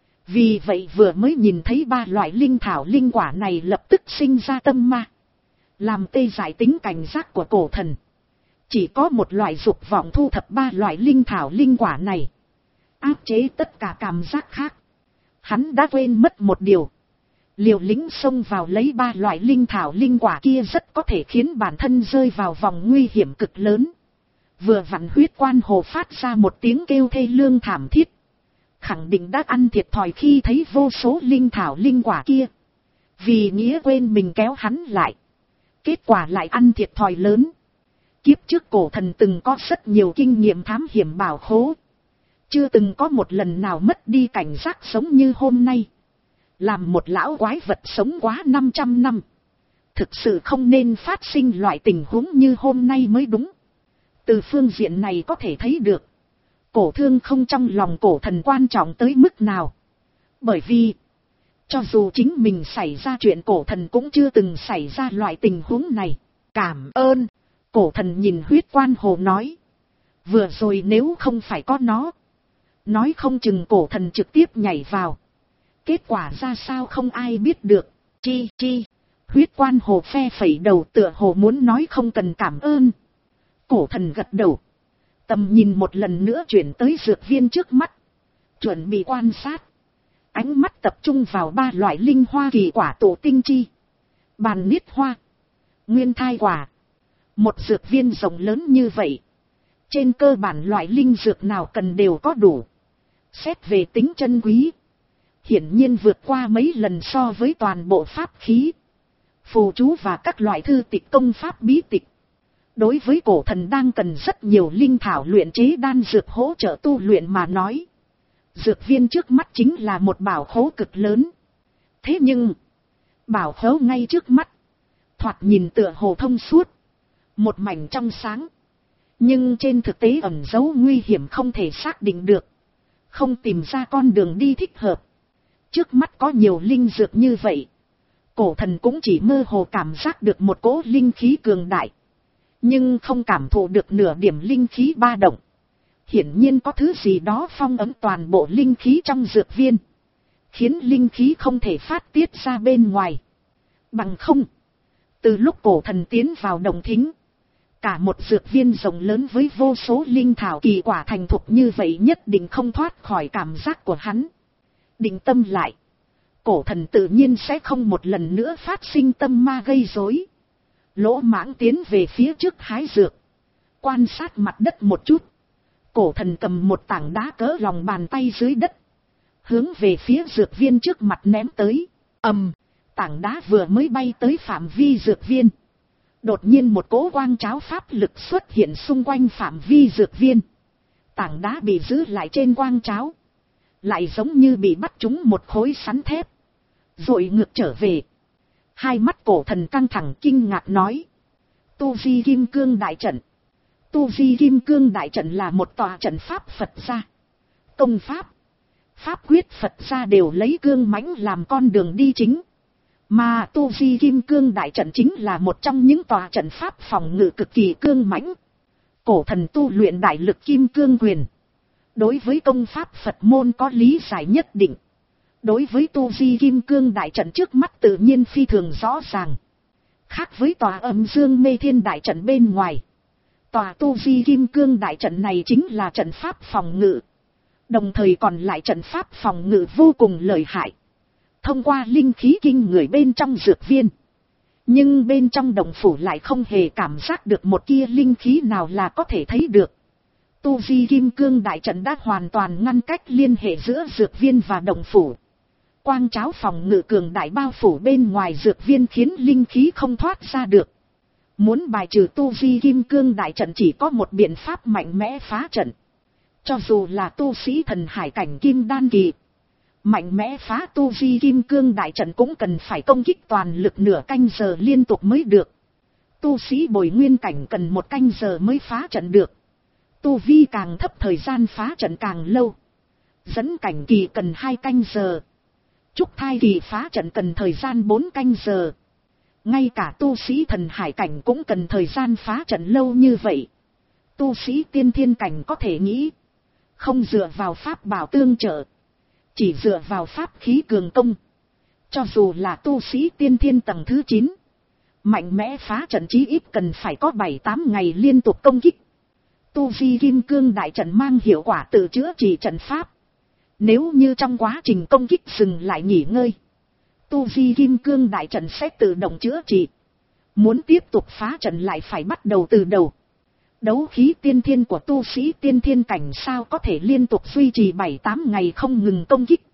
Vì vậy vừa mới nhìn thấy ba loại linh thảo linh quả này lập tức sinh ra tâm ma, làm tê dại tính cảnh giác của cổ thần. Chỉ có một loại dục vọng thu thập ba loại linh thảo linh quả này, áp chế tất cả cảm giác khác. Hắn đã quên mất một điều, liều lĩnh xông vào lấy ba loại linh thảo linh quả kia rất có thể khiến bản thân rơi vào vòng nguy hiểm cực lớn. Vừa vặn huyết quan hồ phát ra một tiếng kêu thê lương thảm thiết, khẳng định đã ăn thiệt thòi khi thấy vô số linh thảo linh quả kia. Vì nghĩa quên mình kéo hắn lại, kết quả lại ăn thiệt thòi lớn. Kiếp trước cổ thần từng có rất nhiều kinh nghiệm thám hiểm bảo khố, chưa từng có một lần nào mất đi cảnh giác sống như hôm nay. Làm một lão quái vật sống quá năm trăm năm. Thực sự không nên phát sinh loại tình huống như hôm nay mới đúng. Từ phương diện này có thể thấy được. Cổ thương không trong lòng cổ thần quan trọng tới mức nào. Bởi vì, cho dù chính mình xảy ra chuyện cổ thần cũng chưa từng xảy ra loại tình huống này. Cảm ơn. Cổ thần nhìn huyết quan hồ nói. Vừa rồi nếu không phải có nó. Nói không chừng cổ thần trực tiếp nhảy vào. Kết quả ra sao không ai biết được. Chi chi. Huyết quan hồ phe phẩy đầu tựa hồ muốn nói không cần cảm ơn. Cổ thần gật đầu. Tầm nhìn một lần nữa chuyển tới dược viên trước mắt. Chuẩn bị quan sát. Ánh mắt tập trung vào ba loại linh hoa kỳ quả tổ tinh chi. Bàn niết hoa. Nguyên thai quả. Một dược viên rộng lớn như vậy. Trên cơ bản loại linh dược nào cần đều có đủ. Xét về tính chân quý. Hiển nhiên vượt qua mấy lần so với toàn bộ pháp khí. Phù chú và các loại thư tịch công pháp bí tịch. Đối với cổ thần đang cần rất nhiều linh thảo luyện chế đan dược hỗ trợ tu luyện mà nói. Dược viên trước mắt chính là một bảo khố cực lớn. Thế nhưng, bảo khố ngay trước mắt, thoạt nhìn tựa hồ thông suốt. Một mảnh trong sáng. Nhưng trên thực tế ẩn dấu nguy hiểm không thể xác định được. Không tìm ra con đường đi thích hợp. Trước mắt có nhiều linh dược như vậy. Cổ thần cũng chỉ mơ hồ cảm giác được một cỗ linh khí cường đại. Nhưng không cảm thụ được nửa điểm linh khí ba động. Hiển nhiên có thứ gì đó phong ấn toàn bộ linh khí trong dược viên. Khiến linh khí không thể phát tiết ra bên ngoài. Bằng không. Từ lúc cổ thần tiến vào đồng thính. Cả một dược viên rộng lớn với vô số linh thảo kỳ quả thành thục như vậy nhất định không thoát khỏi cảm giác của hắn. Định tâm lại. Cổ thần tự nhiên sẽ không một lần nữa phát sinh tâm ma gây rối. Lỗ mãng tiến về phía trước hái dược. Quan sát mặt đất một chút. Cổ thần cầm một tảng đá cỡ lòng bàn tay dưới đất. Hướng về phía dược viên trước mặt ném tới. Ầm, tảng đá vừa mới bay tới phạm vi dược viên. Đột nhiên một cỗ quang cháo pháp lực xuất hiện xung quanh phạm vi dược viên. Tảng đá bị giữ lại trên quang cháo. Lại giống như bị bắt trúng một khối sắn thép. Rồi ngược trở về. Hai mắt cổ thần căng thẳng kinh ngạc nói. Tu Vi Kim Cương Đại Trận. Tu Vi Kim Cương Đại Trận là một tòa trận pháp Phật gia. Công pháp. Pháp quyết Phật gia đều lấy cương mãnh làm con đường đi chính. Mà Tu Vi Kim Cương Đại Trận chính là một trong những tòa trận pháp phòng ngự cực kỳ cương mãnh. Cổ thần tu luyện đại lực Kim Cương Quyền. Đối với công pháp Phật môn có lý giải nhất định. Đối với Tu Vi Kim Cương Đại Trận trước mắt tự nhiên phi thường rõ ràng. Khác với tòa Âm Dương Mê Thiên Đại Trận bên ngoài. Tòa Tu Vi Kim Cương Đại Trận này chính là trận pháp phòng ngự. Đồng thời còn lại trận pháp phòng ngự vô cùng lợi hại. Thông qua linh khí kinh người bên trong dược viên. Nhưng bên trong đồng phủ lại không hề cảm giác được một tia linh khí nào là có thể thấy được. Tu Vi Kim Cương Đại Trận đã hoàn toàn ngăn cách liên hệ giữa dược viên và đồng phủ. Quang cháo phòng ngự cường đại bao phủ bên ngoài dược viên khiến linh khí không thoát ra được. Muốn bài trừ Tu Vi Kim Cương Đại Trận chỉ có một biện pháp mạnh mẽ phá trận. Cho dù là tu sĩ thần hải cảnh kim đan kỳ. Mạnh mẽ phá Tu Vi Kim Cương Đại Trận cũng cần phải công kích toàn lực nửa canh giờ liên tục mới được. Tu sĩ bồi nguyên cảnh cần một canh giờ mới phá trận được. Tu vi càng thấp thời gian phá trận càng lâu. Dẫn cảnh kỳ cần hai canh giờ. Trúc thai kỳ phá trận cần thời gian bốn canh giờ. Ngay cả tu sĩ thần hải cảnh cũng cần thời gian phá trận lâu như vậy. Tu sĩ tiên thiên cảnh có thể nghĩ. Không dựa vào pháp bảo tương trợ. Chỉ dựa vào pháp khí cường công. Cho dù là tu sĩ tiên thiên tầng thứ chín. Mạnh mẽ phá trận chí ít cần phải có bảy tám ngày liên tục công kích. Tu Vi Kim Cương Đại Trận mang hiệu quả tự chữa trị trận pháp. Nếu như trong quá trình công kích dừng lại nghỉ ngơi. Tu Vi Kim Cương Đại Trận sẽ tự động chữa trị. Muốn tiếp tục phá trận lại phải bắt đầu từ đầu. Đấu khí tiên thiên của tu sĩ tiên thiên cảnh sao có thể liên tục duy trì bảy tám ngày không ngừng công kích.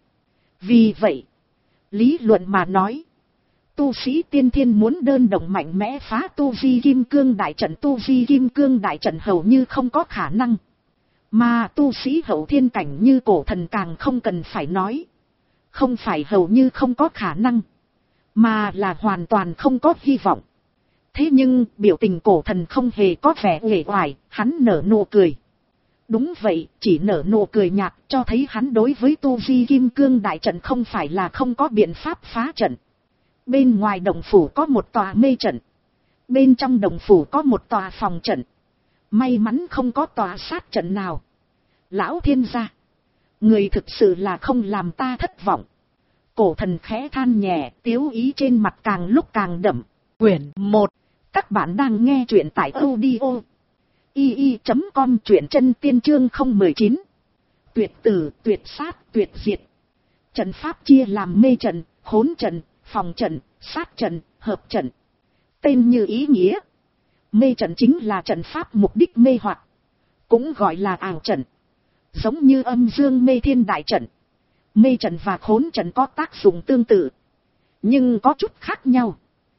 Vì vậy, lý luận mà nói, tu sĩ tiên thiên muốn đơn độc mạnh mẽ phá Tu Vi Kim Cương Đại Trận, Tu Vi Kim Cương Đại Trận hầu như không có khả năng. Mà tu sĩ hậu thiên cảnh như cổ thần càng không cần phải nói. Không phải hầu như không có khả năng, mà là hoàn toàn không có hy vọng. Thế nhưng biểu tình cổ thần không hề có vẻ uể oải, hắn nở nụ cười. Đúng vậy, chỉ nở nụ cười nhạt, cho thấy hắn đối với tu vi kim cương đại trận không phải là không có biện pháp phá trận. Bên ngoài động phủ có một tòa mê trận, bên trong động phủ có một tòa phòng trận. May mắn không có tòa sát trận nào. Lão thiên gia, người thực sự là không làm ta thất vọng. Cổ thần khẽ than nhẹ, tiếu ý trên mặt càng lúc càng đậm. Quyển một. Các bạn đang nghe truyện tại audio i i chấm com, truyện chân tiên chương không một chín. Tuyệt tử, tuyệt sát, tuyệt diệt. Trận pháp chia làm mê trận, khốn trận, phòng trận, sát trận, hợp trận. Tên như ý nghĩa. Mê trận chính là trận pháp mục đích mê hoặc, cũng gọi là ảo trận. Giống như âm dương mê thiên đại trận, mê trận và khốn trận có tác dụng tương tự, nhưng có chút khác nhau.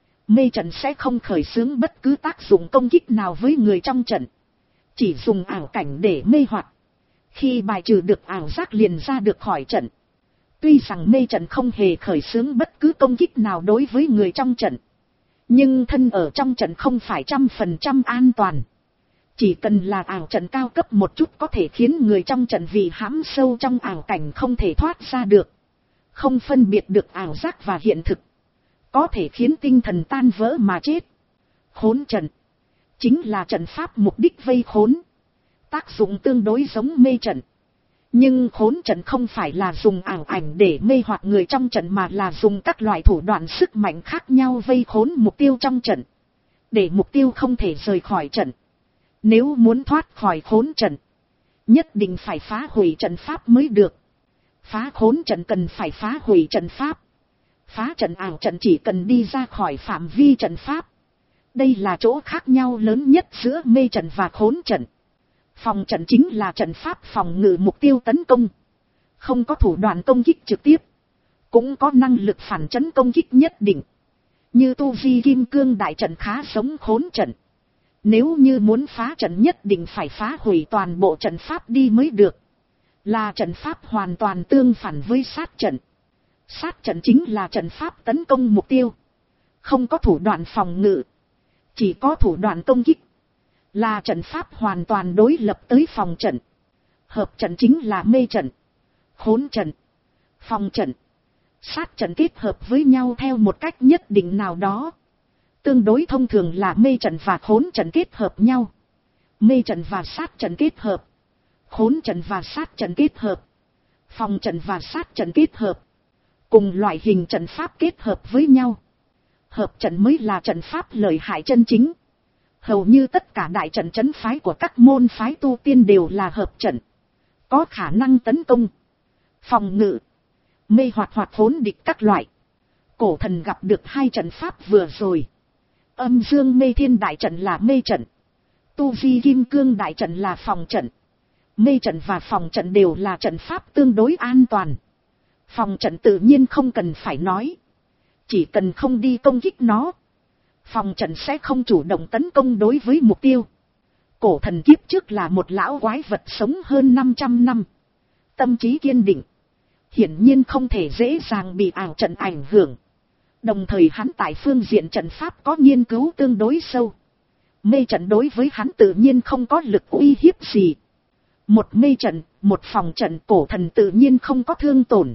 Mê trận sẽ không khởi xướng bất cứ tác dụng công kích nào với người trong trận, chỉ dùng ảo cảnh để mê hoặc. Khi bài trừ được ảo giác liền ra được khỏi trận. Tuy rằng mê trận không hề khởi xướng bất cứ công kích nào đối với người trong trận, nhưng thân ở trong trận không phải trăm phần trăm an toàn. Chỉ cần là ảo trận cao cấp một chút có thể khiến người trong trận vì hãm sâu trong ảo cảnh không thể thoát ra được, không phân biệt được ảo giác và hiện thực, có thể khiến tinh thần tan vỡ mà chết. Khốn trận chính là trận pháp mục đích vây khốn, tác dụng tương đối giống mê trận. Nhưng khốn trận không phải là dùng ảo ảnh để mê hoặc người trong trận, mà là dùng các loại thủ đoạn sức mạnh khác nhau vây khốn mục tiêu trong trận, để mục tiêu không thể rời khỏi trận. Nếu muốn thoát khỏi khốn trận, nhất định phải phá hủy trận pháp mới được. Phá khốn trận cần phải phá hủy trận pháp. Phá trận ảo trận chỉ cần đi ra khỏi phạm vi trận pháp. Đây là chỗ khác nhau lớn nhất giữa mê trận và khốn trận. Phòng trận chính là trận pháp phòng ngự mục tiêu tấn công, không có thủ đoạn công kích trực tiếp, cũng có năng lực phản chấn công kích nhất định. Như tu vi kim cương đại trận khá giống khốn trận. Nếu như muốn phá trận nhất định phải phá hủy toàn bộ trận pháp đi mới được. Là trận pháp hoàn toàn tương phản với sát trận. Sát trận chính là trận pháp tấn công mục tiêu, không có thủ đoạn phòng ngự, chỉ có thủ đoạn công kích. Là trận pháp hoàn toàn đối lập tới phòng trận. Hợp trận chính là mê trận, khốn trận, phòng trận, sát trận kết hợp với nhau theo một cách nhất định nào đó. Tương đối thông thường là mê trận và khốn trận kết hợp nhau, mê trận và sát trận kết hợp, khốn trận và sát trận kết hợp, phòng trận và sát trận kết hợp. Cùng loại hình trận pháp kết hợp với nhau. Hợp trận mới là trận pháp lợi hại chân chính. Hầu như tất cả đại trận trấn phái của các môn phái tu tiên đều là hợp trận, có khả năng tấn công, phòng ngự, mê hoặc hoặc khốn địch các loại. Cổ thần gặp được hai trận pháp vừa rồi. Âm dương mê thiên đại trận là mê trận, tu vi kim cương đại trận là phòng trận. Mê trận và phòng trận đều là trận pháp tương đối an toàn. Phòng trận tự nhiên không cần phải nói, chỉ cần không đi công kích nó, phòng trận sẽ không chủ động tấn công đối với mục tiêu. Cổ thần kiếp trước là một lão quái vật sống hơn năm trăm năm, tâm trí kiên định, hiển nhiên không thể dễ dàng bị ảo trận ảnh hưởng. Đồng thời hắn tại phương diện trận pháp có nghiên cứu tương đối sâu. Mê trận đối với hắn tự nhiên không có lực uy hiếp gì. Một mê trận, một phòng trận, cổ thần tự nhiên không có thương tổn.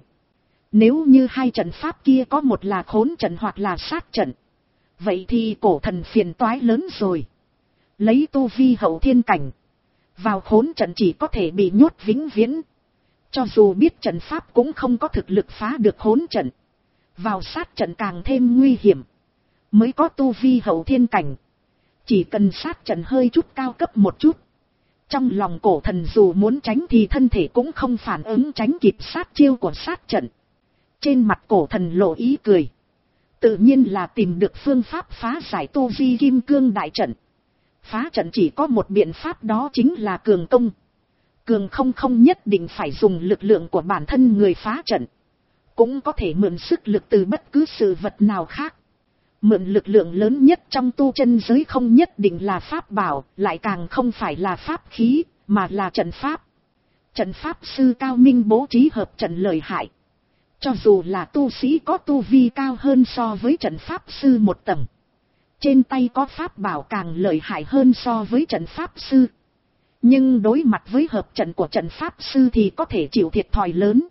Nếu như hai trận pháp kia có một là khốn trận hoặc là sát trận, vậy thì cổ thần phiền toái lớn rồi. Lấy tu vi hậu thiên cảnh, vào khốn trận chỉ có thể bị nhốt vĩnh viễn. Cho dù biết trận pháp cũng không có thực lực phá được khốn trận. Vào sát trận càng thêm nguy hiểm. Mới có tu vi hậu thiên cảnh, chỉ cần sát trận hơi chút cao cấp một chút, trong lòng cổ thần dù muốn tránh thì thân thể cũng không phản ứng tránh kịp sát chiêu của sát trận. Trên mặt cổ thần lộ ý cười. Tự nhiên là tìm được phương pháp phá giải tu vi kim cương đại trận. Phá trận chỉ có một biện pháp, đó chính là cường công. Cường không không nhất định phải dùng lực lượng của bản thân người phá trận, cũng có thể mượn sức lực từ bất cứ sự vật nào khác. Mượn lực lượng lớn nhất trong tu chân giới không nhất định là pháp bảo, lại càng không phải là pháp khí, mà là trận pháp. Trận pháp sư cao minh bố trí hợp trận lợi hại, Cho dù là tu sĩ có tu vi cao hơn so với trận pháp sư một tầng, trên tay có pháp bảo càng lợi hại hơn so với trận pháp sư, nhưng đối mặt với hợp trận của trận pháp sư thì có thể chịu thiệt thòi lớn.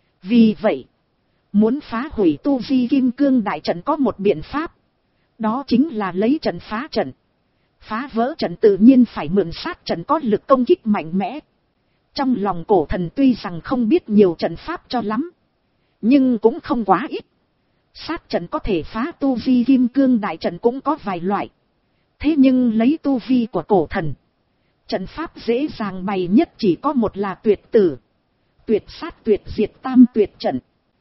Vì vậy, muốn phá hủy tu vi kim cương đại trận có một biện pháp, đó chính là lấy trận phá trận. Phá vỡ trận tự nhiên phải mượn sát trận có lực công kích mạnh mẽ. Trong lòng cổ thần tuy rằng không biết nhiều trận pháp cho lắm, nhưng cũng không quá ít. Sát trận có thể phá tu vi kim cương đại trận cũng có vài loại. Thế nhưng lấy tu vi của cổ thần, trận pháp dễ dàng bày nhất chỉ có một là tuyệt tử, tuyệt sát, tuyệt diệt tam tuyệt trận.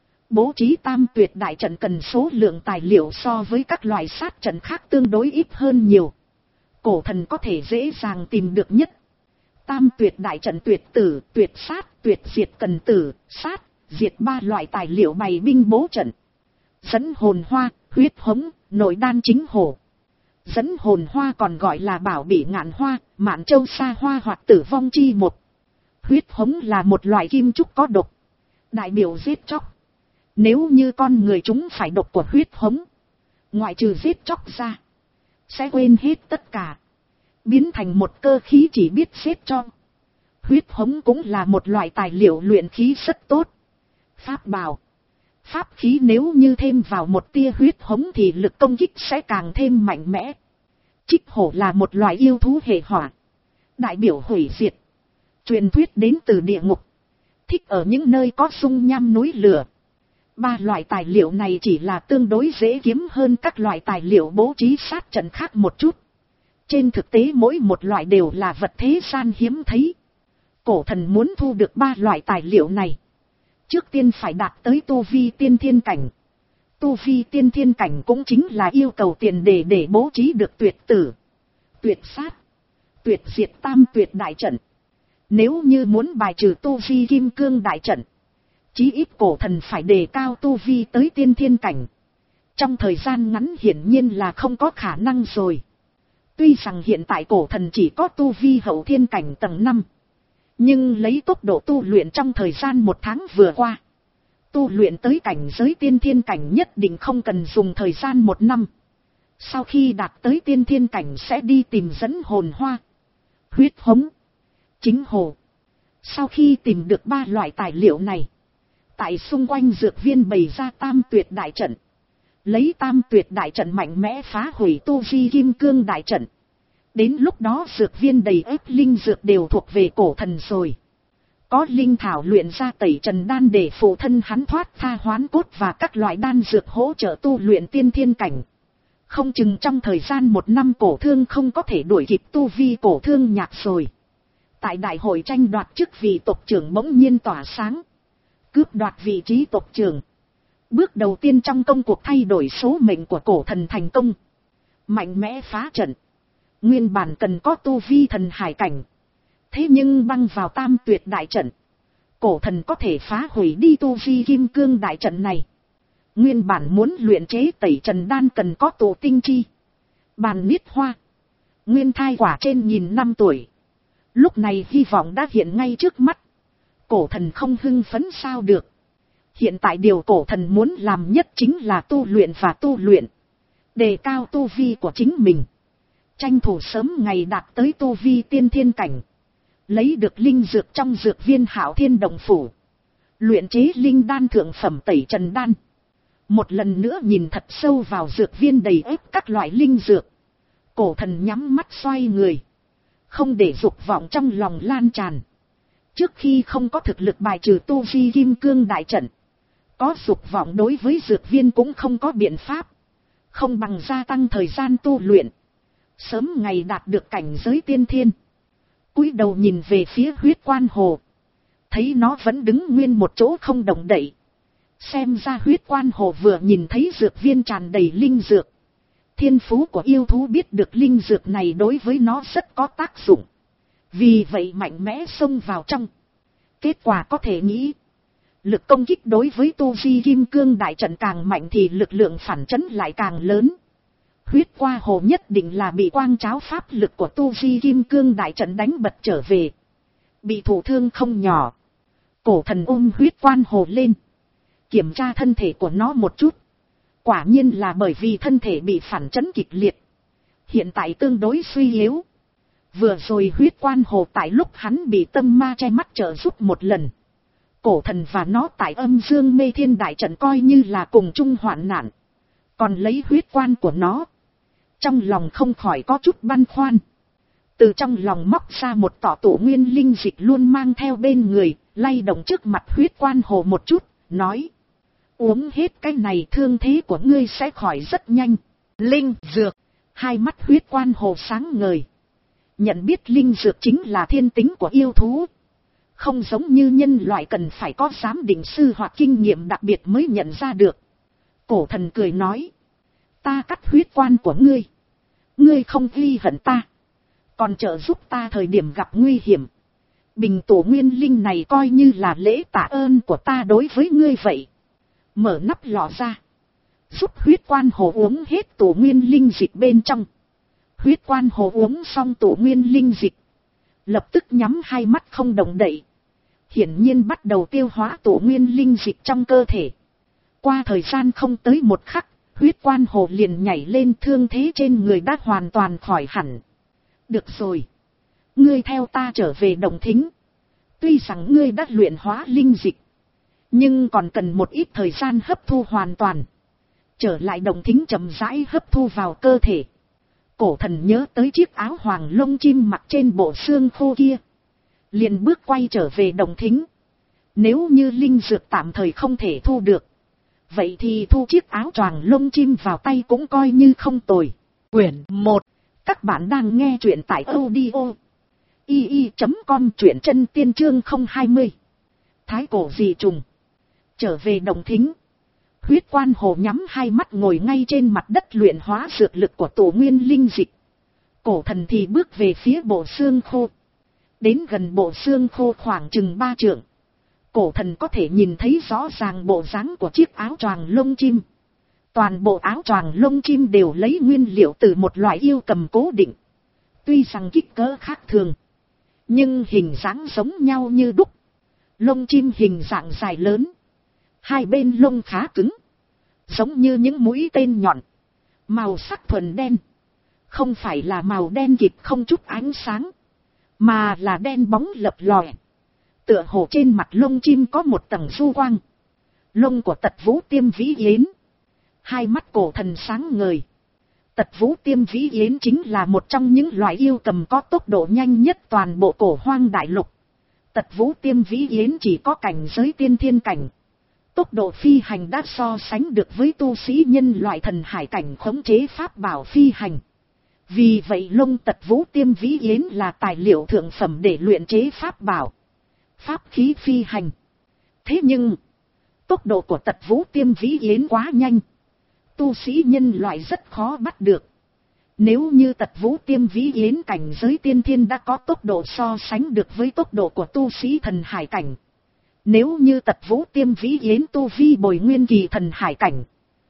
Bố trí tam tuyệt đại trận cần số lượng tài liệu so với các loại sát trận khác tương đối ít hơn nhiều. Cổ thần có thể dễ dàng tìm được nhất. Tam tuyệt đại trận tuyệt tử, tuyệt sát, tuyệt diệt cần tử, sát, diệt ba loại tài liệu bày binh bố trận. Dẫn hồn hoa, huyết hống, nội đan chính hổ. Dẫn hồn hoa còn gọi là bảo bị ngạn hoa, mạn châu sa hoa hoặc tử vong chi một. Huyết hống là một loại kim trúc có độc, đại biểu giết chóc. Nếu như con người chúng phải độc của huyết hống, ngoại trừ giết chóc ra, sẽ quên hết tất cả, biến thành một cơ khí chỉ biết giết cho. Huyết hống cũng là một loại tài liệu luyện khí rất tốt. Pháp bảo, pháp khí nếu như thêm vào một tia huyết hống thì lực công kích sẽ càng thêm mạnh mẽ. Trích hổ là một loại yêu thú hệ hỏa, đại biểu hủy diệt. Truyền thuyết đến từ địa ngục, thích ở những nơi có dung nham núi lửa. Ba loại tài liệu này chỉ là tương đối dễ kiếm hơn các loại tài liệu bố trí sát trận khác một chút. Trên thực tế mỗi một loại đều là vật thế gian hiếm thấy. Cổ thần muốn thu được ba loại tài liệu này, trước tiên phải đạt tới tu vi tiên thiên cảnh. Tu vi tiên thiên cảnh cũng chính là yêu cầu tiền đề để bố trí được tuyệt tử, tuyệt sát, tuyệt diệt tam tuyệt đại trận. Nếu như muốn bài trừ tu vi kim cương đại trận, chí ít cổ thần phải đề cao tu vi tới tiên thiên cảnh. Trong thời gian ngắn hiển nhiên là không có khả năng rồi. Tuy rằng hiện tại cổ thần chỉ có tu vi hậu thiên cảnh tầng năm, nhưng lấy tốc độ tu luyện trong thời gian một tháng vừa qua, tu luyện tới cảnh giới tiên thiên cảnh nhất định không cần dùng thời gian một năm. Sau khi đạt tới tiên thiên cảnh sẽ đi tìm dẫn hồn hoa, huyết hống, chính hồ. Sau khi tìm được ba loại tài liệu này, tại xung quanh dược viên bày ra tam tuyệt đại trận, lấy tam tuyệt đại trận mạnh mẽ phá hủy tu vi kim cương đại trận. Đến lúc đó dược viên đầy ếp linh dược đều thuộc về cổ thần rồi. Có linh thảo luyện ra tẩy trần đan để phụ thân hắn thoát tha hoán cốt và các loại đan dược hỗ trợ tu luyện tiên thiên cảnh. Không chừng trong thời gian một năm cổ thương không có thể đuổi kịp tu vi cổ thương nhạc rồi. Tại đại hội tranh đoạt chức vị tộc trưởng bỗng nhiên tỏa sáng, cướp đoạt vị trí tộc trưởng. Bước đầu tiên trong công cuộc thay đổi số mệnh của cổ thần thành công. Mạnh mẽ phá trận. Nguyên bản cần có tu vi thần hải cảnh. Thế nhưng băng vào tam tuyệt đại trận, cổ thần có thể phá hủy đi tu vi kim cương đại trận này. Nguyên bản muốn luyện chế tẩy trần đan cần có tụ tinh chi, bàn niết hoa, nguyên thai quả trên nghìn năm tuổi. Lúc này hy vọng đã hiện ngay trước mắt. Cổ thần không hưng phấn sao được. Hiện tại điều cổ thần muốn làm nhất chính là tu luyện và tu luyện, đề cao tu vi của chính mình, tranh thủ sớm ngày đạt tới tu vi tiên thiên cảnh, lấy được linh dược trong dược viên Hạo Thiên Đồng Phủ, luyện chế linh đan thượng phẩm tẩy trần đan. Một lần nữa nhìn thật sâu vào dược viên đầy ếp các loại linh dược, cổ thần nhắm mắt xoay người, không để dục vọng trong lòng lan tràn. Trước khi không có thực lực bài trừ tu vi kim cương đại trận, có dục vọng đối với dược viên cũng không có biện pháp, không bằng gia tăng thời gian tu luyện, sớm ngày đạt được cảnh giới tiên thiên. Cúi đầu nhìn về phía huyết quan hồ, thấy nó vẫn đứng nguyên một chỗ không động đậy. Xem ra huyết quan hồ vừa nhìn thấy dược viên tràn đầy linh dược. Thiên phú của yêu thú biết được linh dược này đối với nó rất có tác dụng, vì vậy mạnh mẽ xông vào trong. Kết quả có thể nghĩ, lực công kích đối với tu vi kim cương đại trận càng mạnh thì lực lượng phản chấn lại càng lớn. Huyết qua hồ nhất định là bị quang cháo pháp lực của tu vi kim cương đại trận đánh bật trở về, bị thụ thương không nhỏ. Cổ thần ôm huyết quan hồ lên, Kiểm tra thân thể của nó một chút. Quả nhiên là bởi vì thân thể bị phản chấn kịch liệt. Hiện tại tương đối suy yếu. Vừa rồi huyết quan hồ tại lúc hắn bị tâm ma che mắt trợ giúp một lần. Cổ thần và nó tại âm dương mê thiên đại trận coi như là cùng chung hoạn nạn. Còn lấy huyết quan của nó. Trong lòng không khỏi có chút băn khoăn. Từ trong lòng móc ra một tỏ tổ nguyên linh dịch luôn mang theo bên người, lay động trước mặt huyết quan hồ một chút, nói. Uống hết cái này thương thế của ngươi sẽ khỏi rất nhanh. Linh dược. Hai mắt huyết quan hồ sáng ngời. Nhận biết linh dược chính là thiên tính của yêu thú. Không giống như nhân loại cần phải có giám định sư hoặc kinh nghiệm đặc biệt mới nhận ra được. Cổ thần cười nói. Ta cắt huyết quan của ngươi. Ngươi không ghi hận ta. Còn trợ giúp ta thời điểm gặp nguy hiểm. Bình tổ nguyên linh này coi như là lễ tạ ơn của ta đối với ngươi vậy. Mở nắp lọ ra. Giúp huyết quan hồ uống hết tổ nguyên linh dịch bên trong. Huyết quan hồ uống xong tổ nguyên linh dịch. Lập tức nhắm hai mắt không động đậy. Hiển nhiên bắt đầu tiêu hóa tổ nguyên linh dịch trong cơ thể. Qua thời gian không tới một khắc, huyết quan hồ liền nhảy lên, thương thế trên người đã hoàn toàn khỏi hẳn. Được rồi. Ngươi theo ta trở về Đồng Thính. Tuy rằng ngươi đã luyện hóa linh dịch. Nhưng còn cần một ít thời gian hấp thu hoàn toàn. Trở lại Đồng Thính chậm rãi hấp thu vào cơ thể. Cổ thần nhớ tới chiếc áo hoàng lông chim mặc trên bộ xương khô kia. Liền bước quay trở về Đồng Thính. Nếu như linh dược tạm thời không thể thu được. Vậy thì thu chiếc áo choàng lông chim vào tay cũng coi như không tồi. Quyển một. Các bạn đang nghe truyện tại audio i i chấm com, truyện chân tiên chương không hai mươi. Thái cổ dị trùng. Trở về Đồng Thính. Huyết quan hồ nhắm hai mắt ngồi ngay trên mặt đất luyện hóa dược lực của tổ nguyên linh dịch. Cổ thần thì bước về phía bộ xương khô. Đến gần bộ xương khô khoảng chừng ba trượng. Cổ thần có thể nhìn thấy rõ ràng bộ dáng của chiếc áo choàng lông chim. Toàn bộ áo choàng lông chim đều lấy nguyên liệu từ một loại yêu cầm cố định. Tuy rằng kích cỡ khác thường, nhưng hình dáng giống nhau như đúc. Lông chim hình dạng dài lớn. Hai bên lông khá cứng. Giống như những mũi tên nhọn. Màu sắc thuần đen. Không phải là màu đen kịt không chút ánh sáng. Mà là đen bóng lập lòe. Tựa hồ trên mặt lông chim có một tầng du quang. Lông của Tật Vũ Tiêm Vĩ Yến. Hai mắt cổ thần sáng ngời. Tật Vũ Tiêm Vĩ Yến chính là một trong những loài yêu cầm có tốc độ nhanh nhất toàn bộ cổ hoang đại lục. Tật Vũ Tiêm Vĩ Yến chỉ có cảnh giới tiên thiên cảnh. Tốc độ phi hành đã so sánh được với tu sĩ nhân loại thần hải cảnh khống chế pháp bảo phi hành. Vì vậy lông Tật Vũ Tiêm Vĩ Yến là tài liệu thượng phẩm để luyện chế pháp bảo, pháp khí phi hành. Thế nhưng, tốc độ của Tật Vũ Tiêm Vĩ Yến quá nhanh. Tu sĩ nhân loại rất khó bắt được. Nếu như Tật Vũ Tiêm Vĩ Yến cảnh giới tiên thiên đã có tốc độ so sánh được với tốc độ của tu sĩ thần hải cảnh. Nếu như Tật Vũ Tiêm Vĩ Yến tu vi bồi nguyên kỳ thần hải cảnh.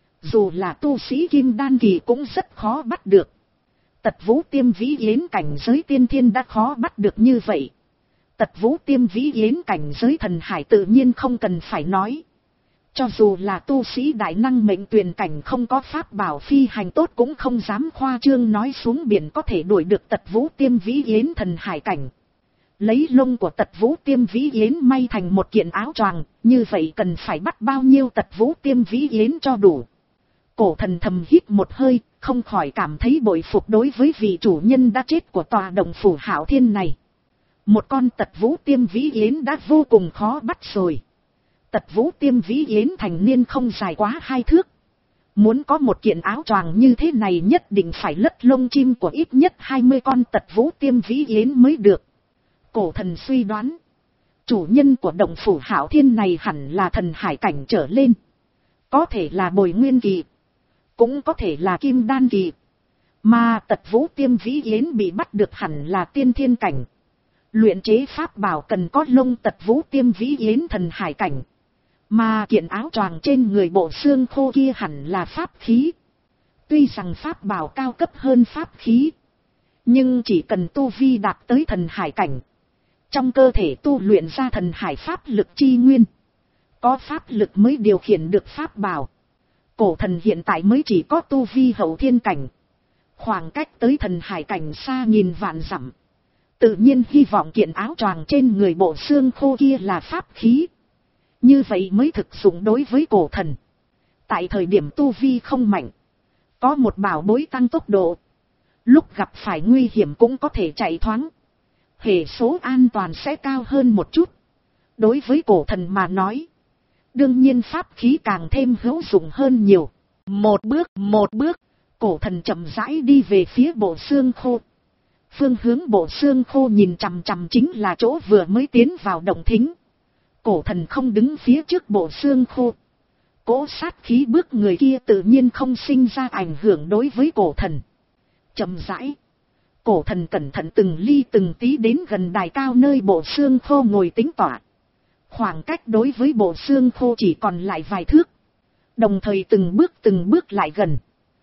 Dù là tu sĩ kim đan kỳ cũng rất khó bắt được. Tật Vũ Tiêm Vĩ Yến cảnh giới tiên thiên đã khó bắt được như vậy. Tật Vũ Tiêm Vĩ Yến cảnh giới thần hải tự nhiên không cần phải nói. Cho dù là tu sĩ đại năng mệnh tuyền cảnh không có pháp bảo phi hành tốt cũng không dám khoa trương nói xuống biển có thể đuổi được Tật Vũ Tiêm Vĩ Yến thần hải cảnh. Lấy lông của Tật Vũ Tiêm Vĩ Yến may thành một kiện áo choàng, như vậy cần phải bắt bao nhiêu Tật Vũ Tiêm Vĩ Yến cho đủ. Cổ thần thầm hít một hơi, không khỏi cảm thấy bội phục đối với vị chủ nhân đã chết của tòa đồng phủ Hạo Thiên này. Một con Tật Vũ Tiêm Vĩ Yến đã vô cùng khó bắt rồi. Tật Vũ Tiêm Vĩ Yến thành niên không dài quá hai thước. Muốn có một kiện áo choàng như thế này nhất định phải lất lông chim của ít nhất hai mươi con Tật Vũ Tiêm Vĩ Yến mới được. Cổ thần suy đoán, chủ nhân của động phủ Hạo Thiên này hẳn là thần hải cảnh trở lên. Có thể là bồi nguyên kỳ, cũng có thể là kim đan kỳ. Mà Tật Vũ Tiêm Vĩ Yến bị bắt được hẳn là tiên thiên cảnh. Luyện chế pháp bảo cần có lông Tật Vũ Tiêm Vĩ Yến thần hải cảnh. Mà kiện áo choàng trên người bộ xương khô kia hẳn là pháp khí. Tuy rằng pháp bảo cao cấp hơn pháp khí, nhưng chỉ cần tu vi đạt tới thần hải cảnh, trong cơ thể tu luyện ra thần hải pháp lực chi nguyên, Có pháp lực mới điều khiển được pháp bảo. Cổ thần hiện tại mới chỉ có tu vi hậu thiên cảnh. Khoảng cách tới thần hải cảnh xa nghìn vạn dặm. Tự nhiên hy vọng kiện áo choàng trên người bộ xương khô kia là pháp khí. Như vậy mới thực dụng đối với cổ thần. Tại thời điểm tu vi không mạnh. Có một bảo bối tăng tốc độ. Lúc gặp phải nguy hiểm cũng có thể chạy thoáng. Hệ số an toàn sẽ cao hơn một chút. Đối với cổ thần mà nói. Đương nhiên pháp khí càng thêm hữu dụng hơn nhiều. Một bước, một bước. Cổ thần chậm rãi đi về phía bộ xương khô. Phương hướng bộ xương khô nhìn chằm chằm chính là chỗ vừa mới tiến vào động thính. Cổ thần không đứng phía trước bộ xương khô. Cỗ sát khí bước người kia tự nhiên không sinh ra ảnh hưởng đối với cổ thần. Chậm rãi. Cổ thần cẩn thận từng ly từng tí đến gần đài cao nơi bộ xương khô ngồi tính tọa. Khoảng cách đối với bộ xương khô chỉ còn lại vài thước. Đồng thời từng bước từng bước lại gần.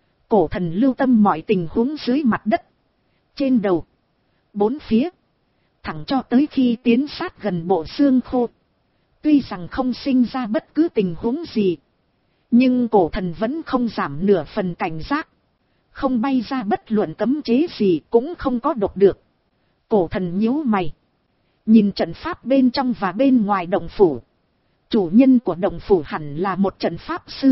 Cổ thần lưu tâm mọi tình huống dưới mặt đất. Trên đầu. Bốn phía. Thẳng cho tới khi tiến sát gần bộ xương khô. Tuy rằng không sinh ra bất cứ tình huống gì. Nhưng cổ thần vẫn không giảm nửa phần cảnh giác. Không bay ra bất luận cấm chế gì cũng không có độc được. Cổ thần nhíu mày. Nhìn trận pháp bên trong và bên ngoài động phủ. Chủ nhân của động phủ hẳn là một trận pháp sư.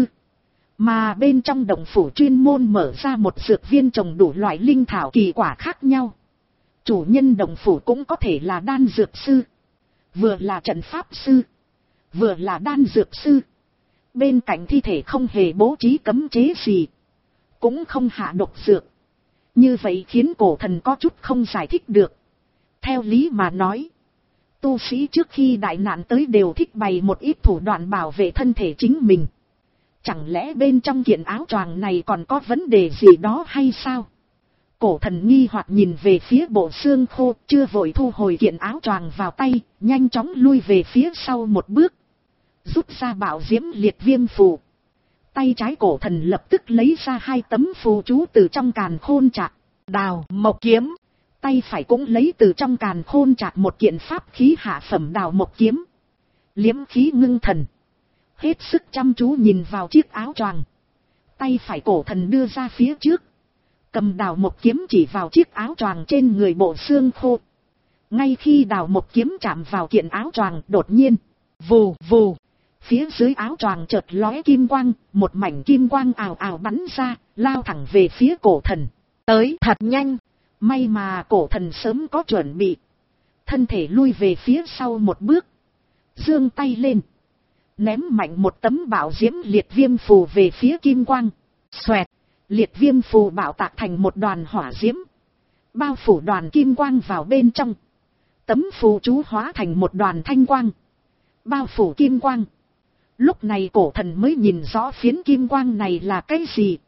Mà bên trong động phủ chuyên môn mở ra một dược viên trồng đủ loại linh thảo kỳ quả khác nhau. Chủ nhân động phủ cũng có thể là đan dược sư. Vừa là trận pháp sư. Vừa là đan dược sư. Bên cạnh thi thể không hề bố trí cấm chế gì. Cũng không hạ độc dược. Như vậy khiến cổ thần có chút không giải thích được. Theo lý mà nói. Tu sĩ trước khi đại nạn tới đều thích bày một ít thủ đoạn bảo vệ thân thể chính mình. Chẳng lẽ bên trong kiện áo choàng này còn có vấn đề gì đó hay sao? Cổ thần nghi hoặc nhìn về phía bộ xương khô, chưa vội thu hồi kiện áo choàng vào tay, nhanh chóng lui về phía sau một bước. Rút ra bảo diễm liệt viêm phù. Tay trái cổ thần lập tức lấy ra hai tấm phù chú từ trong càn khôn trạc, đào, mộc kiếm. Tay phải cũng lấy từ trong càn khôn trạc một kiện pháp khí hạ phẩm đào mộc kiếm. Liếm khí ngưng thần. Hết sức chăm chú nhìn vào chiếc áo choàng. Tay phải cổ thần đưa ra phía trước. Cầm đào mộc kiếm chỉ vào chiếc áo choàng trên người bộ xương khô. Ngay khi đào mộc kiếm chạm vào kiện áo choàng đột nhiên. Vù vù. Phía dưới áo choàng chợt lóe kim quang. Một mảnh kim quang ào ào bắn ra. Lao thẳng về phía cổ thần. Tới thật nhanh. May mà cổ thần sớm có chuẩn bị. Thân thể lui về phía sau một bước. Giương tay lên. Ném mạnh một tấm bảo diễm liệt viêm phù về phía kim quang. Xoẹt. Liệt viêm phù bạo tạc thành một đoàn hỏa diễm. Bao phủ đoàn kim quang vào bên trong. Tấm phù chú hóa thành một đoàn thanh quang. Bao phủ kim quang. Lúc này cổ thần mới nhìn rõ phiến kim quang này là cái gì.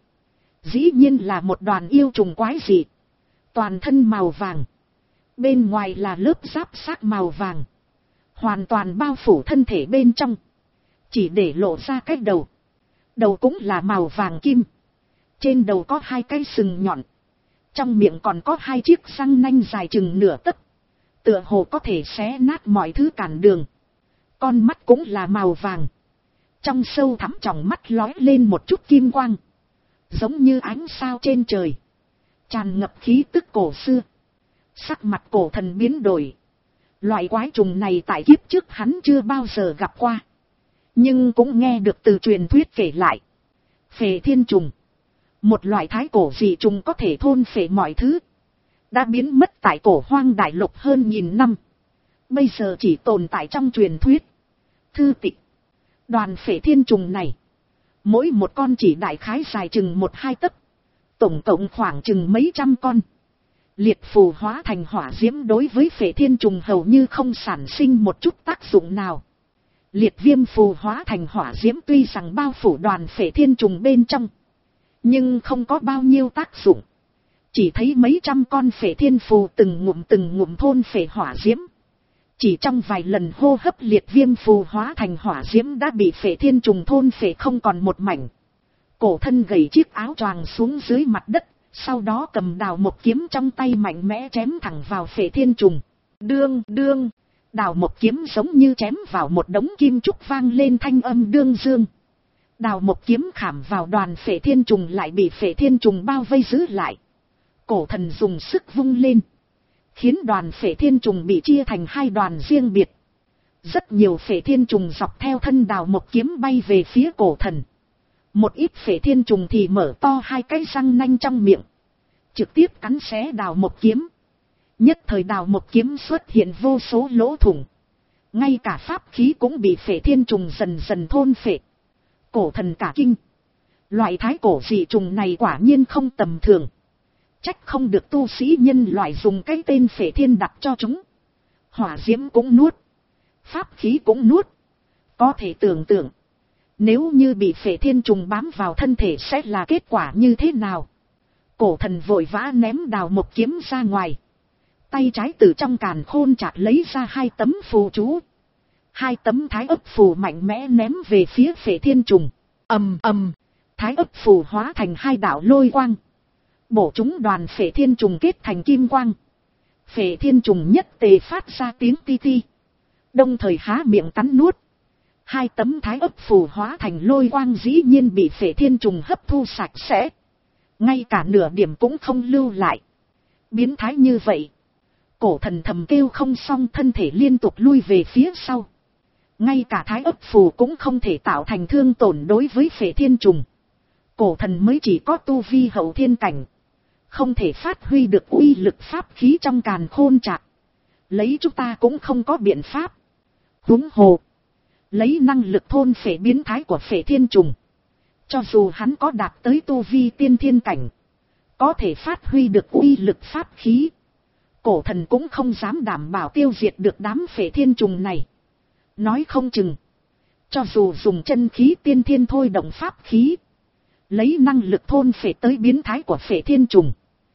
Dĩ nhiên là một đoàn yêu trùng quái dị. Toàn thân màu vàng. Bên ngoài là lớp giáp xác màu vàng. Hoàn toàn bao phủ thân thể bên trong. Chỉ để lộ ra cái đầu. Đầu cũng là màu vàng kim. Trên đầu có hai cái sừng nhọn. Trong miệng còn có hai chiếc răng nanh dài chừng nửa tấc. Tựa hồ có thể xé nát mọi thứ cản đường. Con mắt cũng là màu vàng. Trong sâu thẳm tròng mắt lói lên một chút kim quang. Giống như ánh sao trên trời. Tràn ngập khí tức cổ xưa. Sắc mặt cổ thần biến đổi. Loại quái trùng này tại kiếp trước hắn chưa bao giờ gặp qua. Nhưng cũng nghe được từ truyền thuyết kể lại. Phệ thiên trùng. Một loại thái cổ dị trùng có thể thôn phệ mọi thứ. Đã biến mất tại cổ hoang đại lục hơn nghìn năm. Bây giờ chỉ tồn tại trong truyền thuyết. Thư tịch. Đoàn phệ thiên trùng này. Mỗi một con chỉ đại khái dài chừng một hai tấc. Tổng cộng khoảng chừng mấy trăm con. Liệt phù hóa thành hỏa diễm đối với phệ thiên trùng hầu như không sản sinh một chút tác dụng nào. Liệt viêm phù hóa thành hỏa diễm tuy rằng bao phủ đoàn phệ thiên trùng bên trong. Nhưng không có bao nhiêu tác dụng. Chỉ thấy mấy trăm con phệ thiên phù từng ngụm từng ngụm thôn phệ hỏa diễm. Chỉ trong vài lần hô hấp liệt viêm phù hóa thành hỏa diễm đã bị phệ thiên trùng thôn phệ không còn một mảnh. Cổ thân gầy chiếc áo choàng xuống dưới mặt đất. Sau đó cầm đào một kiếm trong tay mạnh mẽ chém thẳng vào phệ thiên trùng. Đương đương. Đào một kiếm giống như chém vào một đống kim trúc vang lên thanh âm đương dương. Đào một kiếm khảm vào đoàn phệ thiên trùng lại bị phệ thiên trùng bao vây giữ lại. Cổ thần dùng sức vung lên. Khiến đoàn phệ thiên trùng bị chia thành hai đoàn riêng biệt. Rất nhiều phệ thiên trùng dọc theo thân đào một kiếm bay về phía cổ thần. Một ít phệ thiên trùng thì mở to hai cái răng nanh trong miệng. Trực tiếp cắn xé đào một kiếm. Nhất thời đào một kiếm xuất hiện vô số lỗ thủng. Ngay cả pháp khí cũng bị phệ thiên trùng dần dần thôn phệ. Cổ thần cả kinh. Loại thái cổ dị trùng này quả nhiên không tầm thường. Trách không được tu sĩ nhân loại dùng cái tên phệ thiên đặt cho chúng. Hỏa diễm cũng nuốt. Pháp khí cũng nuốt. Có thể tưởng tượng. Nếu như bị phệ thiên trùng bám vào thân thể sẽ là kết quả như thế nào. Cổ thần vội vã ném đào một kiếm ra ngoài. Tay trái từ trong càn khôn chặt lấy ra hai tấm phù chú. Hai tấm thái ấp phù mạnh mẽ ném về phía phệ thiên trùng. Ầm ầm. Thái ấp phù hóa thành hai đạo lôi quang. Bổ chúng đoàn phệ thiên trùng kết thành kim quang. Phệ thiên trùng nhất tề phát ra tiếng ti ti. Đồng thời há miệng cắn nuốt. Hai tấm thái ấp phù hóa thành lôi quang dĩ nhiên bị phệ thiên trùng hấp thu sạch sẽ. Ngay cả nửa điểm cũng không lưu lại. Biến thái như vậy. Cổ thần thầm kêu không xong, thân thể liên tục lui về phía sau. Ngay cả thái ấp phù cũng không thể tạo thành thương tổn đối với phệ thiên trùng. Cổ thần mới chỉ có tu vi hậu thiên cảnh. Không thể phát huy được uy lực pháp khí trong càn khôn chạc. Lấy chúng ta cũng không có biện pháp. Huống hồ. Lấy năng lực thôn phệ biến thái của phệ thiên trùng. Cho dù hắn có đạt tới tu vi tiên thiên cảnh. Có thể phát huy được uy lực pháp khí. Cổ thần cũng không dám đảm bảo tiêu diệt được đám phệ thiên trùng này. Nói không chừng. Cho dù dùng chân khí tiên thiên thôi động pháp khí. Lấy năng lực thôn phệ tới biến thái của phệ thiên trùng.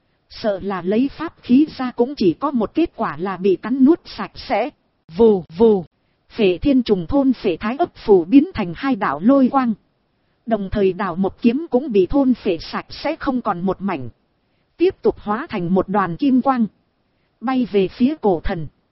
Sợ là lấy pháp khí ra cũng chỉ có một kết quả là bị cắn nuốt sạch sẽ. Vù vù. Phệ thiên trùng thôn phệ thái ấp phù biến thành hai đạo lôi quang. Đồng thời đào một kiếm cũng bị thôn phệ sạch sẽ không còn một mảnh. Tiếp tục hóa thành một đoàn kim quang. Bay về phía cổ thần.